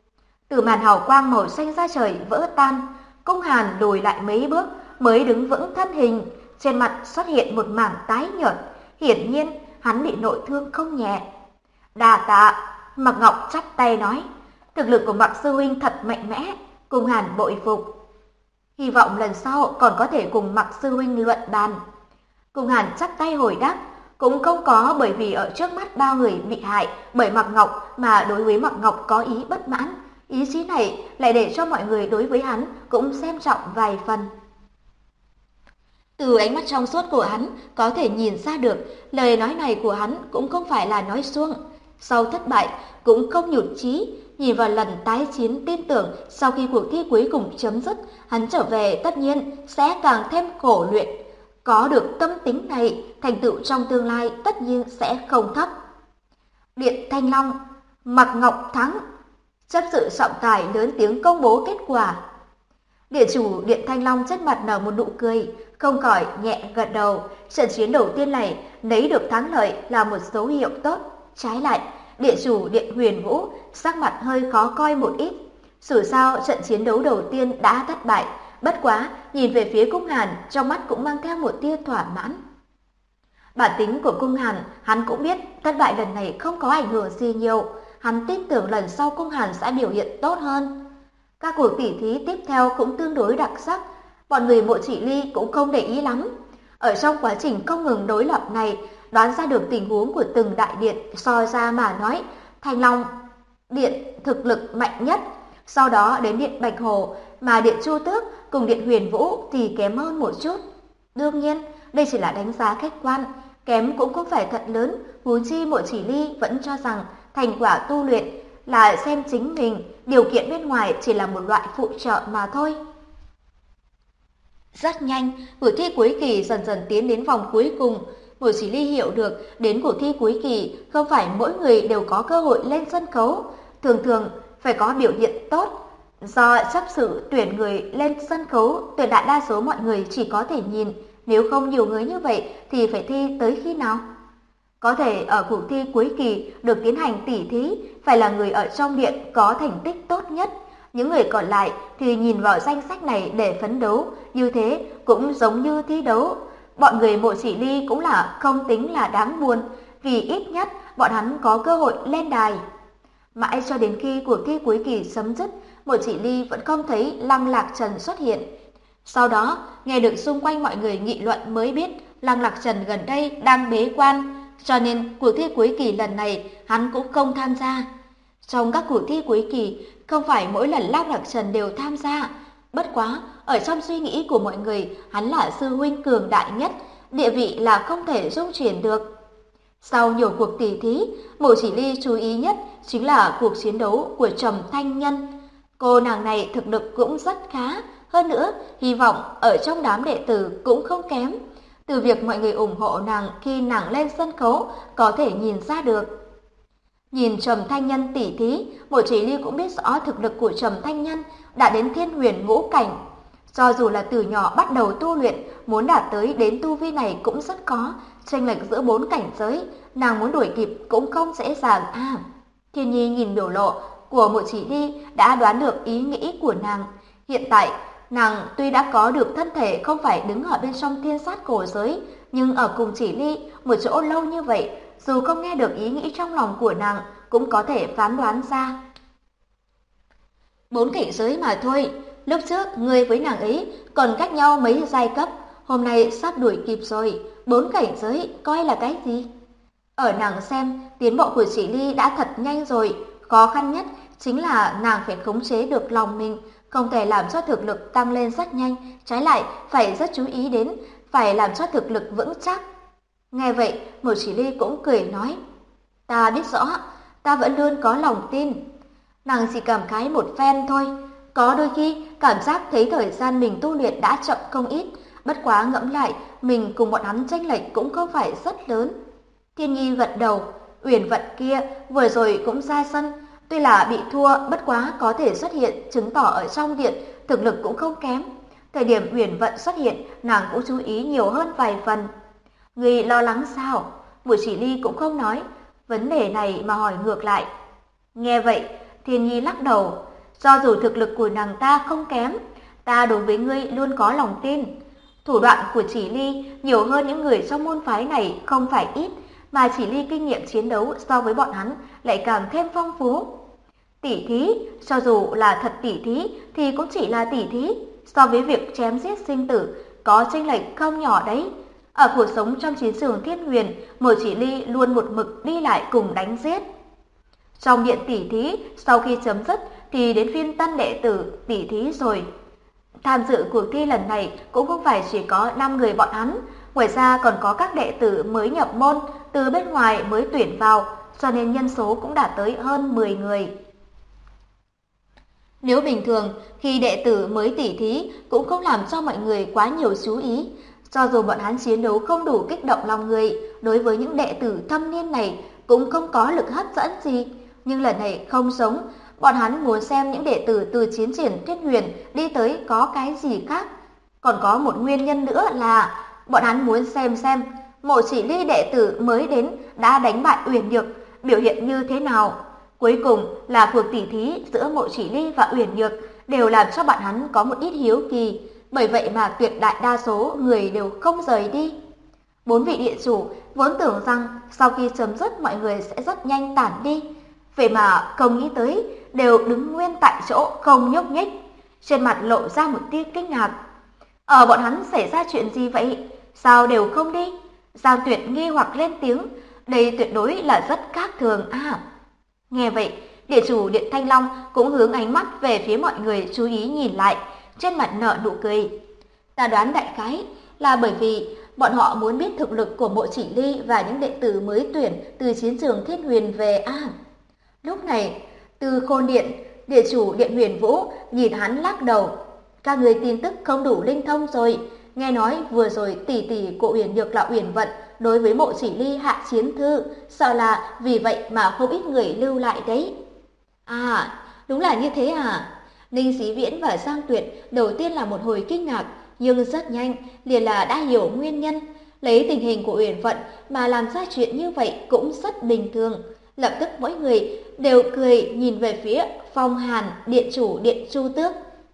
Từ màn hào quang màu xanh ra trời vỡ tan, Cung Hàn lùi lại mấy bước mới đứng vững thân hình, trên mặt xuất hiện một mảng tái nhợt, hiển nhiên hắn bị nội thương không nhẹ. Đa tạ, Mạc Ngọc chắp tay nói, thực lực của Mạc sư huynh thật mạnh mẽ, Cung Hàn bội phục. Hy vọng lần sau còn có thể cùng Mạc sư huynh luận bàn. Cung Hàn chắp tay hồi đáp, cũng không có bởi vì ở trước mắt bao người bị hại bởi Mạc Ngọc mà đối với Mạc Ngọc có ý bất mãn. Ý chí này lại để cho mọi người đối với hắn cũng xem trọng vài phần. Từ ánh mắt trong suốt của hắn có thể nhìn ra được lời nói này của hắn cũng không phải là nói suông. Sau thất bại cũng không nhụt chí, nhìn vào lần tái chiến tin tưởng sau khi cuộc thi cuối cùng chấm dứt, hắn trở về tất nhiên sẽ càng thêm khổ luyện. Có được tâm tính này, thành tựu trong tương lai tất nhiên sẽ không thấp. Điện Thanh Long, Mạc Ngọc thắng. Chấp sự trọng tài lớn tiếng công bố kết quả. Địa chủ Điện Thanh Long chất mặt nở một nụ cười, không khỏi nhẹ gật đầu. Trận chiến đầu tiên này lấy được thắng lợi là một dấu hiệu tốt. Trái lại, Điện chủ Điện Huyền Vũ sắc mặt hơi khó coi một ít. Dù sao trận chiến đấu đầu tiên đã thất bại, bất quá nhìn về phía Cung Hàn trong mắt cũng mang theo một tia thỏa mãn. Bản tính của Cung Hàn hắn cũng biết thất bại lần này không có ảnh hưởng gì nhiều, hắn tin tưởng lần sau Cung Hàn sẽ biểu hiện tốt hơn. Các cuộc tỉ thí tiếp theo cũng tương đối đặc sắc, bọn người Mộ Chỉ Ly cũng không để ý lắm. Ở trong quá trình không ngừng đối lập này, đoán ra được tình huống của từng đại điện, so ra mà nói, Thanh Long Điện thực lực mạnh nhất, sau đó đến Điện Bạch Hồ, mà Điện Chu Tước cùng Điện Huyền Vũ thì kém hơn một chút. Đương nhiên, đây chỉ là đánh giá khách quan, kém cũng không phải thật lớn, huống chi Mộ Chỉ Ly vẫn cho rằng thành quả tu luyện là xem chính mình, điều kiện bên ngoài chỉ là một loại phụ trợ mà thôi. Rất nhanh, cuộc thi cuối kỳ dần dần tiến đến vòng cuối cùng. Mộ Chỉ Ly hiểu được đến cuộc thi cuối kỳ không phải mỗi người đều có cơ hội lên sân khấu, thường thường phải có biểu hiện tốt. Do chấp sự tuyển người lên sân khấu, tuyệt đại đa số mọi người chỉ có thể nhìn, nếu không nhiều người như vậy thì phải thi tới khi nào? Có thể ở cuộc thi cuối kỳ được tiến hành tỉ thí phải là người ở trong điện có thành tích tốt nhất. Những người còn lại thì nhìn vào danh sách này để phấn đấu, như thế cũng giống như thi đấu. Bọn người Mộ Chỉ Ly cũng là không tính là đáng buồn, vì ít nhất bọn hắn có cơ hội lên đài. Mãi cho đến khi cuộc thi cuối kỳ chấm dứt, Mộ Chỉ Ly vẫn không thấy Lăng Lạc Trần xuất hiện. Sau đó, nghe được xung quanh mọi người nghị luận mới biết Lăng Lạc Trần gần đây đang bế quan, cho nên cuộc thi cuối kỳ lần này hắn cũng không tham gia. Trong các cuộc thi cuối kỳ, không phải mỗi lần Lăng Lạc Trần đều tham gia. Bất quá, ở trong suy nghĩ của mọi người, hắn là sư huynh cường đại nhất, địa vị là không thể dung chuyển được. Sau nhiều cuộc tỉ thí, Mộ Chỉ Ly chú ý nhất chính là cuộc chiến đấu của Trầm Thanh Nhân. Cô nàng này thực lực cũng rất khá, hơn nữa hy vọng ở trong đám đệ tử cũng không kém. Từ việc mọi người ủng hộ nàng khi nàng lên sân khấu có thể nhìn ra được. Nhìn Trầm Thanh Nhân tỉ thí, Mộ Chỉ Ly cũng biết rõ thực lực của Trầm Thanh Nhân đã đến Thiên Huyền Ngũ Cảnh. Cho dù là từ nhỏ bắt đầu tu luyện, muốn đạt tới đến tu vi này cũng rất khó, chênh lệch giữa 4 cảnh giới, nàng muốn đuổi kịp cũng không dễ dàng à. Thiên Nhi nhìn biểu lộ của Mộ Chỉ Ly đã đoán được ý nghĩ của nàng. Hiện tại, nàng tuy đã có được thân thể không phải đứng ở bên trong thiên sát cổ giới, nhưng ở cùng Chỉ Ly một chỗ lâu như vậy, dù không nghe được ý nghĩ trong lòng của nàng, cũng có thể phán đoán ra. 4 cảnh giới mà thôi, lúc trước ngươi với nàng ấy còn cách nhau mấy giai cấp, hôm nay sắp đuổi kịp rồi, 4 cảnh giới coi là cái gì? Ở nàng xem, tiến bộ của Chỉ Ly đã thật nhanh rồi, khó khăn nhất chính là nàng phải khống chế được lòng mình, không thể làm cho thực lực tăng lên rất nhanh, trái lại phải rất chú ý đến, phải làm cho thực lực vững chắc. Nghe vậy, Mộ Chỉ Ly cũng cười nói, ta biết rõ, ta vẫn luôn có lòng tin. Nàng chỉ cảm khái một phen thôi, có đôi khi cảm giác thấy thời gian mình tu luyện đã chậm không ít, bất quá ngẫm lại, mình cùng bọn hắn chênh lệch cũng không phải rất lớn. Thiên Nhi gật đầu, Uyển Vận kia vừa rồi cũng ra sân, tuy là bị thua, bất quá có thể xuất hiện chứng tỏ ở trong điện thực lực cũng không kém. Thời điểm Uyển Vận xuất hiện, nàng cũng chú ý nhiều hơn vài phần. Ngươi lo lắng sao? Mộ Chỉ Ly cũng không nói vấn đề này mà hỏi ngược lại. Nghe vậy, Thiên Nhi lắc đầu, cho dù thực lực của nàng ta không kém, ta đối với ngươi luôn có lòng tin. Thủ đoạn của Chỉ Ly nhiều hơn những người trong môn phái này không phải ít, mà Chỉ Ly kinh nghiệm chiến đấu so với bọn hắn lại càng thêm phong phú. Tỉ thí, cho dù là thật tỉ thí thì cũng chỉ là tỉ thí, so với việc chém giết sinh tử có chênh lệch không nhỏ đấy. Ở cuộc sống trong chiến trường Thiên Huyền, Mộ Chỉ Ly luôn một mực đi lại cùng đánh giết. Trong điện tỉ thí, sau khi chấm dứt thì đến phiên tân đệ tử tỉ thí rồi. Tham dự cuộc thi lần này cũng không phải chỉ có 5 người bọn hắn, ngoài ra còn có các đệ tử mới nhập môn từ bên ngoài mới tuyển vào, cho nên nhân số cũng đạt tới hơn 10 người. Nếu bình thường, khi đệ tử mới tỉ thí cũng không làm cho mọi người quá nhiều chú ý. Cho dù bọn hắn chiến đấu không đủ kích động lòng người, đối với những đệ tử thâm niên này cũng không có lực hấp dẫn gì. Nhưng lần này không giống, bọn hắn muốn xem những đệ tử từ chiến triển Thiên Huyền đi tới có cái gì khác. Còn có một nguyên nhân nữa là bọn hắn muốn xem Mộ Chỉ Ly đệ tử mới đến đã đánh bại Uyển Nhược, biểu hiện như thế nào. Cuối cùng là cuộc tỉ thí giữa Mộ Chỉ Ly và Uyển Nhược đều làm cho bọn hắn có một ít hiếu kỳ, bởi vậy mà tuyệt đại đa số người đều không rời đi. 4 vị địa chủ vốn tưởng rằng sau khi chấm dứt mọi người sẽ rất nhanh tản đi, vậy mà không nghĩ tới đều đứng nguyên tại chỗ không nhúc nhích, trên mặt lộ ra một tia kinh ngạc. Ở bọn hắn xảy ra chuyện gì vậy? Sao đều không đi? Giang Tuyệt nghi hoặc lên tiếng, đây tuyệt đối là rất khác thường à. Nghe vậy, địa chủ Điện Thanh Long cũng hướng ánh mắt về phía mọi người chú ý nhìn lại, trên mặt nở nụ cười. Ta đoán đại khái là bởi vì bọn họ muốn biết thực lực của Mộ Chỉ Ly và những đệ tử mới tuyển từ chiến trường Thiên Huyền về à. Lúc này, từ Khôn Điện, địa chủ Điện Huyền Vũ nhìn hắn lắc đầu. Các người tin tức không đủ linh thông rồi. Nghe nói vừa rồi tỷ tỷ của Uyển Nhược là Uyển Vận đối với Mộ Chỉ Ly hạ chiến thư, sợ là vì vậy mà không ít người lưu lại đấy. À, đúng là như thế à? Ninh Chí Viễn và Giang Tuyệt đầu tiên là một hồi kinh ngạc, nhưng rất nhanh liền là đã hiểu nguyên nhân. Lấy tình hình của Uyển Vận mà làm ra chuyện như vậy cũng rất bình thường. Lập tức mỗi người đều cười nhìn về phía Phong Hàn, điện chủ Điện Chu Tước.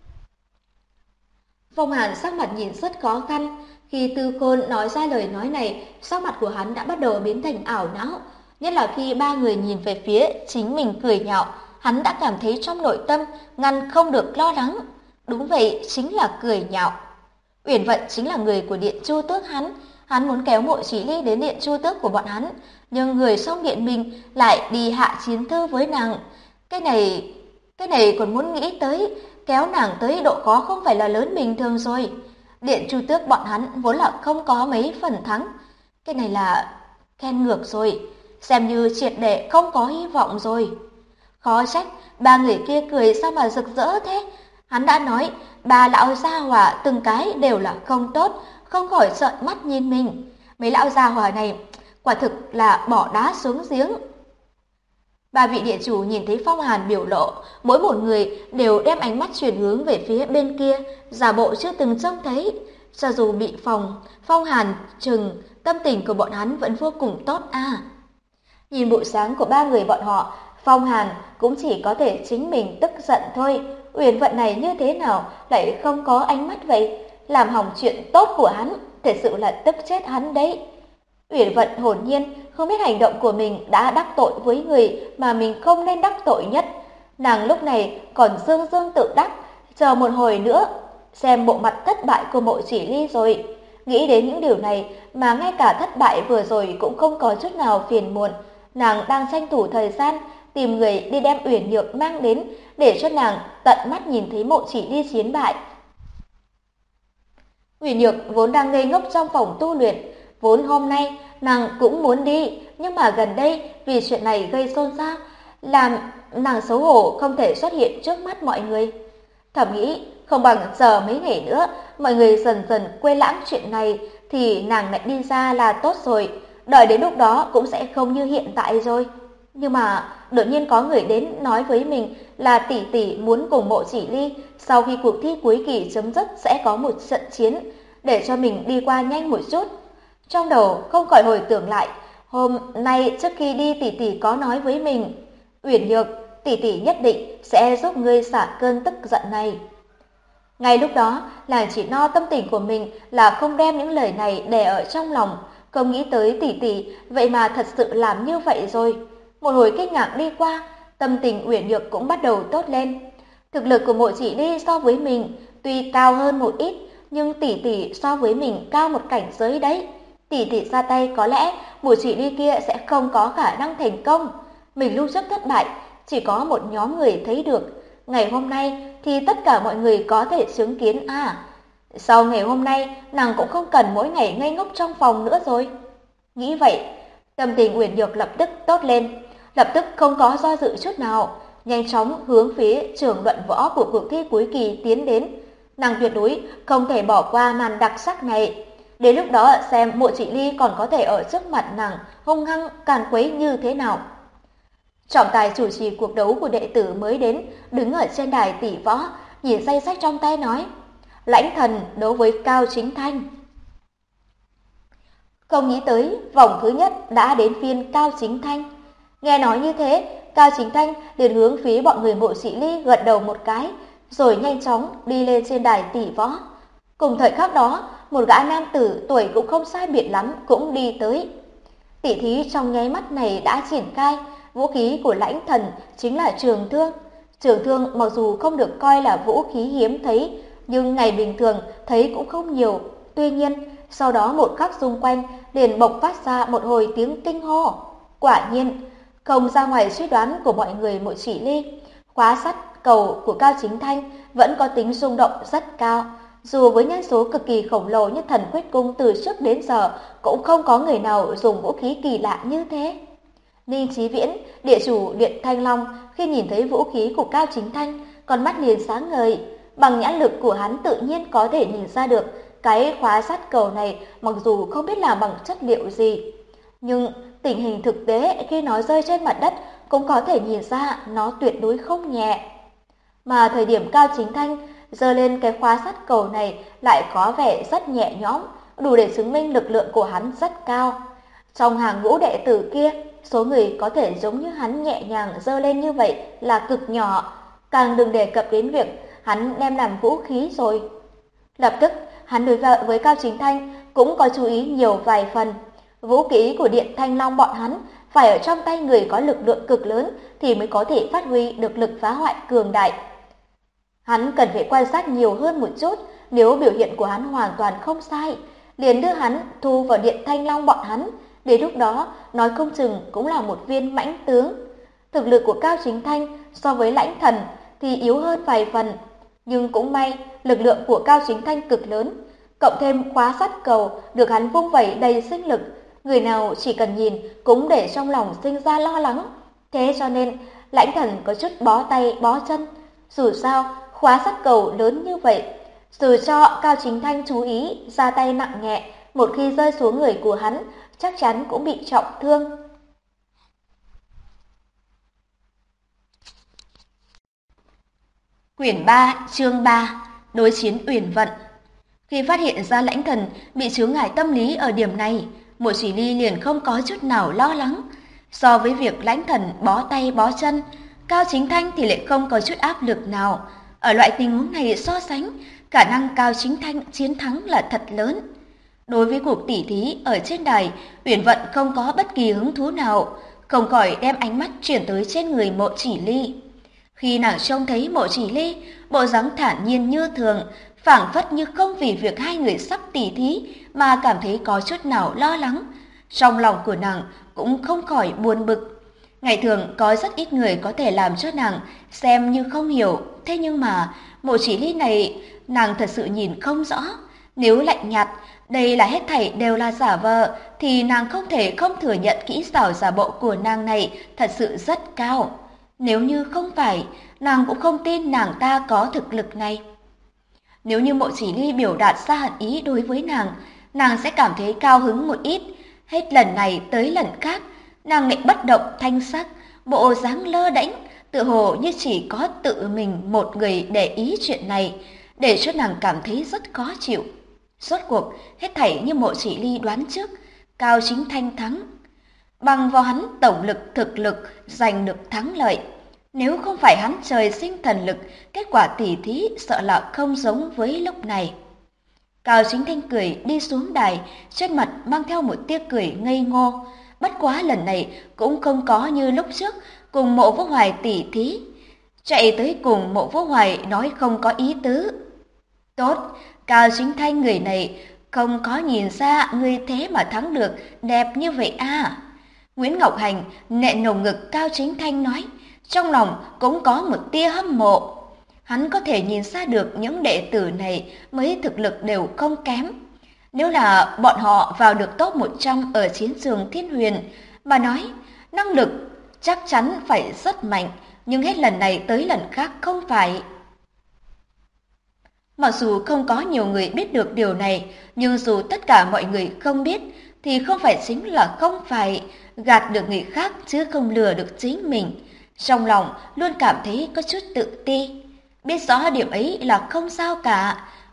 Phong Hàn sắc mặt nhìn rất khó khăn. Khi Tư Khôn nói ra lời nói này, sắc mặt của hắn đã bắt đầu biến thành ảo não. Nhất là khi ba người nhìn về phía chính mình cười nhạo, hắn đã cảm thấy trong nội tâm ngăn không được lo lắng. Đúng vậy, chính là cười nhạo. Uyển Vận chính là người của Điện Chu Tước hắn muốn kéo Mộ Chỉ Ly đến Điện Chu Tước của bọn hắn, nhưng người trong điện mình lại đi hạ chiến thư với nàng. Cái này còn muốn nghĩ tới, kéo nàng tới độ khó không phải là lớn bình thường rồi. Điện Chu Tước bọn hắn vốn là không có mấy phần thắng. Cái này là khen ngược rồi, xem như triệt để không có hy vọng rồi. Khó trách, ba người kia cười sao mà rực rỡ thế. Hắn đã nói, ba lão gia hỏa từng cái đều là không tốt, không khỏi trợn mắt nhìn mình. Mấy lão gia hỏa này quả thực là bỏ đá xuống giếng. Ba vị địa chủ nhìn thấy Phong Hàn biểu lộ, mỗi một người đều đem ánh mắt chuyển hướng về phía bên kia, giả bộ chưa từng trông thấy. Cho dù bị Phong Hàn trừng, tâm tình của bọn hắn vẫn vô cùng tốt à. Nhìn bộ sáng của ba người bọn họ, Phong Hàn cũng chỉ có thể chính mình tức giận thôi. Uyển Vận này như thế nào lại không có ánh mắt vậy? Làm hỏng chuyện tốt của hắn, thật sự là tức chết hắn đấy. Uyển Vận hồn nhiên không biết hành động của mình đã đắc tội với người mà mình không nên đắc tội nhất. Nàng lúc này còn dương dương tự đắc, chờ một hồi nữa xem bộ mặt thất bại của Mộ Chỉ Ly rồi. Nghĩ đến những điều này mà ngay cả thất bại vừa rồi cũng không có chút nào phiền muộn. Nàng đang tranh thủ thời gian tìm người đi đem Uyển Nhược mang đến để cho nàng tận mắt nhìn thấy Mộ Chỉ Ly chiến bại. Uyển Nhược vốn đang ngây ngốc trong phòng tu luyện, vốn hôm nay nàng cũng muốn đi, nhưng mà gần đây vì chuyện này gây xôn xao, làm nàng xấu hổ không thể xuất hiện trước mắt mọi người. Thầm nghĩ, không bằng chờ mấy ngày nữa, mọi người dần dần quên lãng chuyện này thì nàng lại đi ra là tốt rồi, đợi đến lúc đó cũng sẽ không như hiện tại rồi. Nhưng mà đột nhiên có người đến nói với mình là tỷ tỷ muốn cùng Mộ Chỉ Ly sau khi cuộc thi cuối kỳ chấm dứt sẽ có một trận chiến, để cho mình đi qua nhanh một chút. Trong đầu không khỏi hồi tưởng lại, hôm nay trước khi đi tỷ tỷ có nói với mình, Uyển Nhược, tỷ tỷ nhất định sẽ giúp ngươi xả cơn tức giận này. Ngay lúc đó, nàng chỉ no tâm tình của mình là không đem những lời này để ở trong lòng, không nghĩ tới tỷ tỷ vậy mà thật sự làm như vậy rồi. Một hồi kinh ngạc đi qua, tâm tình Uyển Nhược cũng bắt đầu tốt lên. Thực lực của Mộ Chỉ Ly so với mình tuy cao hơn một ít, nhưng tỷ tỷ so với mình cao một cảnh giới đấy. Tỷ tỷ ra tay có lẽ Mộ Chỉ Ly kia sẽ không có khả năng thành công. Mình lúc trước thất bại, chỉ có một nhóm người thấy được. Ngày hôm nay thì tất cả mọi người có thể chứng kiến à. Sau ngày hôm nay, nàng cũng không cần mỗi ngày ngây ngốc trong phòng nữa rồi. Nghĩ vậy, tâm tình Uyển Nhược lập tức tốt lên, lập tức không có do dự chút nào, nhanh chóng hướng phía trường luận võ của cuộc thi cuối kỳ tiến đến. Nàng tuyệt đối không thể bỏ qua màn đặc sắc này. Đến lúc đó xem Mộ Chỉ Ly còn có thể ở trước mặt nàng hung hăng càn quấy như thế nào. Trọng tài chủ trì cuộc đấu của đệ tử mới đến, đứng ở trên đài tỷ võ, nhìn danh sách trong tay nói: Lãnh Thần đấu với Cao Chính Thanh. Không nghĩ tới, vòng thứ nhất đã đến phiên Cao Chính Thanh. Nghe nói như thế, Cao Chính Thanh liền hướng phía bọn người Mộ Chỉ Ly gật đầu một cái, rồi nhanh chóng đi lên trên đài tỷ võ. Cùng thời khắc đó, một gã nam tử tuổi cũng không sai biệt lắm cũng đi tới. Tỷ thí trong nháy mắt này đã triển khai, vũ khí của Lãnh Thần chính là trường thương. Trường thương mặc dù không được coi là vũ khí hiếm thấy, nhưng ngày bình thường thấy cũng không nhiều. Tuy nhiên, sau đó một khắc xung quanh liền bộc phát ra một hồi tiếng kinh hô. Quả nhiên, không ra ngoài suy đoán của mọi người Mộ Chỉ Ly, khóa sắt cầu của Cao Chính Thanh vẫn có tính rung động rất cao. Dù với nhân số cực kỳ khổng lồ như Thần Quyết Cung từ trước đến giờ, cũng không có người nào dùng vũ khí kỳ lạ như thế. Ninh Chí Viễn, địa chủ Điện Thanh Long, khi nhìn thấy vũ khí của Cao Chính Thanh, con mắt liền sáng ngời. Bằng nhãn lực của hắn tự nhiên có thể nhìn ra được, cái khóa sắt cầu này mặc dù không biết là bằng chất liệu gì, nhưng tình hình thực tế khi nó rơi trên mặt đất cũng có thể nhìn ra nó tuyệt đối không nhẹ. Mà thời điểm Cao Chính Thanh giơ lên cái khóa sắt cầu này lại có vẻ rất nhẹ nhõm, đủ để chứng minh lực lượng của hắn rất cao. Trong hàng ngũ đệ tử kia, số người có thể giống như hắn nhẹ nhàng giơ lên như vậy là cực nhỏ, càng đừng đề cập đến việc hắn đem làm vũ khí rồi. Lập tức, hắn đối với Cao Chính Thanh cũng có chú ý nhiều vài phần. Vũ khí của Điện Thanh Long bọn hắn phải ở trong tay người có lực lượng cực lớn thì mới có thể phát huy được lực phá hoại cường đại. Hắn cần phải quan sát nhiều hơn một chút, nếu biểu hiện của hắn hoàn toàn không sai, liền đưa hắn thu vào Điện Thanh Long bọn hắn, đến lúc đó nói không chừng cũng là một viên mãnh tướng. Thực lực của Cao Chính Thanh so với Lãnh Thần thì yếu hơn vài phần, nhưng cũng may lực lượng của Cao Chính Thanh cực lớn, cộng thêm khóa sắt cầu được hắn vung vẩy đầy sinh lực, người nào chỉ cần nhìn cũng để trong lòng sinh ra lo lắng. Thế cho nên Lãnh Thần có chút bó tay bó chân. Dù sao khóa sắt cầu lớn như vậy, dù cho Cao Chính Thanh chú ý ra tay nặng nhẹ, một khi rơi xuống người của hắn chắc chắn cũng bị trọng thương. Quyển 3, chương 3, đối chiến Uyển Vận. Khi phát hiện ra Lãnh Thần bị chướng ngại tâm lý ở điểm này, Mộ Chỉ Ly liền không có chút nào lo lắng. So với việc Lãnh Thần bó tay bó chân, Cao Chính Thanh thì lại không có chút áp lực nào. Ở loại tình huống này so sánh, khả năng Cao Chính Thanh chiến thắng là thật lớn. Đối với cuộc tỉ thí ở trên đài, Uyển Vận không có bất kỳ hứng thú nào, không khỏi đem ánh mắt chuyển tới trên người Mộ Chỉ Ly. Khi nàng trông thấy Mộ Chỉ Ly, bộ dáng thản nhiên như thường, phảng phất như không vì việc hai người sắp tỉ thí mà cảm thấy có chút nào lo lắng. Trong lòng của nàng cũng không khỏi buồn bực. Ngày thường có rất ít người có thể làm cho nàng xem như không hiểu, thế nhưng mà Mộ Chỉ Ly này nàng thật sự nhìn không rõ. Nếu lạnh nhạt, đây là hết thảy đều là giả vờ, thì nàng không thể không thừa nhận kỹ xảo giả bộ của nàng này thật sự rất cao. Nếu như không phải, nàng cũng không tin nàng ta có thực lực này. Nếu như Mộ Chỉ Ly biểu đạt ra hận ý đối với nàng sẽ cảm thấy cao hứng một ít. Hết lần này tới lần khác, nàng lại bất động thanh sắc, bộ dáng lơ đễnh, tự hồ như chỉ có tự mình một người để ý chuyện này, để cho nàng cảm thấy rất khó chịu. Rốt cuộc, hết thảy như Mộ Chỉ Ly đoán trước, Cao Chính Thanh thắng. Bằng vào hắn tổng lực thực lực giành được thắng lợi. Nếu không phải hắn trời sinh thần lực, kết quả tỉ thí sợ là không giống với lúc này. Cao Chính Thanh cười đi xuống đài, trên mặt mang theo một tia cười ngây ngô. Bất quá lần này cũng không có như lúc trước cùng Mộ Vũ Hoài tỉ thí. Chạy tới cùng Mộ Vũ Hoài nói không có ý tứ. Tốt, Cao Chính Thanh người này không có nhìn ra người thế mà thắng được đẹp như vậy à. Nguyễn Ngọc Hành nện nồng ngực Cao Chính Thanh nói, trong lòng cũng có một tia hâm mộ. Hắn có thể nhìn ra được những đệ tử này mấy thực lực đều không kém. Nếu là bọn họ vào được top 100 ở chiến trường Thiên Huyền, mà nói năng lực chắc chắn phải rất mạnh, nhưng hết lần này tới lần khác không phải. Mặc dù không có nhiều người biết được điều này, nhưng dù tất cả mọi người không biết, thì không phải chính là không phải, gạt được người khác chứ không lừa được chính mình. Trong lòng luôn cảm thấy có chút tự ti. Biết rõ điểm ấy là không sao cả,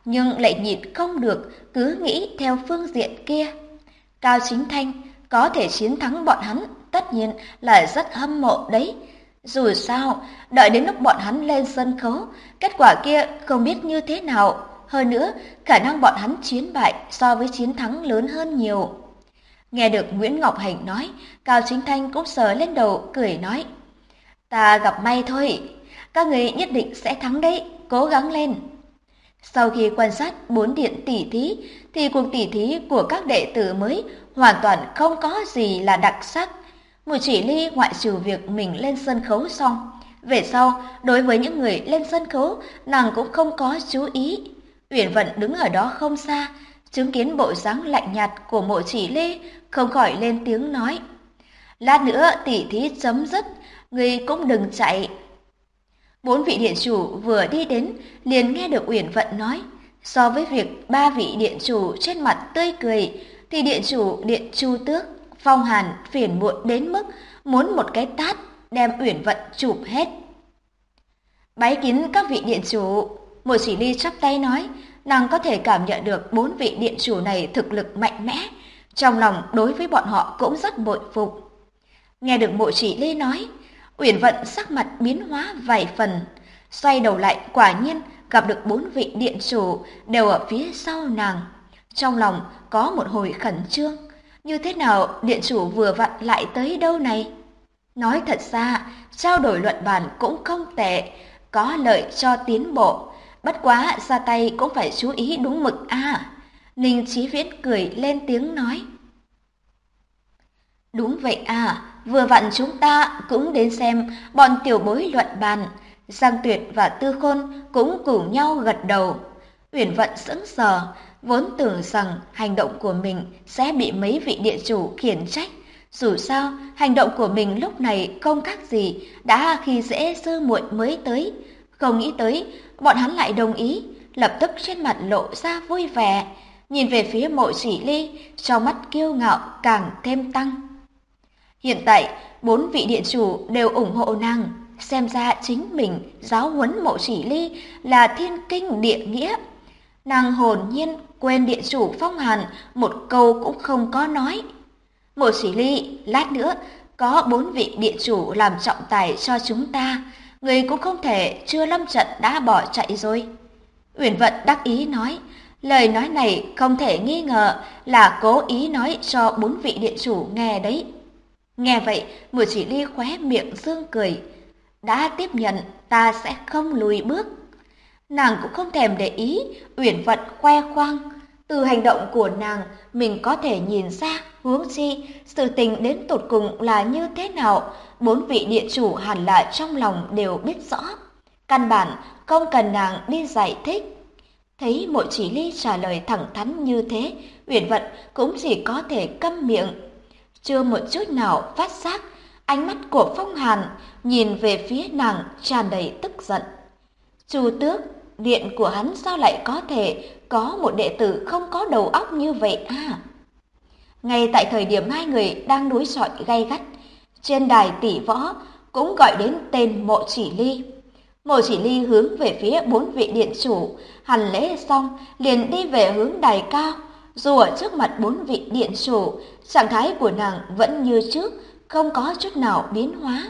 nhưng lại nhịn không được, cứ nghĩ theo phương diện kia. Cao Chính Thanh có thể chiến thắng bọn hắn, tất nhiên là rất hâm mộ đấy. Dù sao, đợi đến lúc bọn hắn lên sân khấu, kết quả kia không biết như thế nào. Hơn nữa, khả năng bọn hắn chiến bại so với chiến thắng lớn hơn nhiều. Nghe được Nguyễn Ngọc Hành nói, Cao Chính Thanh cũng sờ lên đầu, cười nói. Ta gặp may thôi, các người nhất định sẽ thắng đấy, cố gắng lên. Sau khi quan sát 4 điện tỉ thí, thì cuộc tỉ thí của các đệ tử mới hoàn toàn không có gì là đặc sắc. Mùi Chỉ Ly ngoại trừ việc mình lên sân khấu xong, về sau đối với những người lên sân khấu nàng cũng không có chú ý. Uyển Vận đứng ở đó không xa, chứng kiến bộ dáng lạnh nhạt của Mộ Chỉ Ly, không khỏi lên tiếng nói: "Lát nữa tỉ thí chấm dứt, ngươi cũng đừng chạy." 4 vị điện chủ vừa đi đến, liền nghe được Uyển Vận nói, so với việc 3 vị điện chủ trên mặt tươi cười, thì điện chủ Điện Chu Tước, Phong Hàn phiền muộn đến mức muốn một cái tát đem Uyển Vận chụp hết. Bái kiến các vị điện chủ, Mộ Chỉ Ly chắp tay nói, nàng có thể cảm nhận được 4 vị điện chủ này thực lực mạnh mẽ, trong lòng đối với bọn họ cũng rất bội phục. Nghe được Mộ Chỉ Ly nói, Uyển Vận sắc mặt biến hóa vài phần, xoay đầu lại quả nhiên gặp được 4 vị điện chủ đều ở phía sau nàng. Trong lòng có một hồi khẩn trương, như thế nào điện chủ vừa vặn lại tới đâu này? Nói thật ra, trao đổi luận bàn cũng không tệ, có lợi cho tiến bộ, bất quá ra tay cũng phải chú ý đúng mực a. Ninh Chí Viễn cười lên tiếng nói. Đúng vậy à, vừa vặn chúng ta cũng đến xem bọn tiểu bối luận bàn. Giang Tuyệt và Tư Khôn cũng cùng nhau gật đầu. Uyển Vận sững sờ, vốn tưởng rằng hành động của mình sẽ bị mấy vị địa chủ khiển trách. Dù sao, hành động của mình lúc này không khác gì đã khi dễ sư muội mới tới. Không nghĩ tới, bọn hắn lại đồng ý, lập tức trên mặt lộ ra vui vẻ. Nhìn về phía Mộ Chỉ Ly, trong mắt kiêu ngạo càng thêm tăng. Hiện tại, 4 vị điện chủ đều ủng hộ nàng, xem ra chính mình giáo huấn Mộ Chỉ Ly là thiên kinh địa nghĩa. Nàng hồn nhiên quên điện chủ Phong Hàn, một câu cũng không có nói. Mộ Chỉ Ly, lát nữa có 4 vị điện chủ làm trọng tài cho chúng ta, người cũng không thể chưa lâm trận đã bỏ chạy rồi. Uyển Vận đắc ý nói, lời nói này không thể nghi ngờ là cố ý nói cho 4 vị điện chủ nghe đấy. Nghe vậy, Mộ Chỉ Ly khóe miệng sương cười. Đã tiếp nhận, ta sẽ không lùi bước. Nàng cũng không thèm để ý Uyển Vận khoe khoang. Từ hành động của nàng, mình có thể nhìn ra, huống chi, sự tình đến tột cùng là như thế nào. 4 vị địa chủ hẳn là trong lòng đều biết rõ. Căn bản, không cần nàng đi giải thích. Thấy Mộ Chỉ Ly trả lời thẳng thắn như thế, Uyển Vận cũng chỉ có thể câm miệng. Chưa một chút nào phát giác, ánh mắt của Phong Hàn nhìn về phía nàng tràn đầy tức giận. Chu Tước, điện của hắn sao lại có thể có một đệ tử không có đầu óc như vậy à? Ngay tại thời điểm hai người đang đối chọi gay gắt, trên đài tỷ võ cũng gọi đến tên Mộ Chỉ Ly. Mộ Chỉ Ly hướng về phía 4 vị điện chủ, hành lễ xong liền đi về hướng đài cao. Dù ở trước mặt 4 vị điện chủ, trạng thái của nàng vẫn như trước, không có chút nào biến hóa.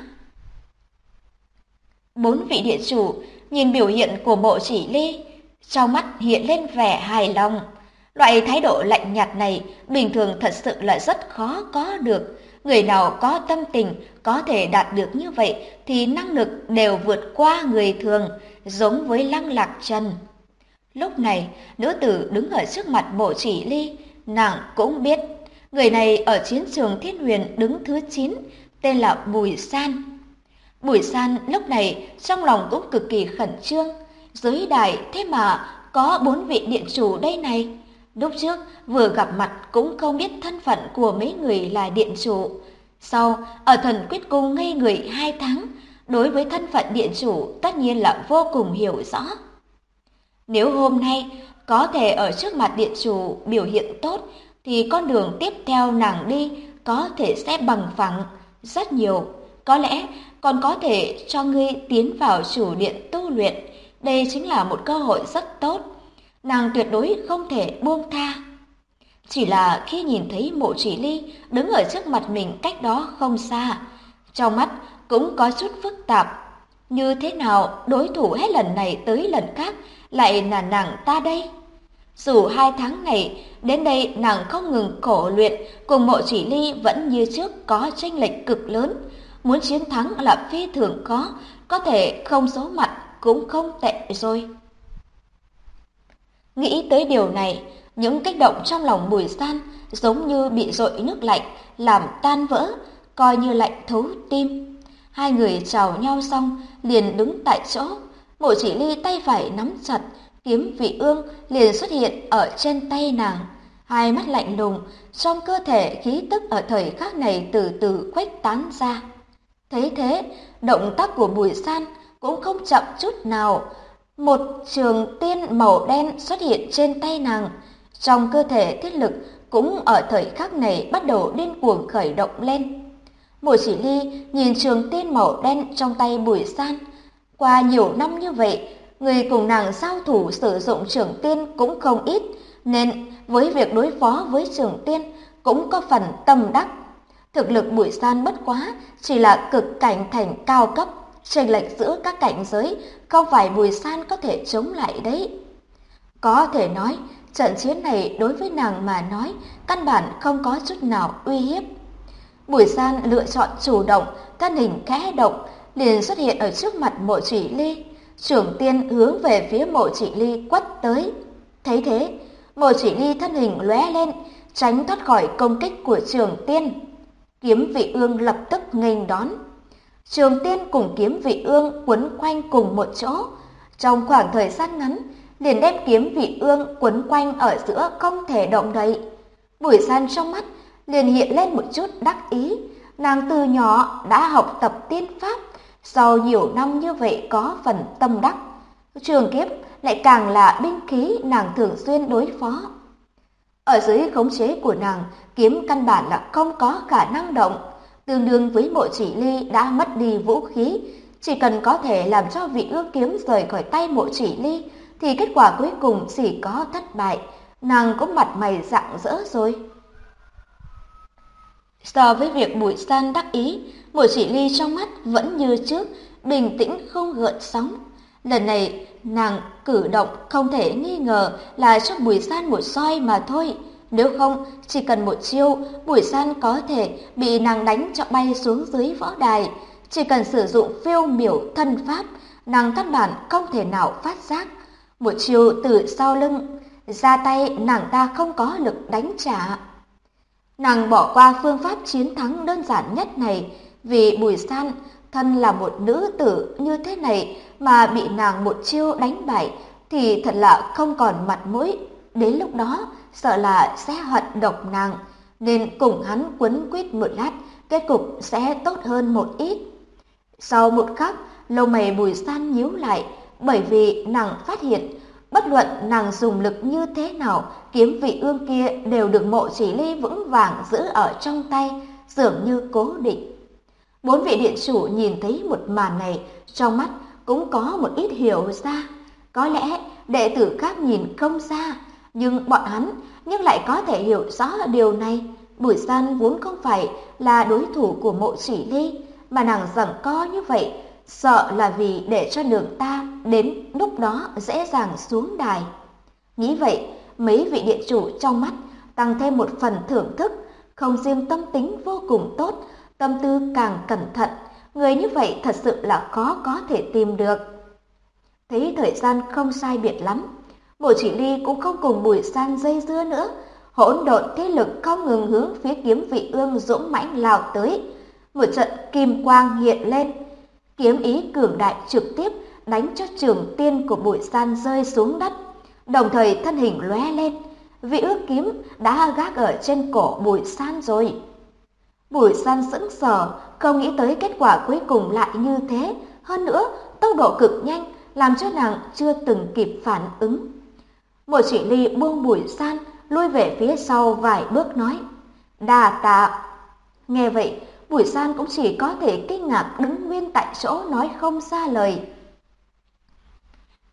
4 vị điện chủ nhìn biểu hiện của Mộ Chỉ Ly, trong mắt hiện lên vẻ hài lòng. Loại thái độ lạnh nhạt này bình thường thật sự là rất khó có được. Người nào có tâm tình có thể đạt được như vậy thì năng lực đều vượt qua người thường, giống với Lăng Lạc Trần. Lúc này, nữ tử đứng ở trước mặt Mộ Chỉ Ly, nàng cũng biết, người này ở chiến trường Thiên Huyền đứng thứ 9, tên là Bùi San. Bùi San lúc này trong lòng cũng cực kỳ khẩn trương, dưới đài thế mà có 4 vị điện chủ đây này. Lúc trước vừa gặp mặt cũng không biết thân phận của mấy người là điện chủ. Sau, ở Thần Quyết Cung ngây người 2 tháng, đối với thân phận điện chủ tất nhiên là vô cùng hiểu rõ. Nếu hôm nay có thể ở trước mặt điện chủ biểu hiện tốt, thì con đường tiếp theo nàng đi có thể sẽ bằng phẳng rất nhiều. Có lẽ còn có thể cho ngươi tiến vào chủ điện tu luyện. Đây chính là một cơ hội rất tốt. nàng tuyệt đối không thể buông tha. Chỉ là khi nhìn thấy Mộ Chỉ Ly đứng ở trước mặt mình cách đó không xa, trong mắt cũng có chút phức tạp. Như thế nào đối thủ hết lần này tới lần khác lại là nàng ta đây? Dù 2 tháng này đến đây nàng không ngừng khổ luyện, cùng Mộ Chỉ Ly vẫn như trước có chênh lệch cực lớn. Muốn chiến thắng là phi thường khó, có thể không số mặt cũng không tệ rồi. Nghĩ tới điều này, những kích động trong lòng Bùi San giống như bị dội nước lạnh, làm tan vỡ, coi như lạnh thấu tim. Hai người chào nhau xong, liền đứng tại chỗ. Mộ Chỉ Ly tay phải nắm chặt, kiếm vị ương liền xuất hiện ở trên tay nàng. Hai mắt lạnh lùng, trong cơ thể khí tức ở thời khắc này từ từ khuếch tán ra. Thấy thế, động tác của Bùi San cũng không chậm chút nào. Một trường tiên màu đen xuất hiện trên tay nàng. Trong cơ thể thiết lực cũng ở thời khắc này bắt đầu điên cuồng khởi động lên. Mộ Chỉ Ly nhìn trường tiên màu đen trong tay Bùi San. Qua nhiều năm như vậy, người cùng nàng giao thủ sử dụng trường tiên cũng không ít, nên với việc đối phó với trường tiên cũng có phần tâm đắc. Thực lực Bùi San bất quá chỉ là cực cảnh thành cao cấp, chênh lệch giữa các cảnh giới không phải Bùi San có thể chống lại đấy. Có thể nói, trận chiến này đối với nàng mà nói căn bản không có chút nào uy hiếp. Bùi San lựa chọn chủ động, thân hình khẽ động, liền xuất hiện ở trước mặt Mộ Chỉ Ly. Trưởng tiên hướng về phía Mộ Chỉ Ly quất tới. Thấy thế, Mộ Chỉ Ly thân hình lóe lên, tránh thoát khỏi công kích của trưởng tiên. Kiếm vị ương lập tức nghênh đón. Trường tiên cùng kiếm vị ương quấn quanh cùng một chỗ. Trong khoảng thời gian ngắn, liền đem kiếm vị ương quấn quanh ở giữa không thể động đậy. Bùi San trong mắt liền hiện lên một chút đắc ý. Nàng từ nhỏ đã học tập tiên pháp, sau nhiều năm như vậy có phần tâm đắc. Trường kiếp lại càng là binh khí nàng thường xuyên đối phó. Ở dưới khống chế của nàng, kiếm căn bản là không có khả năng động. Tương đương với Mộ Chỉ Ly đã mất đi vũ khí, chỉ cần có thể làm cho vị ương kiếm rời khỏi tay Mộ Chỉ Ly, thì kết quả cuối cùng chỉ có thất bại. Nàng cũng mặt mày rạng rỡ rồi. So với việc Bùi San đắc ý, Mộ Chỉ Ly trong mắt vẫn như trước, bình tĩnh không gợn sóng. Lần này, nàng cử động không thể nghi ngờ là cho Bùi San một roi mà thôi. Nếu không, chỉ cần một chiêu, Bùi San có thể bị nàng đánh cho bay xuống dưới võ đài. Chỉ cần sử dụng phiêu miểu thân pháp, nàng căn bản không thể nào phát giác. Một chiêu từ sau lưng, ra tay nàng ta không có lực đánh trả. Nàng bỏ qua phương pháp chiến thắng đơn giản nhất này, vì Bùi San thân là một nữ tử như thế này mà bị nàng một chiêu đánh bại thì thật là không còn mặt mũi. Đến lúc đó sợ là sẽ hận độc nàng, nên cùng hắn quấn quýt một lát, kết cục sẽ tốt hơn một ít. Sau một khắc, lông mày Bùi San nhíu lại, bởi vì nàng phát hiện bất luận nàng dùng lực như thế nào, kiếm vị ương kia đều được Mộ Chỉ Ly vững vàng giữ ở trong tay, dường như cố định. 4 vị điện chủ nhìn thấy một màn này, trong mắt cũng có một ít hiểu ra. Có lẽ đệ tử khác nhìn không ra, nhưng bọn hắn nhưng lại có thể hiểu rõ điều này. Bùi San vốn không phải là đối thủ của Mộ Chỉ Ly, mà nàng giằng co như vậy, sợ là vì để cho đường ta đến lúc đó dễ dàng xuống đài. Nghĩ vậy, mấy vị điện chủ trong mắt tăng thêm một phần thưởng thức, không riêng tâm tính vô cùng tốt, tâm tư càng cẩn thận, người như vậy thật sự là khó có thể tìm được. Thấy thời gian không sai biệt lắm, Mộ Chỉ Ly cũng không cùng Bùi San dây dưa nữa, hỗn độn thế lực không ngừng hướng phía kiếm vị ương dũng mãnh lao tới. Một trận kim quang hiện lên, kiếm ý cường đại trực tiếp đánh cho trường tiên của Bùi San rơi xuống đất, đồng thời thân hình lóe lên, vị ước kiếm đã gác ở trên cổ Bùi San rồi. Bùi San sững sờ, không nghĩ tới kết quả cuối cùng lại như thế, hơn nữa tốc độ cực nhanh làm cho nàng chưa từng kịp phản ứng. Mộ Chỉ Ly buông Bùi San lui về phía sau vài bước nói: "Đa tạ." Nghe vậy, Bùi San cũng chỉ có thể kinh ngạc đứng nguyên tại chỗ nói không ra lời.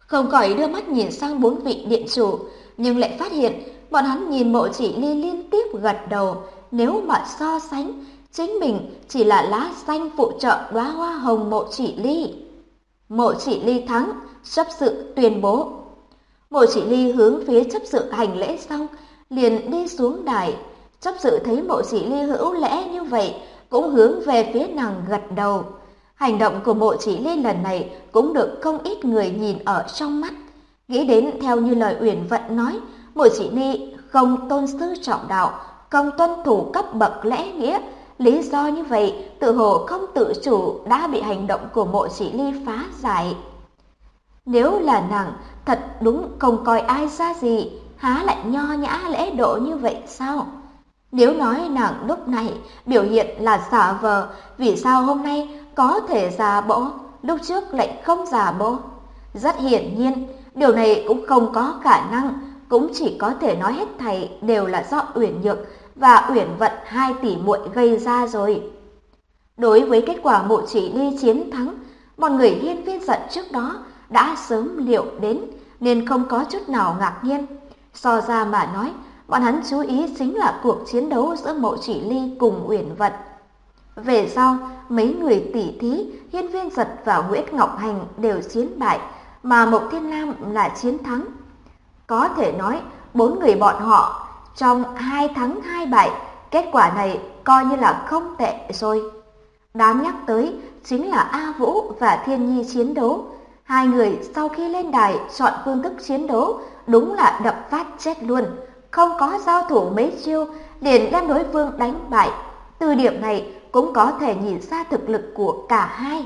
không khỏi đưa mắt nhìn sang 4 vị điện chủ, nhưng lại phát hiện bọn hắn nhìn Mộ Chỉ Ly liên tiếp gật đầu. Nếu mà so sánh, chính mình chỉ là lá xanh phụ trợ đóa hoa hồng Mộ Chỉ Ly. Mộ Chỉ Ly thắng, chấp sự tuyên bố. Mộ Chỉ Ly hướng phía chấp sự hành lễ xong, liền đi xuống đài. Chấp sự thấy Mộ Chỉ Ly hữu lễ như vậy, cũng hướng về phía nàng gật đầu. Hành động của Mộ Chỉ Ly lần này cũng được không ít người nhìn ở trong mắt. Nghĩ đến theo như lời Uyển Vận nói, Mộ Chỉ Ly không tôn sư trọng đạo, không tuân thủ cấp bậc lễ nghĩa. Lý do như vậy, tự hồ không tự chủ đã bị hành động của Mộ Chỉ Ly phá giải. Nếu là nàng, thật đúng không coi ai ra gì, há lại nho nhã lễ độ như vậy sao? Nếu nói nàng lúc này biểu hiện là giả vờ, vì sao hôm nay có thể giả bộ, lúc trước lại không giả bộ? Rất hiển nhiên, điều này cũng không có khả năng, cũng chỉ có thể nói hết thảy đều là do Uyển Nhược và Uyển Vận 2 tỷ muội gây ra rồi. Đối với kết quả Mộ Chỉ Ly chiến thắng, bọn người Hiên Viên Giận trước đó đã sớm liệu đến nên không có chút nào ngạc nhiên. So ra mà nói, bọn hắn chú ý chính là cuộc chiến đấu giữa Mộ Chỉ Ly cùng Uyển Vận. Về sau, mấy người tỷ thí Hiên Viên Giật và Nguyễn Ngọc Hành đều chiến bại, mà Mộc Thiên Lam là chiến thắng. Có thể nói, 4 người bọn họ trong 2 thắng 2 bại, kết quả này coi như là không tệ rồi. Đáng nhắc tới chính là A Vũ và Thiên Nhi chiến đấu. 2 người sau khi lên đài chọn phương thức chiến đấu đúng là đập phát chết luôn, không có giao thủ mấy chiêu liền đem đối phương đánh bại. Từ điểm này cũng có thể nhìn ra thực lực của cả hai.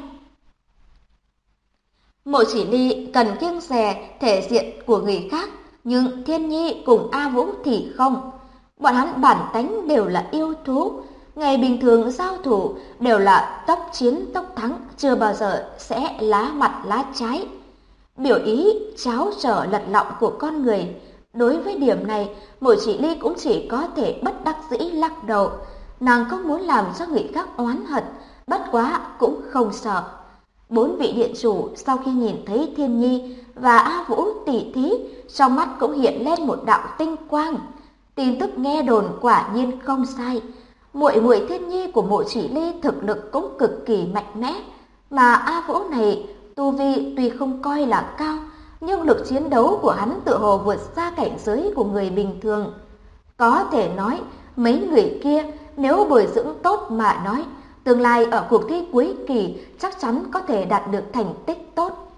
Mộ Chỉ Ly cần kiêng dè thể diện của người khác, nhưng Thiên Nhi cùng A Vũ thì không. Bọn hắn bản tánh đều là yêu thú, ngày bình thường giao thủ đều là tốc chiến tốc thắng, chưa bao giờ sẽ lá mặt lá trái. Biểu ý cháo trở lật lọng của con người. Đối với điểm này, Mộ Chỉ Ly cũng chỉ có thể bất đắc dĩ lắc đầu. Nàng không muốn làm cho người khác oán hận, bất quá cũng không sợ. 4 vị điện chủ sau khi nhìn thấy Thiên Nhi và A Vũ tỷ thí, trong mắt cũng hiện lên một đạo tinh quang. Tin tức nghe đồn quả nhiên không sai. Muội muội Thiên Nhi của Mộ Chỉ Ly thực lực cũng cực kỳ mạnh mẽ, mà A Vũ này tu vi tuy không coi là cao, nhưng lực chiến đấu của hắn tựa hồ vượt xa cảnh giới của người bình thường. Có thể nói, mấy người kia nếu bồi dưỡng tốt mà nói, tương lai ở cuộc thi cuối kỳ chắc chắn có thể đạt được thành tích tốt.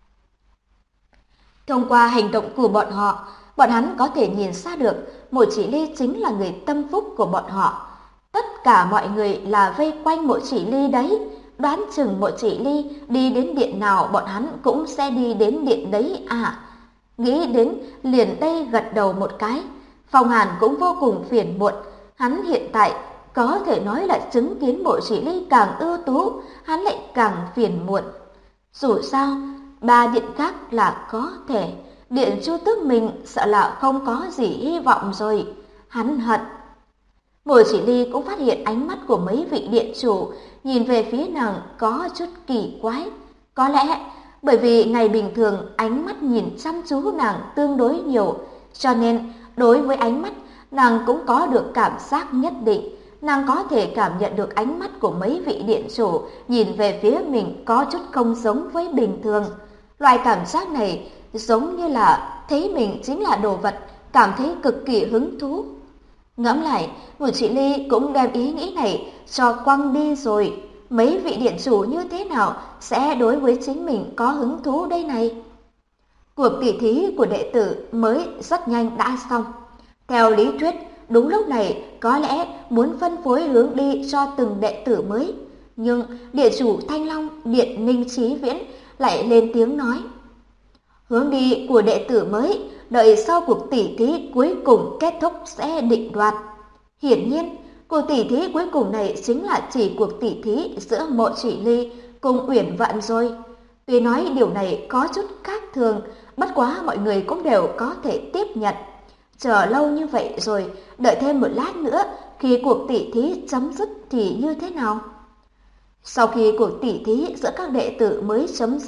Thông qua hành động của bọn hắn có thể nhìn ra được Mộ Chỉ Ly chính là người tâm phúc của bọn họ. Tất cả mọi người là vây quanh Mộ Chỉ Ly đấy, đoán chừng Mộ Chỉ Ly đi đến điện nào bọn hắn cũng sẽ đi đến điện đấy à. Nghĩ đến liền đây gật đầu một cái. Phong Hàn cũng vô cùng phiền muộn, hắn hiện tại có thể nói là chứng kiến Mộ Chỉ Ly càng ưu tú, hắn lại càng phiền muộn. Dù sao, 3 điện khác là có thể, điện Chu Tước mình sợ là không có gì hy vọng rồi. Hắn hận. Mộ Chỉ Ly cũng phát hiện ánh mắt của mấy vị điện chủ nhìn về phía nàng có chút kỳ quái. Có lẽ bởi vì ngày bình thường ánh mắt nhìn chăm chú nàng tương đối nhiều, cho nên đối với ánh mắt nàng cũng có được cảm giác nhất định. Nàng có thể cảm nhận được ánh mắt của mấy vị điện chủ nhìn về phía mình có chút không giống với bình thường. Loại cảm giác này giống như là thấy mình chính là đồ vật, cảm thấy cực kỳ hứng thú. Ngẫm lại, Mộ Chỉ Ly cũng đem ý nghĩ này cho quăng đi rồi. Mấy vị điện chủ như thế nào sẽ đối với chính mình có hứng thú đây này? Cuộc tỉ thí của đệ tử mới rất nhanh đã xong. Theo lý thuyết, đúng lúc này có lẽ muốn phân phối hướng đi cho từng đệ tử mới. Nhưng địa chủ Thanh Long, Điện Ninh Chí Viễn lại lên tiếng nói: hướng đi của đệ tử mới đợi sau cuộc tỉ thí cuối cùng kết thúc sẽ định đoạt. Hiển nhiên, cuộc tỉ thí cuối cùng này chính là chỉ cuộc tỉ thí giữa Mộ Chỉ Ly cùng Uyển Vận rồi. Tuy nói điều này có chút khác thường, bất quá mọi người cũng đều có thể tiếp nhận. Chờ lâu như vậy rồi, đợi thêm một lát nữa, khi cuộc tỉ thí chấm dứt thì như thế nào? Sau khi cuộc tỉ thí giữa các đệ tử mới chấm dứt,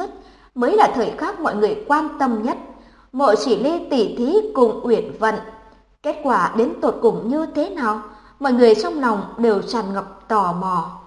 mới là thời khắc mọi người quan tâm nhất. Mộ Chỉ Ly tỉ thí cùng Uyển Vận. Kết quả đến tột cùng như thế nào? Mọi người trong lòng đều tràn ngập tò mò.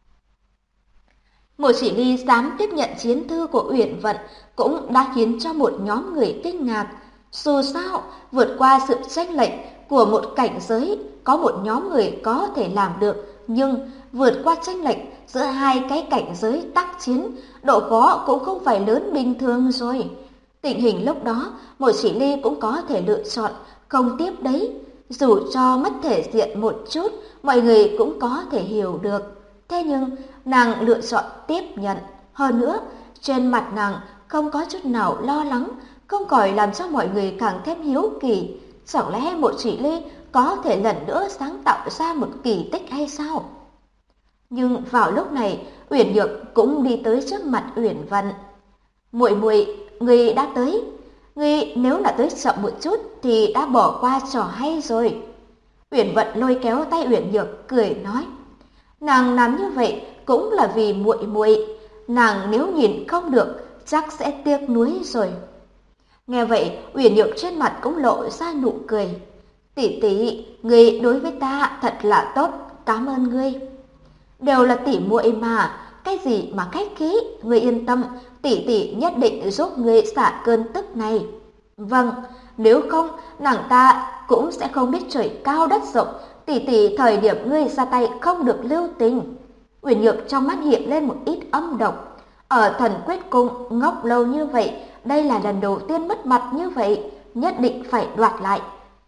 Mộ Chỉ Ly dám tiếp nhận chiến thư của Uyển Vận cũng đã khiến cho một nhóm người kinh ngạc. Dù sao, vượt qua sự chênh lệch của một cảnh giới, có một nhóm người có thể làm được, nhưng vượt qua chênh lệch giữa hai cái cảnh giới tác chiến, độ khó cũng không phải lớn bình thường rồi. Tình hình lúc đó, Mộ Chỉ Ly cũng có thể lựa chọn không tiếp đấy. Dù cho mất thể diện một chút, mọi người cũng có thể hiểu được. Thế nhưng, nàng lựa chọn tiếp nhận. Hơn nữa, trên mặt nàng không có chút nào lo lắng, không khỏi làm cho mọi người càng thêm hiếu kỳ. Chẳng lẽ Mộ Chỉ Ly có thể lần nữa sáng tạo ra một kỳ tích hay sao? Nhưng vào lúc này, Uyển Nhược cũng đi tới trước mặt Uyển Vận. Muội muội, ngươi đã tới. Ngươi nếu là tới chậm một chút thì đã bỏ qua trò hay rồi. Uyển Vận lôi kéo tay Uyển Nhược cười nói. Nàng làm như vậy cũng là vì muội muội, nàng nếu nhìn không được chắc sẽ tiếc nuối rồi. Nghe vậy, Uyển Nhược trên mặt cũng lộ ra nụ cười. Tỷ tỷ, ngươi đối với ta thật là tốt, cảm ơn ngươi. Đều là tỷ muội mà, cái gì mà khách khí, ngươi yên tâm, tỷ tỷ nhất định giúp ngươi xả cơn tức này. Vâng, nếu không, nàng ta cũng sẽ không biết trời cao đất rộng, tỷ tỷ thời điểm ngươi ra tay không được lưu tình. Uyển Nhược trong mắt hiện lên một ít âm độc. Ở Thần Quyết Cung ngốc lâu như vậy, đây là lần đầu tiên mất mặt như vậy, nhất định phải đoạt lại.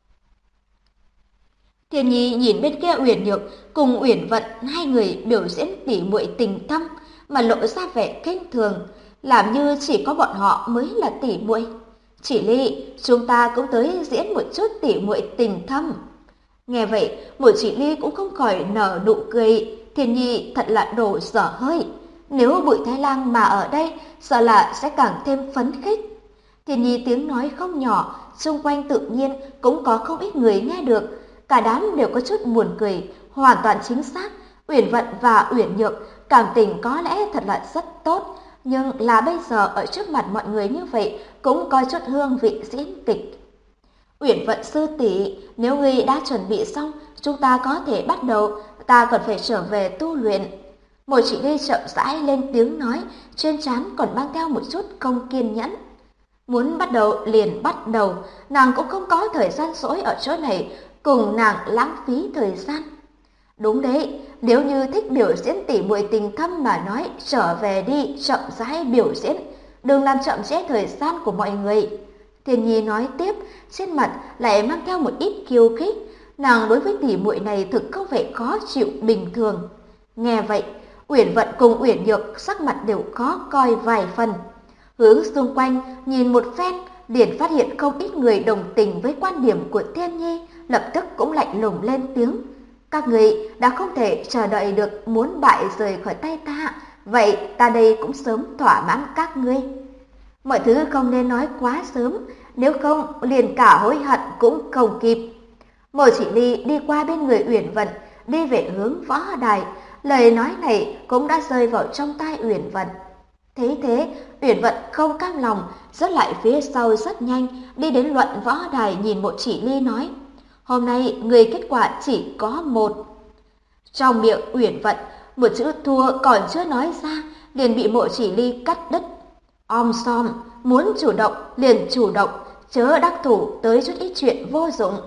Thiên Nhi nhìn bên kia Uyển Nhược cùng Uyển Vận hai người biểu diễn tỉ muội tình thâm mà lộ ra vẻ khinh thường, làm như chỉ có bọn họ mới là tỉ muội. Chỉ Ly, chúng ta cũng tới diễn một chút tỉ muội tình thâm. Nghe vậy, Mộ Chỉ Ly cũng không khỏi nở nụ cười. Thiên Nhi thật là đồ dở hơi. Nếu Bụi Thái Lang mà ở đây, sợ là sẽ càng thêm phấn khích. Thiên Nhi tiếng nói không nhỏ, xung quanh tự nhiên cũng có không ít người nghe được. Cả đám đều có chút buồn cười, hoàn toàn chính xác. Uyển Vận và Uyển Nhược cảm tình có lẽ thật là rất tốt, nhưng là bây giờ ở trước mặt mọi người như vậy cũng có chút hương vị diễn kịch. Uyển Vận sư tỷ, nếu ngươi đã chuẩn bị xong, chúng ta có thể bắt đầu, ta cần phải trở về tu luyện. Mộ Chỉ Ly chậm rãi lên tiếng nói, trên trán còn mang theo một chút không kiên nhẫn. Muốn bắt đầu liền bắt đầu, nàng cũng không có thời gian rỗi ở chỗ này, cùng nàng lãng phí thời gian. Đúng đấy, nếu như thích biểu diễn tỉ muội tình thâm mà nói, trở về đi, chậm rãi biểu diễn, đừng làm chậm trễ thời gian của mọi người. Thiên Nhi nói tiếp, trên mặt lại mang theo một ít khiêu khích, nàng đối với tỉ muội này thực không phải khó chịu bình thường. Nghe vậy, Uyển Vận cùng Uyển Nhược sắc mặt đều khó coi vài phần. Hướng xung quanh nhìn một phen, liền phát hiện không ít người đồng tình với quan điểm của Thiên Nhi, lập tức cũng lạnh lùng lên tiếng. Các người đã không thể chờ đợi được muốn bại rời khỏi tay ta, vậy ta đây cũng sớm thỏa mãn các ngươi. Mọi thứ không nên nói quá sớm, nếu không liền cả hối hận cũng không kịp. Mộ Chỉ Ly đi qua bên người Uyển Vận, đi về hướng võ đài, lời nói này cũng đã rơi vào trong tai Uyển Vận. Thấy thế, Uyển Vận không cam lòng, rớt lại phía sau rất nhanh, đi đến luận võ đài nhìn Mộ Chỉ Ly nói, hôm nay người kết quả chỉ có một. Trong miệng Uyển Vận, một chữ thua còn chưa nói ra, liền bị Mộ Chỉ Ly cắt đứt. Om som, muốn chủ động liền chủ động, chớ đắc thủ tới chút ít chuyện vô dụng.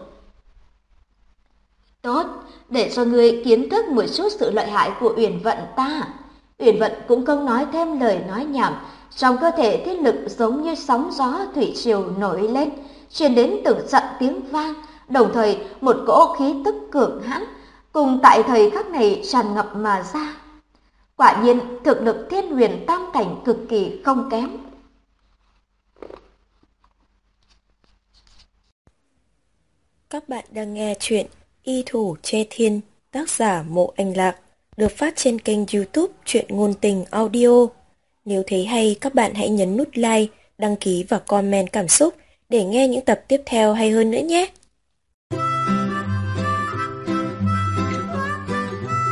Tốt, để cho ngươi kiến thức một chút sự lợi hại của Uyển Vận ta. Uyển Vận cũng không nói thêm lời nói nhảm, trong cơ thể thiết lực giống như sóng gió thủy triều nổi lên, truyền đến từng trận tiếng vang, đồng thời một cỗ khí tức cường hãn cùng tại thời khắc này tràn ngập mà ra. Quả nhiên thực lực Thiên Huyền tam cảnh cực kỳ không kém. Các bạn đang nghe chuyện Y Thủ Che Thiên, tác giả Mộ Anh Lạc, được phát trên kênh YouTube Truyện Ngôn Tình Audio. Nếu thấy hay, các bạn hãy nhấn nút like, đăng ký và comment cảm xúc để nghe những tập tiếp theo hay hơn nữa nhé.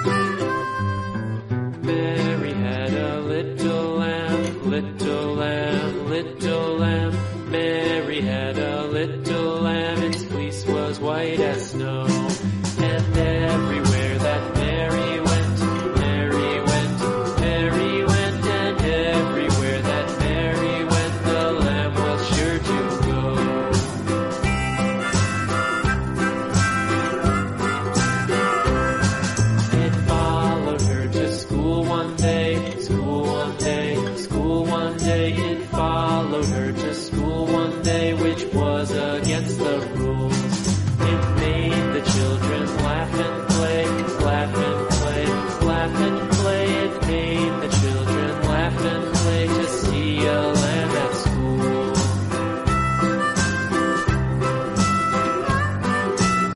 Mary had a little lamb, little lamb. Mary had a little lamb, its fleece was white as snow. And everywhere that Mary went, Mary went, Mary went, and everywhere that Mary went, the lamb was sure to go. It followed her to school one day,